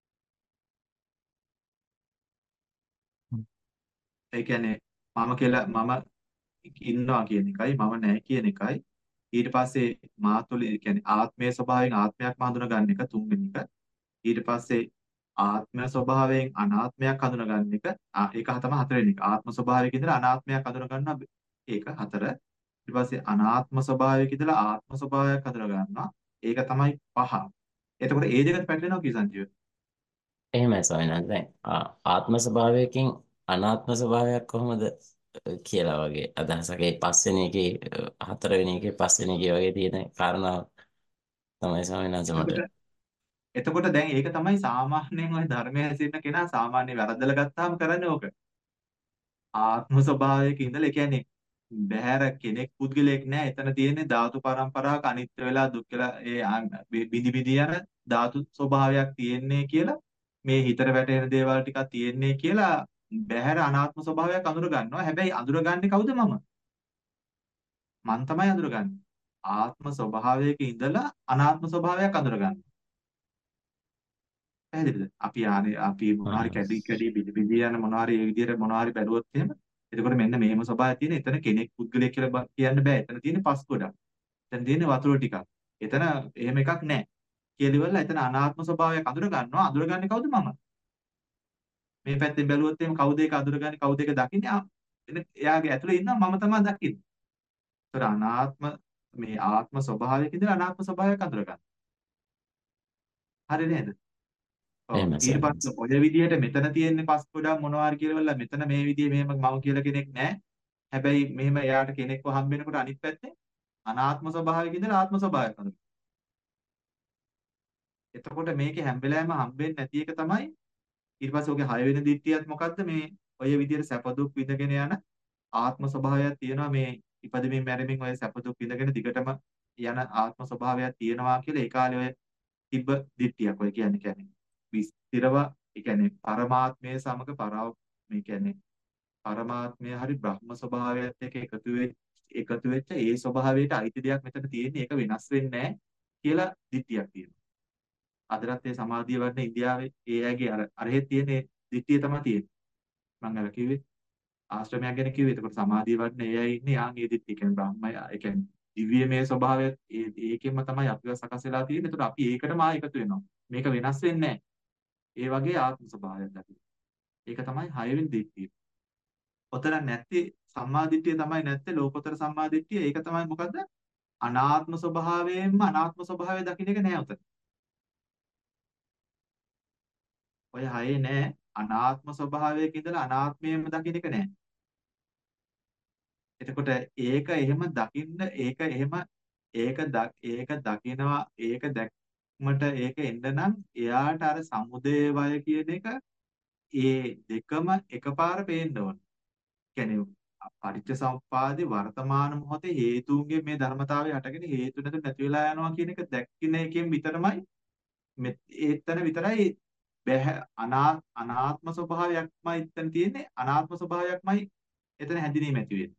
ඒ කියන්නේ මම කියලා මම ඉන්නවා කියන එකයි මම නැහැ කියන එකයි ඊට පස්සේ මා තුළ ඒ කියන්නේ ආත්මයේ ස්වභාවයෙන් ආත්මයක් හඳුනා ගන්න එක තුන්වෙනි එක. ඊට පස්සේ ආත්ම ස්වභාවයෙන් අනාත්මයක් හඳුනා ගන්න එක ඒක තමයි හතරවෙනි එක. ආත්ම ස්වභාවයක ඉඳලා අනාත්මයක් හඳුනා ගන්නවා ඒක හතර. ඊට පස්සේ අනාත්ම ස්වභාවයක ඉඳලා ආත්ම ස්වභාවයක් හඳුනා ගන්නවා. ඒක තමයි පහ. එතකොට ඒ දෙකට පැටලෙනවා කී සංජීව. එහෙමයි ස්වාමීන් වහන්සේ. දැන් ආත්ම ස්වභාවයකින් අනාත්ම ස්වභාවයක් කොහොමද කියලා වගේ අදහසක්. ඒ පස්වෙනි එකේ හතරවෙනි එකේ පස්වෙනි එකේ වගේ තියෙන කාරණා තමයි ස්වාමීන් වහන්සේ මට. එතකොට දැන් ඒක තමයි සාමාන්‍යයෙන් ওই ධර්මයේ හැසිරෙන කෙනා සාමාන්‍ය වැරද්දලා ගත්තාම කරන්නේ ඕක. ආත්ම ස්වභාවයක ඉඳලා ඒ කියන්නේ බහැර කෙනෙක් පුද්ගලයෙක් නෑ. එතන තියෙන්නේ ධාතු පරම්පරාවක අනිත්‍ය වෙලා දුක් වෙලා ඒ බිඳි බිඳි යන ධාතු ස්වභාවයක් තියෙන්නේ කියලා මේ හිතට වැටෙන දේවල් ටිකක් තියෙන්නේ කියලා බහැර අනාත්ම ස්වභාවයක් අඳුර ගන්නවා. හැබැයි අඳුරගන්නේ කවුද මම? මං තමයි අඳුරගන්නේ. ආත්ම ස්වභාවයක ඉඳලා අනාත්ම ස්වභාවයක් අඳුර ගන්නවා. පැහැදිලිද? අපි ආනේ අපි මොනවාරි කැඩි කැඩි බිඳි බිඳි යන මොනවාරි ඒ විදිහට මොනවාරි බැලුවොත් එහෙම එතකොට මෙන්න මෙහෙම ස්වභාවයක් තියෙන. එතන කෙනෙක් පුද්ගලයෙක් කියලා කියන්න බෑ. එතන තියෙන්නේ පස් ගොඩක්. එතන තියෙන්නේ වතුර ටිකක්. එතන එහෙම එකක් නැහැ. කියලා ඉවරලා එතන අනාත්ම ස්වභාවයක් අඳුර ගන්නවා. අඳුරගන්නේ කවුද මම? මේ පැත්තෙන් බැලුවොත් එහෙම කවුද ඒක අඳුරගන්නේ? කවුද ඒක දකින්නේ? ආ එයාගේ ඇතුලේ ඉන්නවා මම තමයි දකින්නේ. ඒතර අනාත්ම මේ ආත්ම ස්වභාවයක ඉඳලා අනාත්ම ස්වභාවයක් අඳුරගන්න. හරි නේද? ඔව් ඊට පස්සේ ඔය විදිහට මෙතන තියෙන්නේ පස් ගොඩක් මොනවාරි කියලා මෙතන මේ විදිහේ මෙහෙම මම කියලා කෙනෙක් නැහැ. හැබැයි මෙහෙම එයාට කෙනෙක්ව හම්බ වෙනකොට අනිත් පැත්තේ අනාත්ම ස්වභාවයක ඉඳලා ආත්ම ස්වභාවයක් හඳුනන. එතකොට මේකේ හැම වෙලාවෙම හම්බෙන්නේ නැති එක තමයි ඊට පස්සේ ඔගේ හය වෙනි දිට්ඨියත් මොකද්ද මේ ඔය විදිහට සැප දුක් විඳගෙන යන ආත්ම ස්වභාවයක් තියෙනවා මේ ඉපදෙමින් මැරෙමින් ඔය සැප දුක් විඳගෙන දිගටම යන ආත්ම ස්වභාවයක් තියෙනවා කියලා ඒ කාලේ ඔය තිබ්බ දිට්ඨියක්. ඔය කියන්නේ කියන්නේ විස්තරව ඒ කියන්නේ පරමාත්මයේ සමග පරාව මේ කියන්නේ පරමාත්මය හරි බ්‍රහ්ම ස්වභාවයත් එක්ක එකතු වෙච්ච එකතු වෙච්ච ඒ ස්වභාවයට අයිති දෙයක් මෙතන තියෙන්නේ. ඒක වෙනස් වෙන්නේ නැහැ කියලා දිට්ඨියක් තියෙනවා. අදටත් ඒ සමාධිය වඩන ඉන්දියාවේ ඒ අයගේ අර අරහෙ තියෙන දිට්ඨිය තමයි තියෙන්නේ. මම අර කිව්වේ ආශ්‍රමයක් ගැන කිව්වේ. එතකොට සමාධිය වඩන ඒ අය ඉන්නේ ආන් ඒ දිට්ඨිය. කියන්නේ බ්‍රහ්මය. ඒ කියන්නේ දිව්‍යමය ස්වභාවය ඒ ඒකෙන්ම තමයි අපිව සකස් වෙලා තියෙන්නේ. එතකොට අපි ඒකටම ආ එකතු වෙනවා. මේක වෙනස් වෙන්නේ නැහැ. ඒ වගේ ආත්ම ස්වභාවයක් දකින්න. ඒක තමයි හයවෙනි දිට්ඨිය. ඔතන නැති සම්මා දිට්ඨිය තමයි නැත්තේ ලෝකෝත්තර සම්මා දිට්ඨිය. ඒක තමයි මොකද්ද? අනාත්ම ස්වභාවයෙන්ම අනාත්ම ස්වභාවය දකින්න එක නෑ උතන. ඔය හයේ නෑ අනාත්ම ස්වභාවයක ඉඳලා අනාත්මයෙන්ම දකින්න එක නෑ. එතකොට ඒක එහෙම දකින්න ඒක එහෙම ඒක ඒක දකිනවා ඒක දැක්මට ඒක එන්න නම් එයාට අර සමුදය වය කියන එක ඒ දෙකම එකපාර පේන්න ඕන. කියන්නේ පටිච්චසමුප්පාදේ වර්තමාන මොහොතේ හේතුන්ගේ මේ ධර්මතාවය හටගෙන හේතු නැතු නැති වෙලා යනවා කියන එක දැක්කින එකෙන් විතරමයි ඒතන විතරයි බැහැ අනාත්ම ස්වභාවයක්මයි එතන තියෙන්නේ අනාත්ම ස්වභාවයක්මයි එතන හැඳිනීම ඇති වෙන්නේ.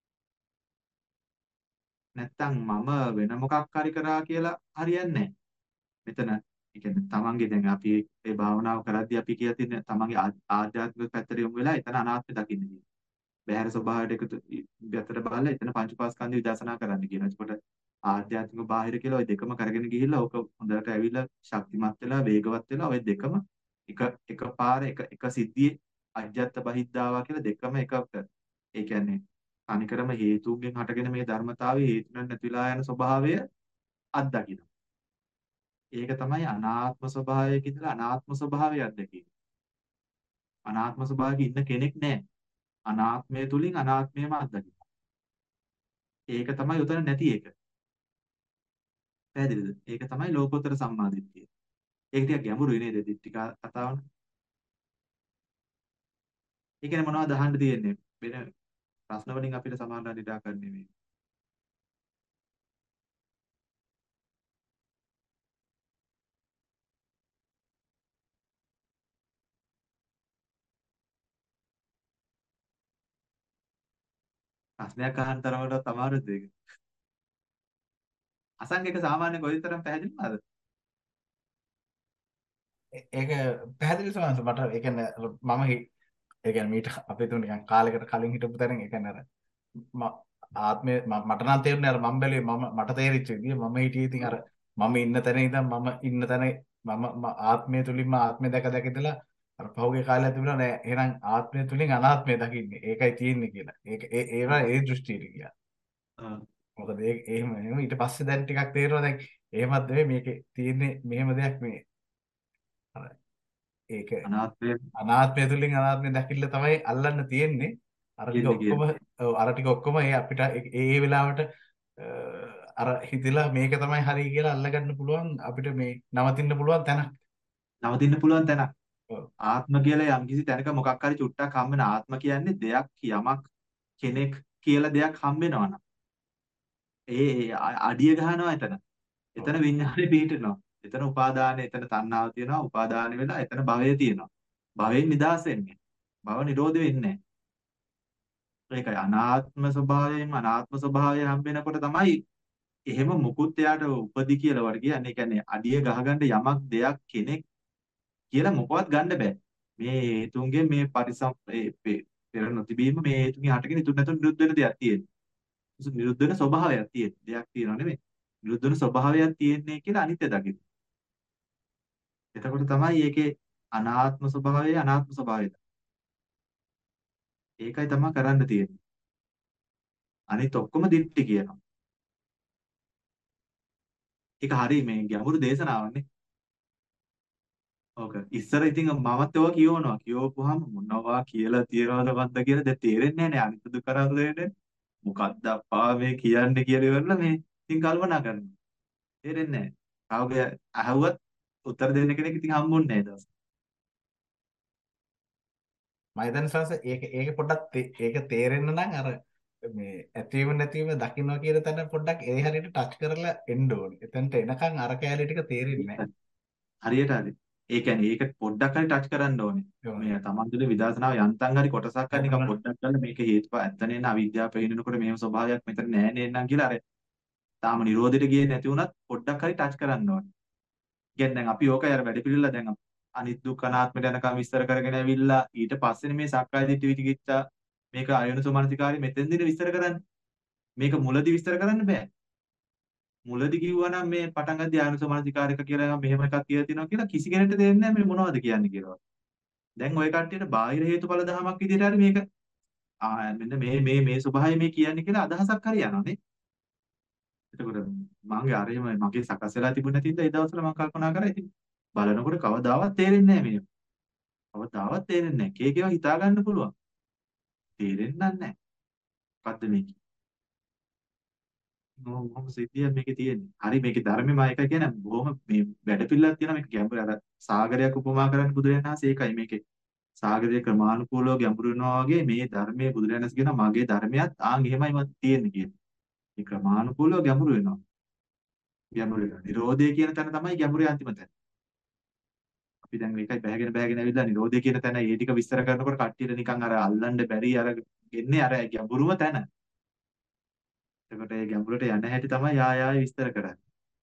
නැත්තම් මම වෙන මොකක් හරි කරා කියලා හරියන්නේ නැහැ. මෙතන ඒ කියන්නේ තමන්ගේ දැන් අපි මේ භාවනාව කරද්දී අපි කියලා තියෙන තමන්ගේ ආධ්‍යාත්මික පැත්තට යොමු වෙලා එතන අනාත්මය දකින්න කියන. බහැර ස්වභාවයට එකතු ගැතර බලලා එතන පංච පාස්කන්ධය විදර්ශනා කරන්න කියන. ඒකට ආධ්‍යාත්මික බාහිර කියලා ওই දෙකම කරගෙන ගිහිල්ලා ඕක හොඳට ඇවිල්ලා ශක්තිමත් වෙලා වේගවත් වෙලා ওই දෙකම එක එකපාර එක එක සිද්ධියේ අජ්ජත් බහිද්ධාවා කියලා දෙකම එකට. ඒ කියන්නේ අනිකරම හේතුන්ගෙන් හටගෙන මේ ධර්මතාවයේ හේතුන් නැතිලා යන ස්වභාවය අත්දකින්න. ඒක තමයි අනාත්ම ස්වභාවයක ඉඳලා අනාත්ම ස්වභාවය අත්දැකීම. අනාත්ම ස්වභාවයක ඉන්න කෙනෙක් නැහැ. අනාත්මය තුලින් අනාත්මයම අත්දකින්න. ඒක තමයි උතන නැති එක. පැහැදිලිද? ඒක තමයි ලෝකෝත්තර සම්මාදිට්ඨිය. ඒක ටිකක් ගැඹුරුයි නේද දිට්ඨික කතාවන? ඒ කියන්නේ මොනවද අහන්න තියෙන්නේ? වෙන ප්‍රශ්න වලින් අපිට සමානව නිරාකරණය වෙන්නේ. ප්‍රශ්නයක් අහන්න තරමට අමාරුද ඒක? අසංගික සාමාන්‍ය කොයිතරම් පැහැදිලිවද? ඒක පැහැදිලි සමහරවිට මට ඒ කියන්නේ මම හි- ඒ කියන්නේ මීට අපි තුන් නිකන් කාලයකට කලින් හිටපු තැනින් ඒ කියන්නේ අර ම- ආත්මය ම- මට නම් තේරුනේ අර මම බැලුවේ මම මට තේරිච්ච විදිය මම හිටියේ ඉතින් අර මම ඉන්න තැන ඉඳන් මම ඉන්න තැන මම ම- ආත්මය තුලින්ම ආත්මය දැක දැක ඉඳලා අර පහුගිය කාලයක් තිබුණා නෑ එහෙනම් ආත්මය තුලින් අනාත්මය දකින්නේ ඒකයි තියෙන්නේ කියලා. ඒක ඒ ඒවා ඒ දෘෂ්ටියට ගියා. ආ මොකද ඒ එහෙම එහෙම ඊට පස්සේ දැන් ටිකක් තේරෙනවා දැන් එහෙමත් නෙමෙයි මේකේ තියෙන්නේ මෙහෙම දෙයක් මේ අර ඒක අනාත්මය අනාත්මය තුලින් අනාත්මය දැකිල්ල තමයි අල්ලන්න තියෙන්නේ. අර ටික කියන්නේ ඔක්කොම කියන්නේ. ඔව් අර ටික ඔක්කොම ඒ අපිට ඒ ඒ වෙලාවට අ, අර හිතලා මේක තමයි හරි කියලා අල්ලගන්න පුළුවන් අපිට මේ නවතින්න පුළුවන් තැනක්. නවතින්න පුළුවන් තැනක්. ඔව්. ආත්ම කියලා යම්කිසි තැනක මොකක් හරි චුට්ටක් හම්බ වෙන ආත්ම කියන්නේ දෙයක් යමක් කෙනෙක් කියලා දෙයක් හම්බ වෙනවා නම් ඒ ඒ අ- අඩිය ගහනවා එතන. ඔව්. එතන විඤ්ඤාණය පිහිටනවා. එතන උපාදානය, එතන තණ්හාව තියෙනවා, උපාදාන වෙලා එතන භවය තියෙනවා. භවයෙන් නිදහස් වෙන්නේ. භව නිරෝධ වෙන්නේ නැහැ. ඒකයි අනාත්ම ස්වභාවයෙන් අනාත්ම ස්වභාවය හම්බ වෙනකොට තමයි එහෙම මුකුත් එයාට උපදි කියලා වඩ කියන්නේ. ඒ කියන්නේ අඩිය ගහගන්න යමක් දෙයක් කෙනෙක් කියලා මොකවත් ගන්න බෑ. මේ හේතුන්ගෙන් මේ පරිසම් ඒ පෙ- පෙර නොතිබීම මේ හේතුන්ගෙන් හටගෙන ඉතුරු නැතුව නිරුද්ධ වෙන දෙයක් තියෙනවා. ඒක නිරුද්ධ වෙන ස්වභාවයක් තියෙන දෙයක් තියෙනව නෙමෙයි. නිරුද්ධ වෙන ස්වභාවයක් තියෙන්නේ කියලා අනිත්‍ය දකින්න. එතකොට තමයි ඒකේ අනාත්ම ස්වභාවය අනාත්ම ස්වභාවය. ඒකයි තමයි කරන්න තියෙන්නේ. අනිත් ඔක්කොම දිට්ටි කියනවා. ඒක හරි මේ ගැඹුරු දේශනාවන්නේ. ඕක ඉස්සර ඉතින් මමත් ඒවා කියවනවා. කියවපුවාම මොනවා කියලා තියනවද මන්ද කියලා දැන් තේරෙන්නේ නැහැ නේ. අනිත් දුක කරදරේනේ. මොකද්ද අප්පා මේ කියන්නේ කියලා ඉවරලා මේ ඉතින් කල්පනා කරනවා. තේරෙන්නේ නැහැ. කවුගේ අහුවත් උත්තර දෙන්න කෙනෙක් ඉතින් හම්බුන්නේ නැහැ දවස්. මම හිතන්නේ සංස ඒක ඒක පොඩ්ඩක් තේ- ඒක තේරෙන්න නම් අර මේ ඇතිවීම නැතිවීම දකින්නවා කියන තැන පොඩ්ඩක් ඒ හරියට ටච් කරලා එන්න ඕනේ. එතනට එනකන් අර කැලේ ටික තේරෙන්නේ හරියට හරි. ඒ කියන්නේ ඒක පොඩ්ඩක් හරි ටච් කරන්න ඕනේ. නැහැ. මේ තමන්තුලේ විදර්ශනාව යන්තම් හරි කොටසක් හරි නිකන් ඔන්න පොඩ්ඩක් ගන්න මේක හේතුඵල ඇත්ත නේන අවිද්‍යාව පෙන්නනකොට මේව ස්වභාවයක් මෙතන නෑ නේනම් කියලා අර තාම නිරෝධෙට ගියේ නැති වුණත් පොඩ්ඩක් හරි ටච් කරන්න ඕනේ. කියන්නේ දැන් අපි ඕකයි අර වැඩ පිළිවෙල දැන් අනිත් දුක්ඛ අනාත්මයට යනකම් විස්තර කරගෙන ඇවිල්ලා ඊට පස්සේනේ මේ සක්කාය දිට්ඨි විචිකිච්ඡා මේක අයෝනිසෝ මනසිකාරي මෙතෙන්දිනේ විස්තර කරන්නේ. මේක මුලදී විස්තර කරන්න බෑ. මුලදී කිව්වනම් මේ පටන් ගන්න ධානයසෝ මනසිකාරක කියලා මෙහෙම එකක් කියලා තියෙනවා කියලා කිසි කෙනෙක්ට තේරෙන්නේ නැහැ මේ මොනවද කියන්නේ කියලා. දැන් ওই කට්ටියට බාහිර හේතුඵල ධමයක් විදිහට හරි මේක ආ මෙන්න මේ මේ මේ ස්වභාවය මේ කියන්නේ කියලා අදහසක් හරි යනවා නේ. එතකොට මගේ අරේම මගේ සකස් වෙලා තිබුණ නැතිද ඒ දවස්වල මම කල්පනා කරා ඉතින් බලනකොට කවදාවත් තේරෙන්නේ නැහැ මේ. කවදාවත් තේරෙන්නේ නැහැ. කේකේව හිතා ගන්න පුළුවන්. තේරෙන්නේ නැහැ. මොකද්ද මේක? මොහොම සිද්ධියක් මේකේ තියෙන්නේ. හරි මේකේ ධර්මෙම එකයි කියන බොහොම මේ වැඩ පිළිලක් තියෙනවා මේක ගැඹුරු අර සාගරයක් උපමා කරන්නේ බුදුරජාණන් වහන්සේ ඒකයි මේකේ. සාගරයේ ක්‍රමානුකූලව ගැඹුරු වෙනවා වගේ මේ ධර්මයේ බුදුරජාණන් වහන්සේ කියන මගේ ධර්මයත් ආන් එහෙමයි තියෙන්නේ කියන්නේ. මේ ක්‍රමානුකූලව ගැඹුරු වෙනවා. ගැඹුරු වෙනවා. නිරෝධය කියන තැන තමයි ගැඹුරේ අන්තිම තැන. අපි දැන් මේකයි බැහැගෙන බැහැගෙන ඇවිල්ලා නිරෝධය කියන තැන ඒ ටික විස්තර කරනකොට කට්ටියට නිකන් අර අල්ලන්න බැරි අර එන්නේ අර ගැඹුරුම තැන. එතකොට ඒ ගැඹුරට යන හැටි තමයි ආය ආය විස්තර කරන්නේ.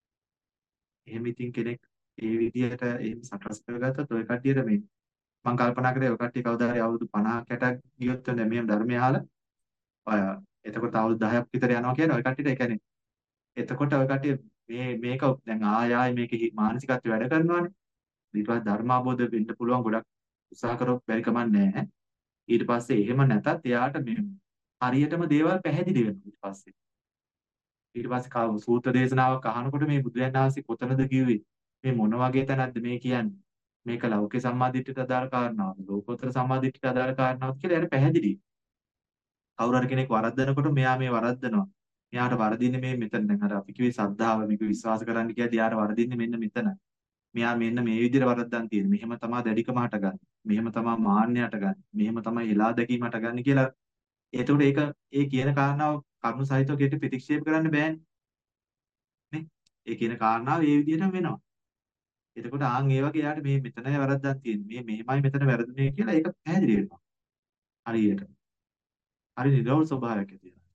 එහෙම ඉතින් කෙනෙක් ඒ විදිහට එහෙම සකස් කරගත්තත් ඔය කට්ටියට මේ මම කල්පනා කරේ ඔය කට්ටිය කවදා හරි අවුරුදු පනහක් හැටක් ගියොත් දැන් මෙහෙම ධර්මය අහලා ඔය එතකොට අවුරුදු දහයක් විතර යනවා කියන්නේ ඔය කට්ටියට ඒ කියන්නේ එතකොට ඔය කට්ටිය මේ මේක දැන් ආය ආය මේක මානසිකත්වය වැඩ කරනවානේ. ඊට පස්සේ ධර්මාබෝධ වෙන්න පුළුවන් ගොඩක් උත්සාහ කරොත් බැරි කමක් නැහැ. ඊට පස්සේ එහෙම නැතත් එයාට මේ හරියටම දේවල් පැහැදිලි වෙනවා ඊට පස්සේ. ඊට පස්සේ කව සූත්‍ර දේශනාවක් අහනකොට මේ බුදුන් වහන්සේ කොතනද කිව්වේ මේ මොන වගේ තැනක්ද මේ කියන්නේ මේක ලෞකික සම්මාදිට්ඨියට අදාළ කාරණාවක් ලෝකෝත්තර සම්මාදිට්ඨියට අදාළ කාරණාවක් කියලා එයාට පැහැදිලි. කවුරු හරි කෙනෙක් වරද්දනකොට මෙයා මේ වරද්දනවා. මෙයාට වරදින්නේ මේ මෙතන දැන් අර අපි කිව්වේ සද්ධාව මේක විශ්වාස කරන්න කියද්දී එයාට වරදින්නේ මෙන්න මෙතන. මෙයා මෙන්න මේ විදිහට වරද්දන් තියෙන්නේ. මෙහෙම තමයි දැඩිකම හටගන්නේ. මෙහෙම තමයි මාන්නය හටගන්නේ. මෙහෙම තමයි එලා දැකීම හටගන්නේ කියලා. එතකොට ඒක ඒ කියන කාරණාව කරුණු සහිතව කෙටි ප්‍රතික්ෂේප කරන්න බෑනේ. නේ? ඒ කියන කාරණාව ඒ විදිහටම වෙනවා. එතකොට ආන් ඒ වගේ යාට මේ මෙතනයි වරද්දක් තියෙන්නේ. මේ මෙහෙමයි මෙතන වැරදුනේ කියලා ඒක පැහැදිලි වෙනවා. හරියට. හරි නිරවුල් ස්වභාවයක් ඇති වෙනවා.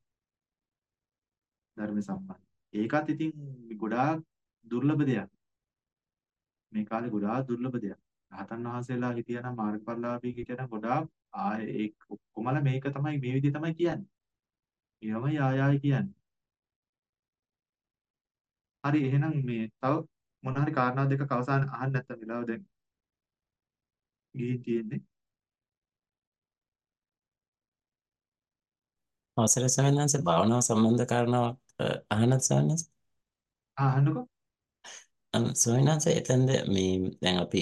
ධර්ම සම්බන්ධ. ඒකත් ඉතින් ගොඩාක් දුර්ලභ දෙයක්. මේ කාලේ ගොඩාක් දුර්ලභ දෙයක්. රහතන් වහන්සේලා හිටියනම් මාර්ගඵලලාභී හිටියනම් ගොඩාක් ආයේ ඒ ඔක්කොමල මේක තමයි මේ විදිහ තමයි කියන්නේ. ඊවමයි ආය ආය කියන්නේ. හරි එහෙනම් මේ තව මොන හරි කාරණා දෙකක් අවසාන අහන්න නැත්තම් වෙලාව දැන් ගිහින් තියෙන්නේ. අවසරයි ස්වාමීන් වහන්සේ භාවනාව සම්බන්ධ කාරණාවක් අහන්නත් ස්වාමීන් වහන්සේ. ආ අහන්නකෝ. අන්න ස්වාමීන් වහන්සේ එතෙන්ද මේ දැන් අපි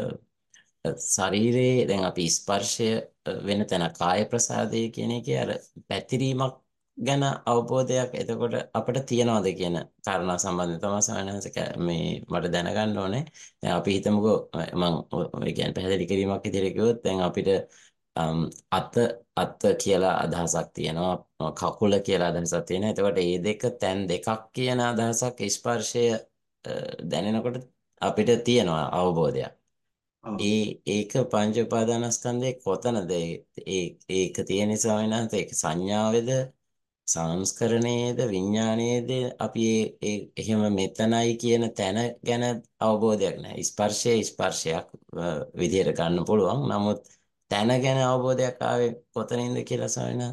ශරීරයේ දැන් අපි ස්පර්ශය වෙන තැන කාය ප්‍රසාදය කියන එකේ අර පැතිරීමක් ගැන අවබෝධයක් එතකොට අපිට තියනවාද කියන කාරණා සම්බන්ධයෙන් තමයි සාමාන්‍යයෙන් මේ මට දැනගන්න ඕනේ. දැන් අපි හිතමුකෝ මම ඒ කියන්නේ පැහැදිලි කිරීමක් විදිහට කිව්වොත් දැන් අපිට අත අත කියලා අදහසක් තියෙනවා කකුල කියලා අදහසක් තියෙනවා. එතකොට මේ දෙක තැන් දෙකක් කියන අදහසක් ස්පර්ශය දැනෙනකොට අපිට තියෙනවා අවබෝධයක්. ඒ ඒක පංච උපාදානස්කන්ධයේ කොතනද ඒ ඒක තියෙන නිසා වෙනත් ඒක සංඥාවේද සංස්කරණයේද විඥානයේද අපි ඒ එහෙම මෙතනයි කියන තැන ගැන අවබෝධයක් නැහැ. ස්පර්ශයේ ස්පර්ශයක් විදිහට ගන්න පුළුවන්. නමුත් තැන ගැන අවබෝධයක් ආවේ කොතනින්ද කියලා සවිනා.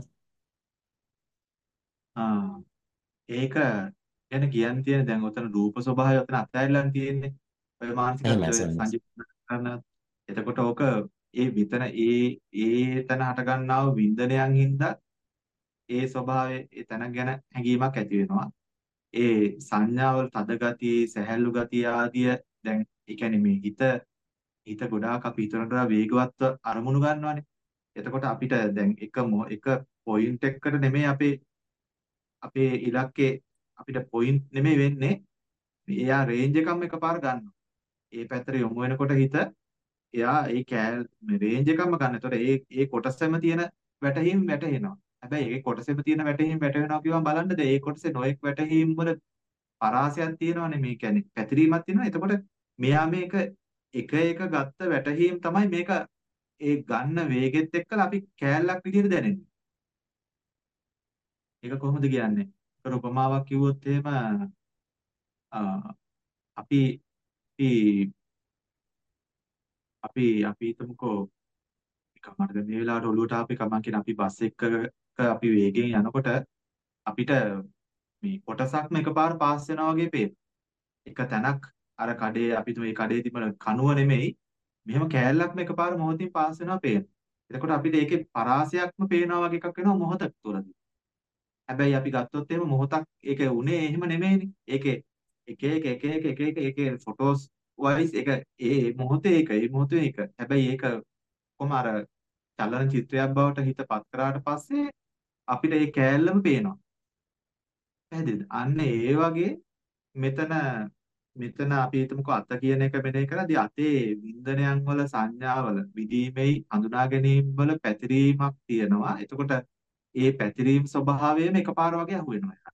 ආ ඒක ගැන කියන්න තියෙන දැන් උතන රූප ස්වභාවය උතන අත්හැරලා තියෙන්නේ. ඔය මානසිකත්වය සංජීවන කරන. එතකොට ඕක ඒ විතන ඒ ඒ තැන හට ගන්නා වූ වින්දනයන් හින්දා ඒ ස්වභාවයේ ඒ තැන ගැන හැඟීමක් ඇති වෙනවා. ඒ සංඥාවල තද ගතිය, සැහැල්ලු ගතිය ආදිය දැන් ඒ කියන්නේ මේ හිත හිත ගොඩාක් අපි හිතනට වඩා වේගවත්ව අරමුණු ගන්නවානේ. එතකොට අපිට දැන් එක එක පොයින්ට් එකකට නෙමෙයි අපේ අපේ ඉලක්කේ අපිට පොයින්ට් නෙමෙයි වෙන්නේ. එයා රේන්ජ් එකම එකපාර ගන්නවා. ඒ පැත්තට යොමු වෙනකොට හිත එයා ඒ කෑ රේන්ජ් එකම ගන්න. එතකොට ඒ ඒ කොටසෙම තියෙන වැටහීම් වැටහෙනවා. හැබැයි ඒකේ කොටසෙම තියෙන වැටහීම් වැටවෙනවා කියවම බලන්නද ඒ කොටසේ නොඑක් වැටහීම් වල පරාසයක් තියෙනවානේ මේ කියන්නේ පැතිරීමක් තියෙනවා. එතකොට මෙයා මේක එක එක ගත්ත වැටහීම් තමයි මේක ඒ ගන්න වේගෙත් එක්කලා අපි කෑල්ලක් විදිහට දැනෙන්නේ. ඒක කොහොමද කියන්නේ? ඒකට උපමාවක් කිව්වොත් එහෙම අ, අපි අපි අපි අපි හිතමුකෝ එක මට දැන් මේ වෙලාවට ඔළුවට ආපු එක මම කියන අපි බස් එකක අපි වේගෙන් යනකොට අපිට මේ කොටසක්ම එකපාර පාස් වෙනවා වගේ පේනවා. එක තැනක් අර කඩේ අපි මේ කඩේ තිබුණ කණුව නෙමෙයි මෙහෙම කෑල්ලක්ම එකපාර මොහොතින් පාස් වෙනවා පේනවා. එතකොට අපිට ඒකේ පරාසයක්ම පේනවා වගේ එකක් වෙනවා මොහොතක් තුරදී. හැබැයි අපි ගත්තොත් එහෙම මොහොතක් ඒක උනේ එහෙම නෙමෙයිනේ. ඒකේ එක එක එක එක එක එක එක ෆොටෝස් වයිස් එක ඒ මොහොතේ එක ඒ මොහොතේ එක. හැබැයි ඒක කොහොම අර චලන චිත්‍රයක් බවට හිතපත් කරාට පස්සේ අපිට ඒ කෑල්ලම පේනවා. පැහැදිලිද? අන්න ඒ වගේ මෙතන මෙතන අපි හිතමුකෝ අත කියන එක මෙනෙහි කරද්දී අතේ වින්දනයන් වල සංඥාවල විදීමේ හඳුනා ගැනීම වල පැතිරීමක් තියෙනවා. එතකොට ඒ පැතිරීම ස්වභාවයම එකපාර වගේ අහුවෙනවා.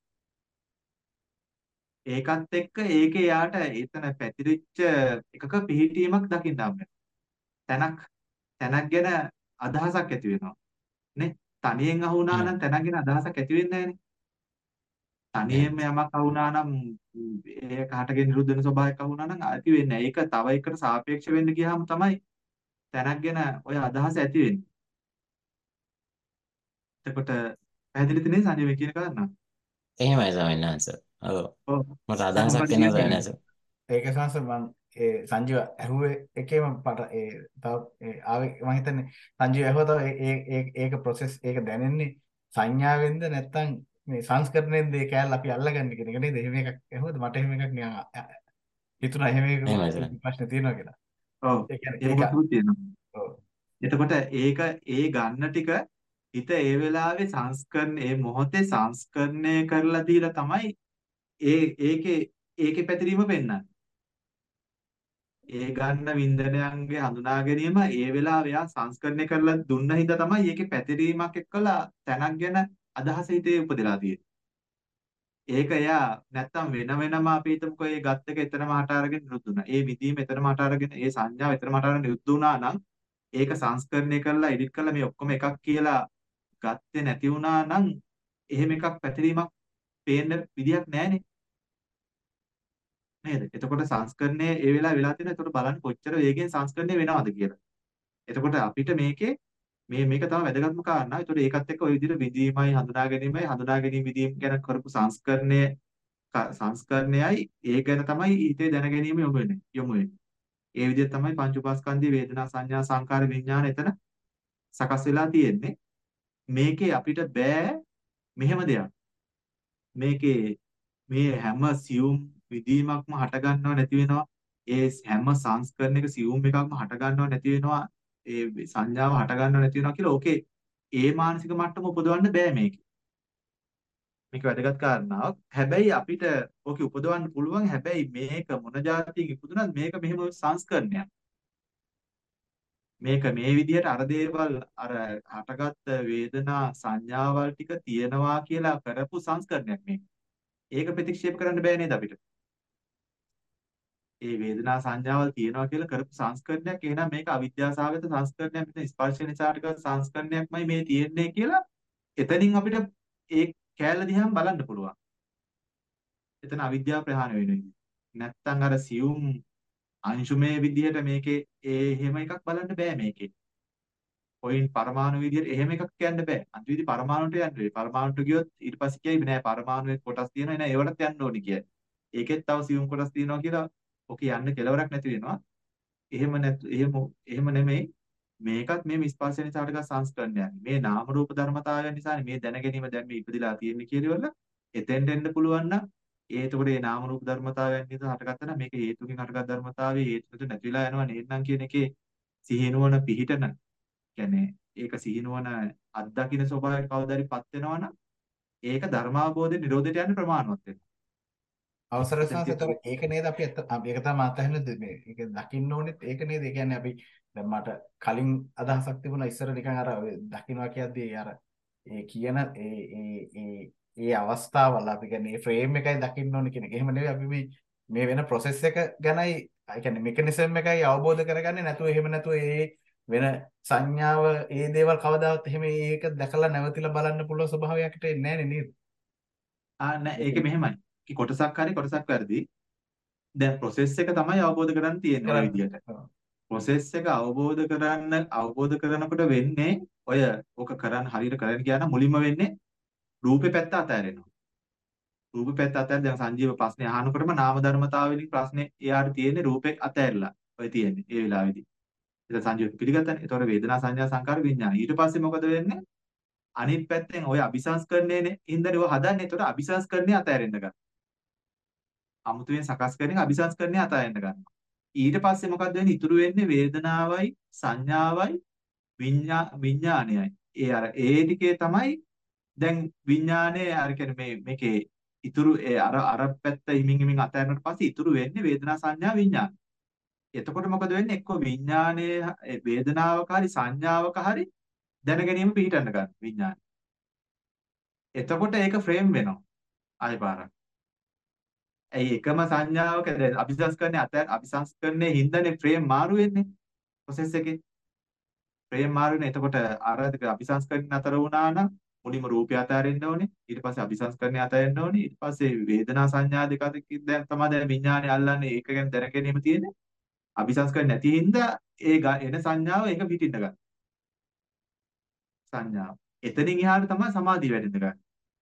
ඒකත් එක්ක ඒකේ යාට එතන පැතිරිච්ච එකක පිහිටීමක් දකින්න හම්බ වෙනවා. තැනක් තැනක් ගැන අදහසක් ඇති වෙනවා. නේ? තනියෙන් අහුණා හ්ම්. නම් තැනක් ගැන අදහසක් ඇති වෙන්නේ නැහනේ. තනියෙන්ම එහෙමයි. යමක් අහුණා නම් ඒක හටගෙන නිරුද්ධ වෙන ස්වභාවයක් අහුණා නම් ඇති වෙන්නේ නැහැ. ඒක තව එකකට සාපේක්ෂ වෙන්න ගියාම තමයි තැනක් ගැන ඔය අදහස ඇති වෙන්නේ. එතකොට පැහැදිලිද නේ සංජය මේ කියන කාරණා? එහෙමයි ස්වාමීන් වහන්සේ. ඔව්. ඔව්. මට දැන් අදහසක් මොකද එනවා කියන්නේ? ස්වාමීන් වහන්සේ. ඒක සංස මම ඒ සංජීව ඇහුවේ එකේම පට ඒ තව ඒ ආවේ මම හිතන්නේ සංජීව ඇහුවා තව ඒ ඒ ඒක process ඒක දැනෙන්නේ සංඥාවෙන්ද නැත්නම් මේ සංස්කරණයෙන්ද ඒ කෑල්ල අපි අල්ලගන්නේ කියන එක නේද? එහෙම එකක් ඇහුවද? මට එහෙම එකක් නිකන් හිතුණා එහෙම එහෙමයි එකකුත් ස්වාමීන්. ප්‍රශ්න තියෙනවා කියලා. ඔව්. ඒ කියන්නේ එහෙම ඒක කොටුත් තියෙනවා. ඔව්. එතකොට ඒක ඒ ගන්න ටික හිත ඒ වෙලාවේ සංස්කරණ ඒ මොහොතේ සංස්කරණය කරලා දීලා තමයි ඒ ඒකේ ඒකේ පැතිරීම පෙන්වන්නේ. ඒ ගන්න වින්දනයන්ගේ හඳුනා ගැනීම ඒ වෙලාවේ යා සංස්කරණය කරලා දුන්න හින්දා තමයි ඒකේ පැතිරීමක් එක්කලා තැනක් ගැන අදහස හිතේ උපදලා තියෙන්නේ. ඒක එයා නැත්තම් වෙන වෙනම අපි හිතමුකෝ ඒ ගත් එක එතනම හට අරගෙන නිරුද්ධ වුණා. ඒ විදීම එතනම හට අරගෙන ඒ සංඥාව එතනම හට අරගෙන නිරුද්ධ වුණා නම් ඒක සංස්කරණය කරලා එඩිට් කරලා මේ ඔක්කොම එකක් කියලා ගත්තේ නැති වුණා නම් එහෙම එකක් පැතිරීමක් පේන්න විදියක් නැහැනේ. නේද? එතකොට සංස්කරණය ඒ වෙලාව වෙලා තියෙනවා. එතකොට බලන්න කොච්චර වේගෙන් සංස්කරණය වෙනවද කියලා. එතකොට අපිට මේකේ මේ මේක තමයි වැදගත්ම කාරණා. එතකොට ඒකත් එක්ක ওই විදිහට විදීමයි හඳුනා ගැනීමයි හඳුනා ගැනීම විදීම ගැන කරපු සංස්කරණය ක- සංස්කරණයයි ඒ ගැන තමයි හිතේ දැන ගැනීම යොමු වෙන්නේ. යොමු වෙන්නේ. ඒ විදිහට තමයි පංච උපාස්කන්ධයේ වේදනා සංඥා සංකාර විඥාන එතන සකස් වෙලා තියෙන්නේ. මේකේ අපිට බෑ මෙහෙම දෙයක්. මේකේ මේ හැම සියුම් විදීමක්ම හට ගන්නව නැති වෙනවා. ඒ හැම සංස්කරණයක සියුම් එකක්ම හට ගන්නව නැති වෙනවා. ඒ සංඥාව හට ගන්නව නැති වෙනවා කියලා ඕකේ ඒ මානසික මට්ටම උපදවන්න බෑ මේකේ. මේක වැදගත් කාරණාවක්. හැබැයි අපිට ඕකේ උපදවන්න පුළුවන්. හැබැයි මේක මොන જાතියක ඉපදුනත් මේක මෙහෙම සංස්කරණයක්. මේක මේ විදිහට අර දේවල් අර හටගත් වේදනා සංඥාවල් ටික තියෙනවා කියලා කරපු සංස්කරණයක් මේක. ඒක ප්‍රතික්ෂේප කරන්න බෑ නේද අපිට? ඒ වේදනා සංඥාවල් තියෙනවා කියලා කරපු සංස්කරණයක් එහෙනම් මේක අවිද්‍යාසහගත සංස්කරණයක්. මෙතන ස්පර්ශ නිසා ටික සංස්කරණයක්මයි මේ තියෙන්නේ කියලා එතනින් අපිට ඒ කෑල්ල දිහාම බලන්න පුළුවන්. එතන අවිද්‍යාව ප්‍රහාණය වෙනවා. නැත්තම් අර සියුම් අංශුමය විදිහට මේකේ ඒ එහෙම එකක් බලන්න බෑ මේකේ. පොයින්ට් පරමාණු විදිහට එහෙම එකක් කියන්න බෑ. අන්තිමේදී පරමාණුට යන්න වෙයි. පරමාණුට ගියොත් ඊට පස්සේ කියයි නෑ පරමාණුවේ කොටස් තියෙනවා නෑ ඒවලට යන්න ඕනි කියයි. ඒකෙත් තව සියුම් කොටස් තියෙනවා කියලා ඔක යන්න කෙලවරක් නැති වෙනවා. එහෙම නැතු එහෙම එහෙම නෙමෙයි. මේකත් මේ ස්පර්ශ නිසා හටගත් සංස්කරණයක්. මේ නාම රූප ධර්මතාවයන් නිසා මේ දැනගැනීම දැන් මේ ඉපදිලා තියෙන්නේ කියලාවල එතෙන්ට එන්න පුළුවන් නම් ඒ එතකොට මේ නාම රූප ධර්මතාවයන් නිසා හටගත්තා නම් මේක හේතුකින් හටගත් ධර්මතාවයේ හේතු නැතු නැතිලා යනවා නේනම් කියන එකේ සිහිනුවන පිහිටන කියන්නේ ඒක සිහිනුවන අත්දකින්න ස්වභාවයට කවදාරිපත් වෙනවා නම් ඒක ධර්මාභෝධයේ නිරෝධයට යන්න ප්‍රමාණවත් වෙනවා. අවසර එතන සංසතර තියෙනවා. ඒක නේද අපි ඇත්ත ඒක තමයි අතහැරෙන්නේ මේ ඒක දකින්න ඕනෙත් ඒක නේද ඒ කියන්නේ අපි දැන් මට කලින් අදහසක් තිබුණා ඉස්සර නිකන් අර ඔය දකින්නවා කියද්දී අර ඒ කියන ඒ ඒ ඒ ඒ අවස්ථාවල අපි කියන්නේ ඒ ෆ්‍රේම් එකයි දකින්න ඕනේ කියන එක. එහෙම නෙවෙයි අපි මේ මේ වෙන ප්‍රොසෙස් එක ගැනයි ඒ කියන්නේ මෙකනිසම් එකයි අවබෝධ කරගන්නේ නැතුව එහෙම නැතුව ඒ වෙන සංඥාව ඒ දේවල් කවදාවත් එහෙම ඒක දැකලා නැවතිලා බලන්න පුළුවන් ස්වභාවයකට එන්නේ නැහැ නේද? ආ නෑ ඒකේ මෙහෙමයි. කි කොටසක් හරි කොටසක් වැරදි. දැන් process එක තමයි අවබෝධ කරගන්න තියෙන්නේ ඔය කරන්න. විදිහට. ඔව්. process එක අවබෝධ කරන්න අවබෝධ කරනකොට වෙන්නේ ඔය ඕක කරන්න හරියට කරන්න ගියා නම් මුලින්ම වෙන්නේ රූපේ පැත්ත අතහැරෙනවා. රූපේ පැත්ත අතහැර දැන් සංජීව ප්‍රශ්නේ අහනකොටම නාම ධර්මතාවවලින් ප්‍රශ්නේ එයාට තියෙන්නේ රූපේ අතහැරලා. ඔය තියෙන්නේ ඒ වෙලාවේදී. ඒක සංජීව පිළිගත්තනේ. ඒතකොට වේදනා සංඥා සංකාර විඥාන. ඊට පස්සේ මොකද වෙන්නේ? අනිත් පැත්තෙන් ඔය අபிසංස්කරණයනේ හින්දානේ ඔය හදන්නේ. ඒතකොට අபிසංස්කරණය අතහැරෙන්න ගන්න. අමුතුවෙන් සකස් කරන එක අபிසංස්කරණය අතහැරෙන්න ගන්නවා. ඊට පස්සේ මොකද වෙන්නේ? ඉතුරු වෙන්නේ වේදනාවයි සංඥාවයි විඤ්ඤා විඥානයයි. ඒ අර ඒ ටිකේ තමයි දැන් විඥානයේ අර කියන්නේ මේ මේකේ ඉතුරු ඒ අර අර පැත්ත හිමින් හිමින් අතහැරනට පස්සේ ඉතුරු වෙන්නේ වේදනා සංඥා විඥාන. එතකොට මොකද වෙන්නේ? එක්ක විඥානයේ වේදනාවක හරි සංඥාවක හරි දැන ගැනීම පිහිටන්න ගන්න විඥාන. එතකොට ඒක ෆ්‍රේම් වෙනවා. ආයෙ පාරක්. ඇයි එකම සංඥාවක දැන් අபிසංස්කරණයේ අතර අபிසංස්කරණයේ හින්දානේ ෆ්‍රේම් මාරු වෙන්නේ ප්‍රොසෙස් එකේ. ෆ්‍රේම් මාරු වෙන. එතකොට අර දෙක අபிසංස්කරණ අතර වුණා නම් මුලින්ම රූපය අතහැරෙන්න ඕනේ. ඊට පස්සේ අபிසංස්කරණය අතහැරෙන්න ඕනේ. ඊට පස්සේ වේදනා සංඥා දෙක අතර දැන් තමයි දැන් විඥානය අල්ලන්නේ. ඒක ගැන දැන ගැනීම තියෙන්නේ. අபிසංස්කරණ නැති හින්දා ඒ ග- එන සංඥාව ඒක පිටින්න ගන්න. සංඥාව. එතනින් එහාට තමයි සමාධිය වැඩෙන්න ගන්න.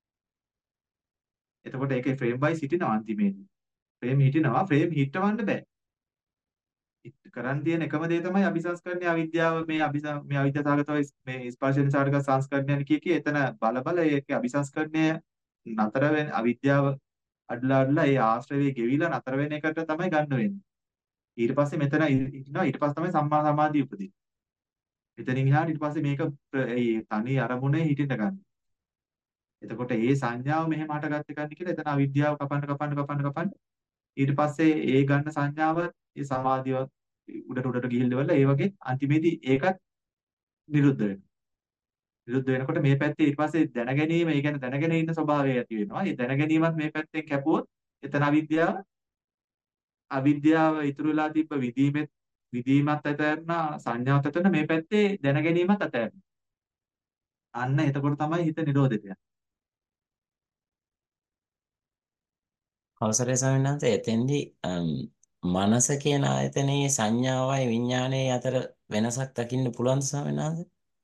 එතකොට ඒකේ ෆ්‍රේම් බයි සිටිනවා අන්තිමේදී. ෆ්‍රේම් හිටිනවා. ෆ්‍රේම් හිටවන්න බෑ. ඉත්- කරන් තියෙන එකම දේ තමයි අபிසංස්කරණයේ අවිද්‍යාව මේ අபிසං මේ අවිද්‍යාසගතව මේ ස්පර්ශයෙන් සාරක සංස්කරණයන් කිය කී එතන බල බල ඒකේ අபிසංස්කරණය නතර වෙන අවිද්‍යාව අඩලා අඩලා ඒ ආශ්‍රවේ ගෙවිලා නතර වෙන එකට තමයි ගන්න වෙන්නේ. ඊට පස්සේ මෙතන හිටිනවා ඊට පස්සේ තමයි සම්මා සමාධිය උපදින්නේ. එතනින් එහාට ඊට පස්සේ මේක ප්‍ර- ඒ තනි අරමුණේ හිටින්න ගන්න. එතකොට ඒ සංඥාව මෙහෙම හටගත්තේ ගන්න කියලා එතන අවිද්‍යාව කපන්න කපන්න කපන්න කපන්න ඊට පස්සේ ඒ ගන්න සංඥාව ඒ සමාධිය උඩට උඩට ගිහිල්ලා ඉවරලා ඒ වගේ අන්තිමේදී ඒකත් නිරුද්ධ වෙනවා. නිරුද්ධ වෙනකොට මේ පැත්තේ ඊට පස්සේ දැන ගැනීම, ඒ කියන්නේ දැනගෙන ඉන්න ස්වභාවය ඇති වෙනවා. ඒ දැන ගැනීමත් මේ පැත්තෙන් කැපුවොත් එතන අවිද්‍යාව අවිද්‍යාව ඉතුරු වෙලා තිබ්බ විදීමෙත් විදීමත් ඇතැරනා සංඥාවත් ඇතැරනා මේ පැත්තේ දැන ගැනීමත් ඇතැරනා. අන්න එතකොට තමයි හිත නිරෝධයට යන්නේ. අවසරයි ස්වාමීන් වහන්සේ එතෙන්දී අම්, මනස කියන ආයතනයේ සංඥාවයි විඥානයේ අතර වෙනසක් දකින්න පුළුවන් ස්වාමීන් වහන්සේ?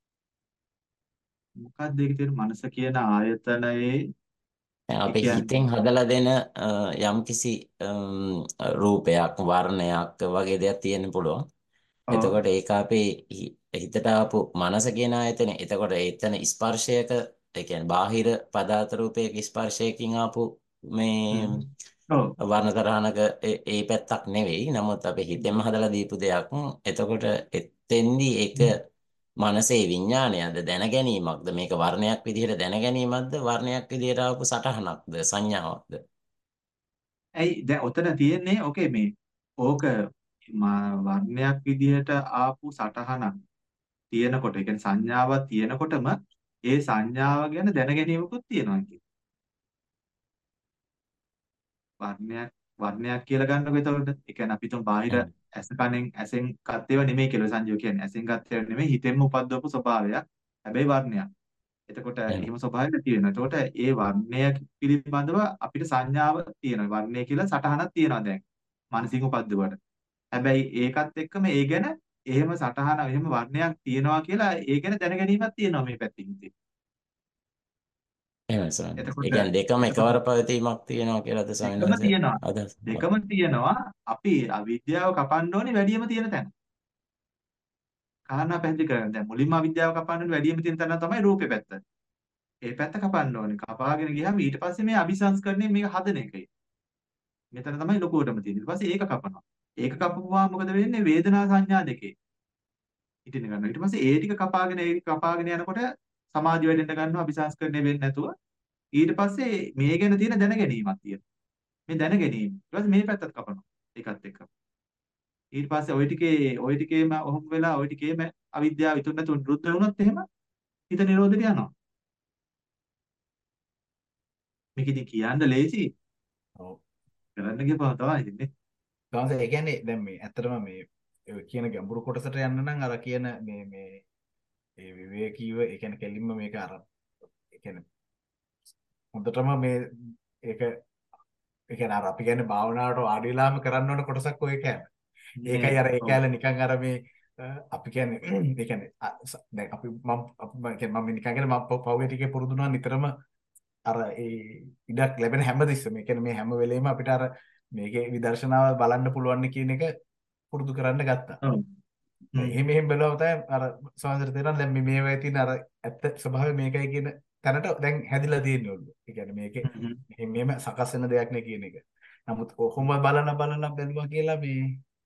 මොකක්ද ඒකේ තියෙන මනස කියන ආයතනයේ දැන් ඒ අපේ හිතෙන් කියන්නේ හදලා දෙන අ, යම්කිසි අම්, රූපයක් වර්ණයක් වගේ දෙයක් තියෙන්න පුළුවන්. ඔව් එතකොට ඒක අපේ හි- හිතට ආපු මනස කියන ආයතනේ. එතකොට එතන ස්පර්ශයක ඒ කියන්නේ බාහිර පදාර්ථ රූපයක ස්පර්ශයකින් ආපු මේ හ්ම්. ඔව් වර්ණතරහනක ඒ ඒ පැත්තක් නෙවෙයි. නමුත් අපේ හිතෙන්ම හදලා දීපු දෙයක්. එතකොට එතෙන්දී ඒක මනසේ විඥානයක්ද දැන ගැනීමක්ද මේක වර්ණයක් විදිහට දැන ගැනීමක්ද වර්ණයක් විදිහට ආපු සටහනක්ද සංඥාවක්ද? ඇයි දැන් ඔතන තියෙන්නේ ඕකේ මේ ඕක මා- වර්ණයක් විදිහට ආපු සටහනක් තියෙනකොට ඒ කියන්නේ සංඥාවක් තියෙනකොටම ඒ සංඥාව ගැන දැන ගැනීමකුත් තියෙනවා කියන්නේ. වර්ණයක් වර්ණයක් කියලා ගන්නකො එතකොට. ඒ කියන්නේ අපි තුන් බාහිර එහෙනම් ඇස කනෙන් ඇසෙන් ගත් ඒවා නෙමෙයි කියලා සංජීව කියන්නේ. ඇසෙන් ගත් ඒවා නෙමෙයි හිතෙන්ම උපද්දවපු ස්වභාවයක්. හැබැයි වර්ණයක්. එතකොට එහෙනම් එහෙම ස්වභාවයක් නැති වෙනවා. එතකොට ඒ වර්ණය පිළිබඳව අපිට සංඥාව තියෙනවා. වර්ණය කියලා සටහනක් තියෙනවා දැන්. මානසික උපද්දවට. හැබැයි ඒකත් එක්කම ඒ ගැන එහෙම සටහන එහෙම වර්ණයක් තියෙනවා කියලා ඒ ගැන දැනගැනීමක් තියෙනවා මේ පැත්තෙන් ඉතින්. එහෙනම් ස්වාමීන් වහන්සේ. එතකොට ඒ කියන්නේ දෙකම එතකොට එකවර පැවතීමක් තියෙනවා කියලාද ස්වාමීන් දෙකම වහන්සේ තියෙනවා. අදහස්? දෙකම තියෙනවා. අපි අවිද්‍යාව කපන්න ඕනේ වැඩියම තියෙන තැන. කාරණා පැහැදිලි කරගන්න. දැන් මුලින්ම අවිද්‍යාව කපන්න ඕනේ වැඩියම තියෙන තැන තමයි රූපේ පැත්ත. ඒ පැත්ත කපන්න ඕනේ. කපාගෙන ගියාම ඊට පස්සේ මේ අபிසංස්කරණය මේක හදන එකයි. මෙතන තමයි ලොකුවටම තියෙන්නේ. ඊට පස්සේ ඒක කපනවා. ඒක කපපුවාම මොකද වෙන්නේ? වේදනා සංඥා දෙකේ හිටින්න ගන්නවා. ඊට පස්සේ ඒ ටික කපාගෙන ඒ කපාගෙන යනකොට සමාධිය වැඩෙන්න ගන්නවා අபிසංස්කරණය වෙන්නේ නැතුව. ඊට පස්සේ මේ ගැන තියෙන දැන ගැනීමක් තියෙනවා. මේ දැන ගැනීම. ඊට පස්සේ මේ පැත්තත් කපනවා. ඒකත් එක්ක. ඊට පස්සේ ওই ටිකේ ওই ටිකේම ඔහොම වෙලා ওই ටිකේම අවිද්‍යාව ඉතුරු නැතුව නිරුද්ධ වුණොත් එහෙම හිත නිරෝධයට යනවා. මේක ඉතින් කියන්න ලේසි. ඔව්. කරන්න ගියපුවම තමයි ඉතින්නේ. ඊට ඒ කියන්නේ දැන් මේ ඇත්තටම මේ ඔය කියන ගැඹුරු කොටසට යන්න නම් අර කියන මේ මේ ඒ විවේකීව ඒ කියන්නේ කෙලින්ම මේක අර ඒ කියන්නේ හොඳටම මේ ඒක ඒ කියන්නේ අර අපි කියන්නේ භාවනාවට වාඩි වෙලාම කරන්න ඕන කොටසක් ඔය කියන්නේ. ඒකයි අර ඒ ඔව්. කැලේ නිකන් අර මේ අ, අපි කියන්නේ ඒ කියන්නේ අ, ස- දැන් අපි මම අපි මම කියන්නේ මම නිකන් කියන්නේ මම පවුවේ ටිකේ පුරුදුනා නිතරම අර ඒ ඉඩක් ලැබෙන හැමතිස්සෙම ඒ කියන්නේ මේ හැම වෙලෙම අපිට අර මේකේ විදර්ශනාව බලන්න පුළුවන් කියන එක පුරුදු කරන්න ගත්තා. ඔව්. හ්ම්. එහෙම එහෙම බලුවම තමයි අර සමාජයට තේරෙනවා දැන් මේ මේ වෙයි තියෙන අර ඇත්ත ස්වභාවය මේකයි කියන තැනට දැන් හැදිලා තියෙන්නේ ඔල්ල. ඒ කියන්නේ මේකේ හ්ම්. මෙහෙම මෙහෙම සකස් වෙන දෙයක් නේ කියන එක. නමුත් කොහොම බලන බලන බැලුවා කියලා මේ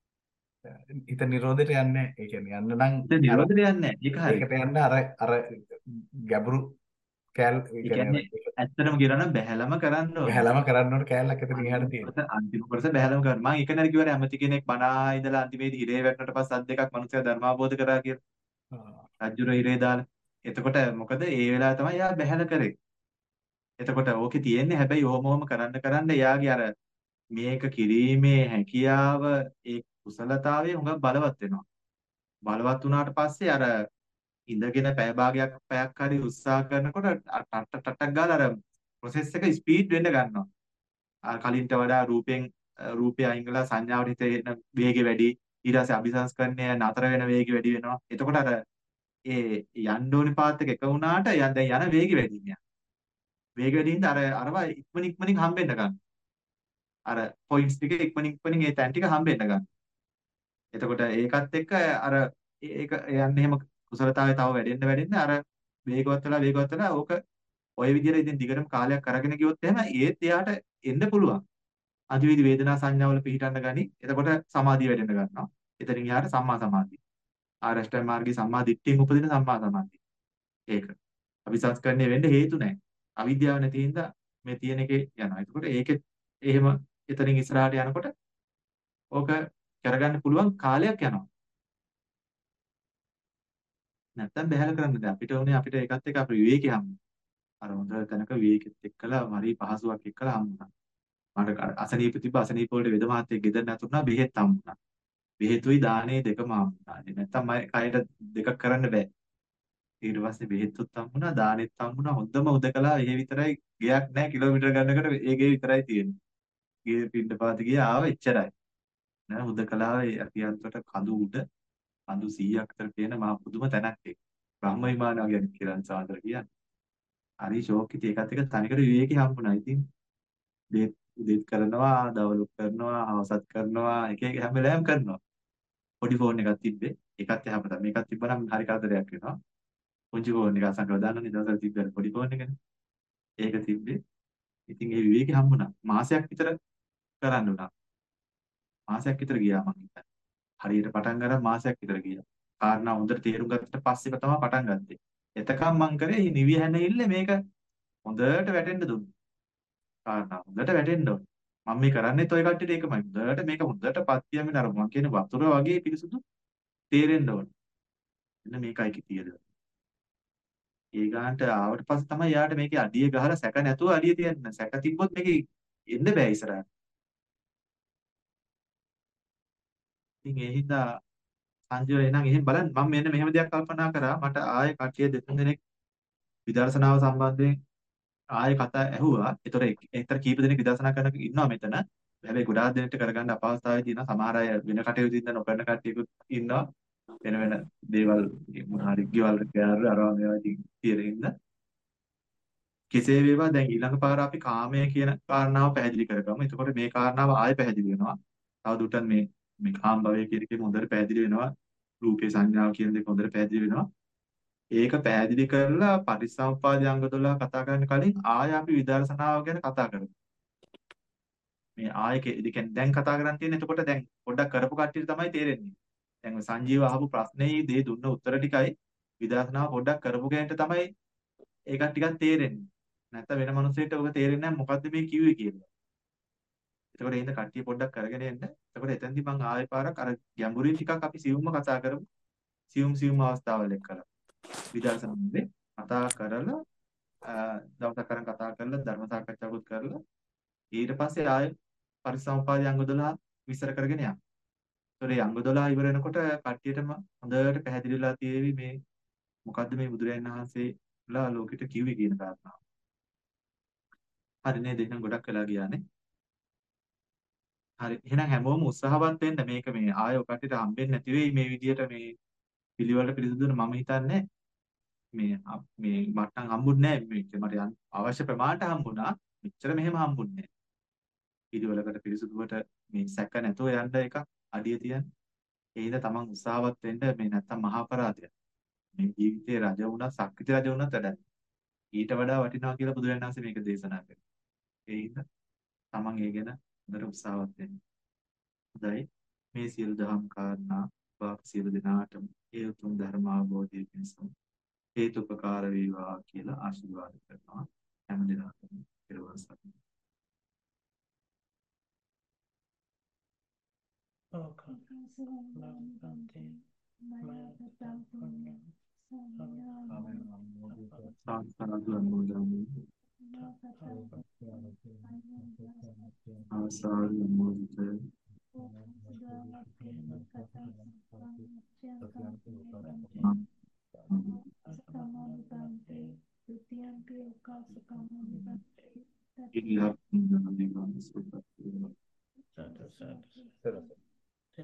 හිත නිරෝධයට යන්නේ නැහැ. ඒ කියන්නේ යන්න නම් ඒක අර නිරෝධයට යන්නේ නැහැ. ඒක හරි. ඒකට යන්න අර අර ගැඹුරු කෑල් ඒ ඒ කියන්නේ කියන්නේ ඇත්තටම කියනවා නම් බැහැලම කරන්න ඕනේ. බහැලම කරන්න ඕන කෑල්ලක් එතන අන්තිම ඉහළ තියෙනවා. කොටස අන්තිම කොටස බැහැලම කරන්න. මම එක නේද කිව්වනේ ඇමති කෙනෙක් බණා ඉඳලා අන්තිමේදී හිරේ වැටුණට පස්සේ අත් දෙකක් මනුස්සයා ධර්මාවබෝධ කරා කියලා. ආ. රජුර හිරේ දාලා. එතකොට මොකද ඒ වෙලාව තමයි එයා බැහැල කරේ. එතකොට ඕකේ තියෙන්නේ හැබැයි ඕම ඕම කරන්න කරන්න එයාගේ අර මේක කිරීමේ හැකියාව ඒ කුසලතාවය හුඟක් බලවත් වෙනවා. බලවත් වුණාට පස්සේ අර ඉඳගෙන පැය භාගයක් පැයක් හරි උත්සාහ කරනකොට අර ටට්ට ටට්ටක් ගාලා අර ප්‍රොසෙස් එක ස්පීඩ් වෙන්න ගන්නවා. අර කලින්ට වඩා රූපෙන් අ, රූපය අයින් කරලා සංඥාවට හිත එන වේගය වැඩි. ඊට පස්සේ අபிසංස්කරණය නතර වෙන වේගය වැඩි වෙනවා. එතකොට අර ඒ යන්න ඕනි පාත් එක එක වුණාට යන් දැන් යන වේගය වැඩි වෙනවා. වේගය වැඩි හින්දා අර අරවා ඉක්මන ඉක්මනින් හම්බෙන්න ගන්නවා. අර පොයින්ට්ස් ටික ඉක්මනින් ඉක්මනින් ඒ තැන් ටික හම්බෙන්න ගන්නවා. එතකොට ඒකත් එක්ක අර ඒක යන්නේ එහෙම කුසලතාවය තව වැඩෙන්න වැඩෙන්න අර වේගවත් වෙලා වේගවත් වෙලා ඕක ඔය විදිහට ඉතින් දිගටම කාලයක් අරගෙන ගියොත් එහෙම ඒත් එයාට එන්න පුළුවන්. අදිවිදි වේදනා සංඥාවල පිහිටන්න ගනි. එතකොට සමාධිය වැඩෙන්න ගන්නවා. එතනින් එහාට සම්මා සමාධිය. ආරෂ්ඨ මාර්ගයේ සම්මා දිට්ඨියෙන් උපදින සම්මා සමාධිය. ඒක. අபிසංස්කරණය වෙන්න හේතු නැහැ. අවිද්‍යාව නැති හින්දා මේ තියෙන එකේ යනවා. එතකොට ඒකෙත් එහෙම එතනින් ඉස්සරහට යනකොට ඕක කරගන්න පුළුවන් කාලයක් යනවා. නැත්තම් බහැල කරන්න දැන් අපිට උනේ අපිට ඒකත් එක්ක අපේ විවේකී හම්බ. අර හොඳ තැනක විවේකෙත් එක්කලා හරි පහසුවක් එක්කලා හම්බුණා. මට අර අසනීප තිබ්බ අසනීප වලට වෙද මහත්තයෙක් ගෙදර නැතුණා බෙහෙත් හම්බුණා. බෙහෙතුයි දානේ දෙකම හම්බුණා. නැත්තම් මම කයට දෙකක් කරන්න බෑ. ඊට පස්සේ බෙහෙත්තුත් හම්බුණා දානෙත් හම්බුණා. හොඳම උදකලා එහෙ විතරයි ගයක් නැහැ කිලෝමීටර ගන්නකට ඒ ගේ විතරයි තියෙන්නේ. ගේ පින්නපාත ගියා ආව එච්චරයි. නෑ උදකලාව අපි අන්තට කඳු උඩ කඳු සීයක් අතර තියෙන මහා පුදුම තැනක් ඒක. බ්‍රහ්ම විමාන වගේ කියලා සාදර කියන්නේ. හරි ෂෝක් ඉතින් ඒකත් එක තනිකර විවේකී හම්බුණා. ඉතින් දේත් උදේත් කරනවා, දවල්ුත් කරනවා, හවසත් කරනවා, එක එක හැම වෙලාවෙම කරනවා. පොඩි ෆෝන් එකක් තිබ්බේ. ඒකත් එහාම තමයි. මේකත් තිබ්බනම් හරි කරදරයක් වෙනවා. පුංචි ෆෝන් එක අසංකව දාන්නනේ දවසක් තිබ්බේ පොඩි ෆෝන් එකනේ. ඒක තිබ්බේ. ඉතින් ඒ විවේකී හම්බුණා. මාසයක් විතර කරන්න උනා. මාසයක් විතර ගියා මං හිතන්නේ. හරියට පටන් ගන්න මාසයක් විතර ගියා. කාරණා හොඳට තේරුම් ගත්තට පස්සේ තමයි පටන් ගත්තේ. එතකම් මං කරේ මේ නිවි හැනෙILLේ මේක හොඳට වැටෙන්න දුන්නා. කාරණා හොඳට වැටෙන්න ඕනේ. මම මේ කරන්නේත් ඔය කට්ටියට ඒකමයි. හොඳට මේක හොඳට පත්තියම් වෙන අර මං කියන වතුර වගේ පිරිසුදු තේරෙන්න ඕනේ. එන්න මේකයි කිතියද. ඒ ගානට ආවට පස්සේ තමයි යාට මේකේ අඩිය ගහලා සැක නැතුව අඩිය තියන්න. සැක තිබ්බොත් මේකේ එන්න බෑ ඉස්සරහට. ඉතින් ඒ හින්දා සංජය එහෙනම් එහෙන් බලන්න මම මෙන්න මෙහෙම දෙයක් කල්පනා කරා. මට ආයේ කට්ටිය දෙතුන් දෙනෙක් විදර්ශනාව සම්බන්ධයෙන් ආයේ කතා ඇහුවා. ඒතර ඒතර කීප දෙනෙක් විදර්ශනා කරන ඉන්නවා මෙතන. හැබැයි ගොඩාක් දෙනෙක්ට කරගන්න අපහසුතාවය තියෙනවා. සමහර අය වෙන කටයුතු ඉඳන් නොකරන කට්ටියකුත් ඉන්නවා. වෙන වෙන දේවල් මොනවාරි ගෙවල් ගෑරු අරවා මේවා තියෙන හින්දා. කෙසේ වේවා දැන් ඊළඟ පාර අපි කාමය කියන කාරණාව පැහැදිලි කරගමු. එතකොට මේ කාරණාව ආයෙ පැහැදිලි වෙනවා. තව දුරටත් මේ මේ කාම භවය කියන එකේ හොඳට පැහැදිලි වෙනවා. රූපේ සංඥාව කියන දෙක හොඳට පැහැදිලි වෙනවා. ඒක පැහැදිලි කරලා පටිච්චසමුප්පාද අංග දොළහ කතා කරන්න කලින් ආයෙ අපි විදර්ශනාව ගැන කතා කරමු. මේ ආයෙ ඒ කියන්නේ දැන් කතා කරන් තියෙන්නේ එතකොට දැන් පොඩ්ඩක් කරපු කට්ටියට තමයි තේරෙන්නේ. දැන් ඔය සංජීව අහපු ප්‍රශ්නේ දේ දුන්න උත්තර ටිකයි විදර්ශනාව පොඩ්ඩක් කරපු කෙනෙක්ට තමයි ඒකත් ටිකක් තේරෙන්නේ. නැත්නම් වෙන මිනිස්සෙක්ට ඔක තේරෙන්නේ නැහැ මොකද්ද මේ කිව්වේ කියලා. එතකොට එහෙනම් කට්ටිය පොඩ්ඩක් කරගෙන එන්න. එතකොට එතෙන්දී මම ආයෙ පාරක් අර ගැඹුරින් ටිකක් අපි සියුම්ම කතා කරමු. සියුම් සියුම් අවස්ථාවල් එක්කලා. විදර්ශනාවේ කතා කරලා දවසක් අරන් කතා කරලා ධර්ම සාකච්ඡාවකුත් කරලා ඊට පස්සේ ආයෙ පරිසම්පාදයේ අංග දොළහ විස්තර කරගෙන යනවා. ඒතකොට මේ අංග දොළහ ඉවර වෙනකොට කට්ටියටම හොඳට පැහැදිලිලා තියෙවි මේ මොකද්ද මේ බුදුරජාණන් වහන්සේලා ලෝකෙට කිව්වේ කියන කාරණාව. හරි නේද? එහෙනම් ගොඩක් වෙලා ගියානේ. හරි. එහෙනම් හැමෝම උත්සාහවත් වෙන්න මේක මේ ආයෙ ඔකටට හම්බෙන්නේ නැති වෙයි මේ විදියට මේ පිළිවෙලට පිළිසුදුන මම හිතන්නේ මේ අප- මේ මට්ටම් හම්බුන්නේ නැහැ මේක මට යන්න අවශ්‍ය ප්‍රමාණයට හම්බුණා. මෙච්චර මෙහෙම හම්බුන්නේ නැහැ. පිළිවෙලකට පිළිසුදුවට මේ සැක නැතුව යන්න එක අඩිය තියන්න. ඒ හින්දා තමන් උත්සාහවත් වෙන්න මේ නැත්තම් මහා අපරාධයක්. මේ ජීවිතේ රජ වුණා සක්විති රජ වුණත් වැඩක්. ඊට වඩා වටිනවා කියලා බුදුරජාණන් වහන්සේ මේක දේශනා කරනවා. ඒ හින්දා තමන් ඒ ගැන හොඳට උත්සාහවත් වෙන්න. හොඳයි. මේ සියලු දහම් කාරණා වාක් සියලු දෙනාටම ඒ උතුම් ධර්ම අවබෝධය පිණිස හේතුපකාර වේවා කියලා ආශිර්වාද කරනවා. හැම දිනකටම පෙරවස් සරණයි. සාස්ත්‍රාදු අනුමෝදන් ආසාදු අනුමෝදිත ඉරියව් නිවන් සුවපත් වේවා.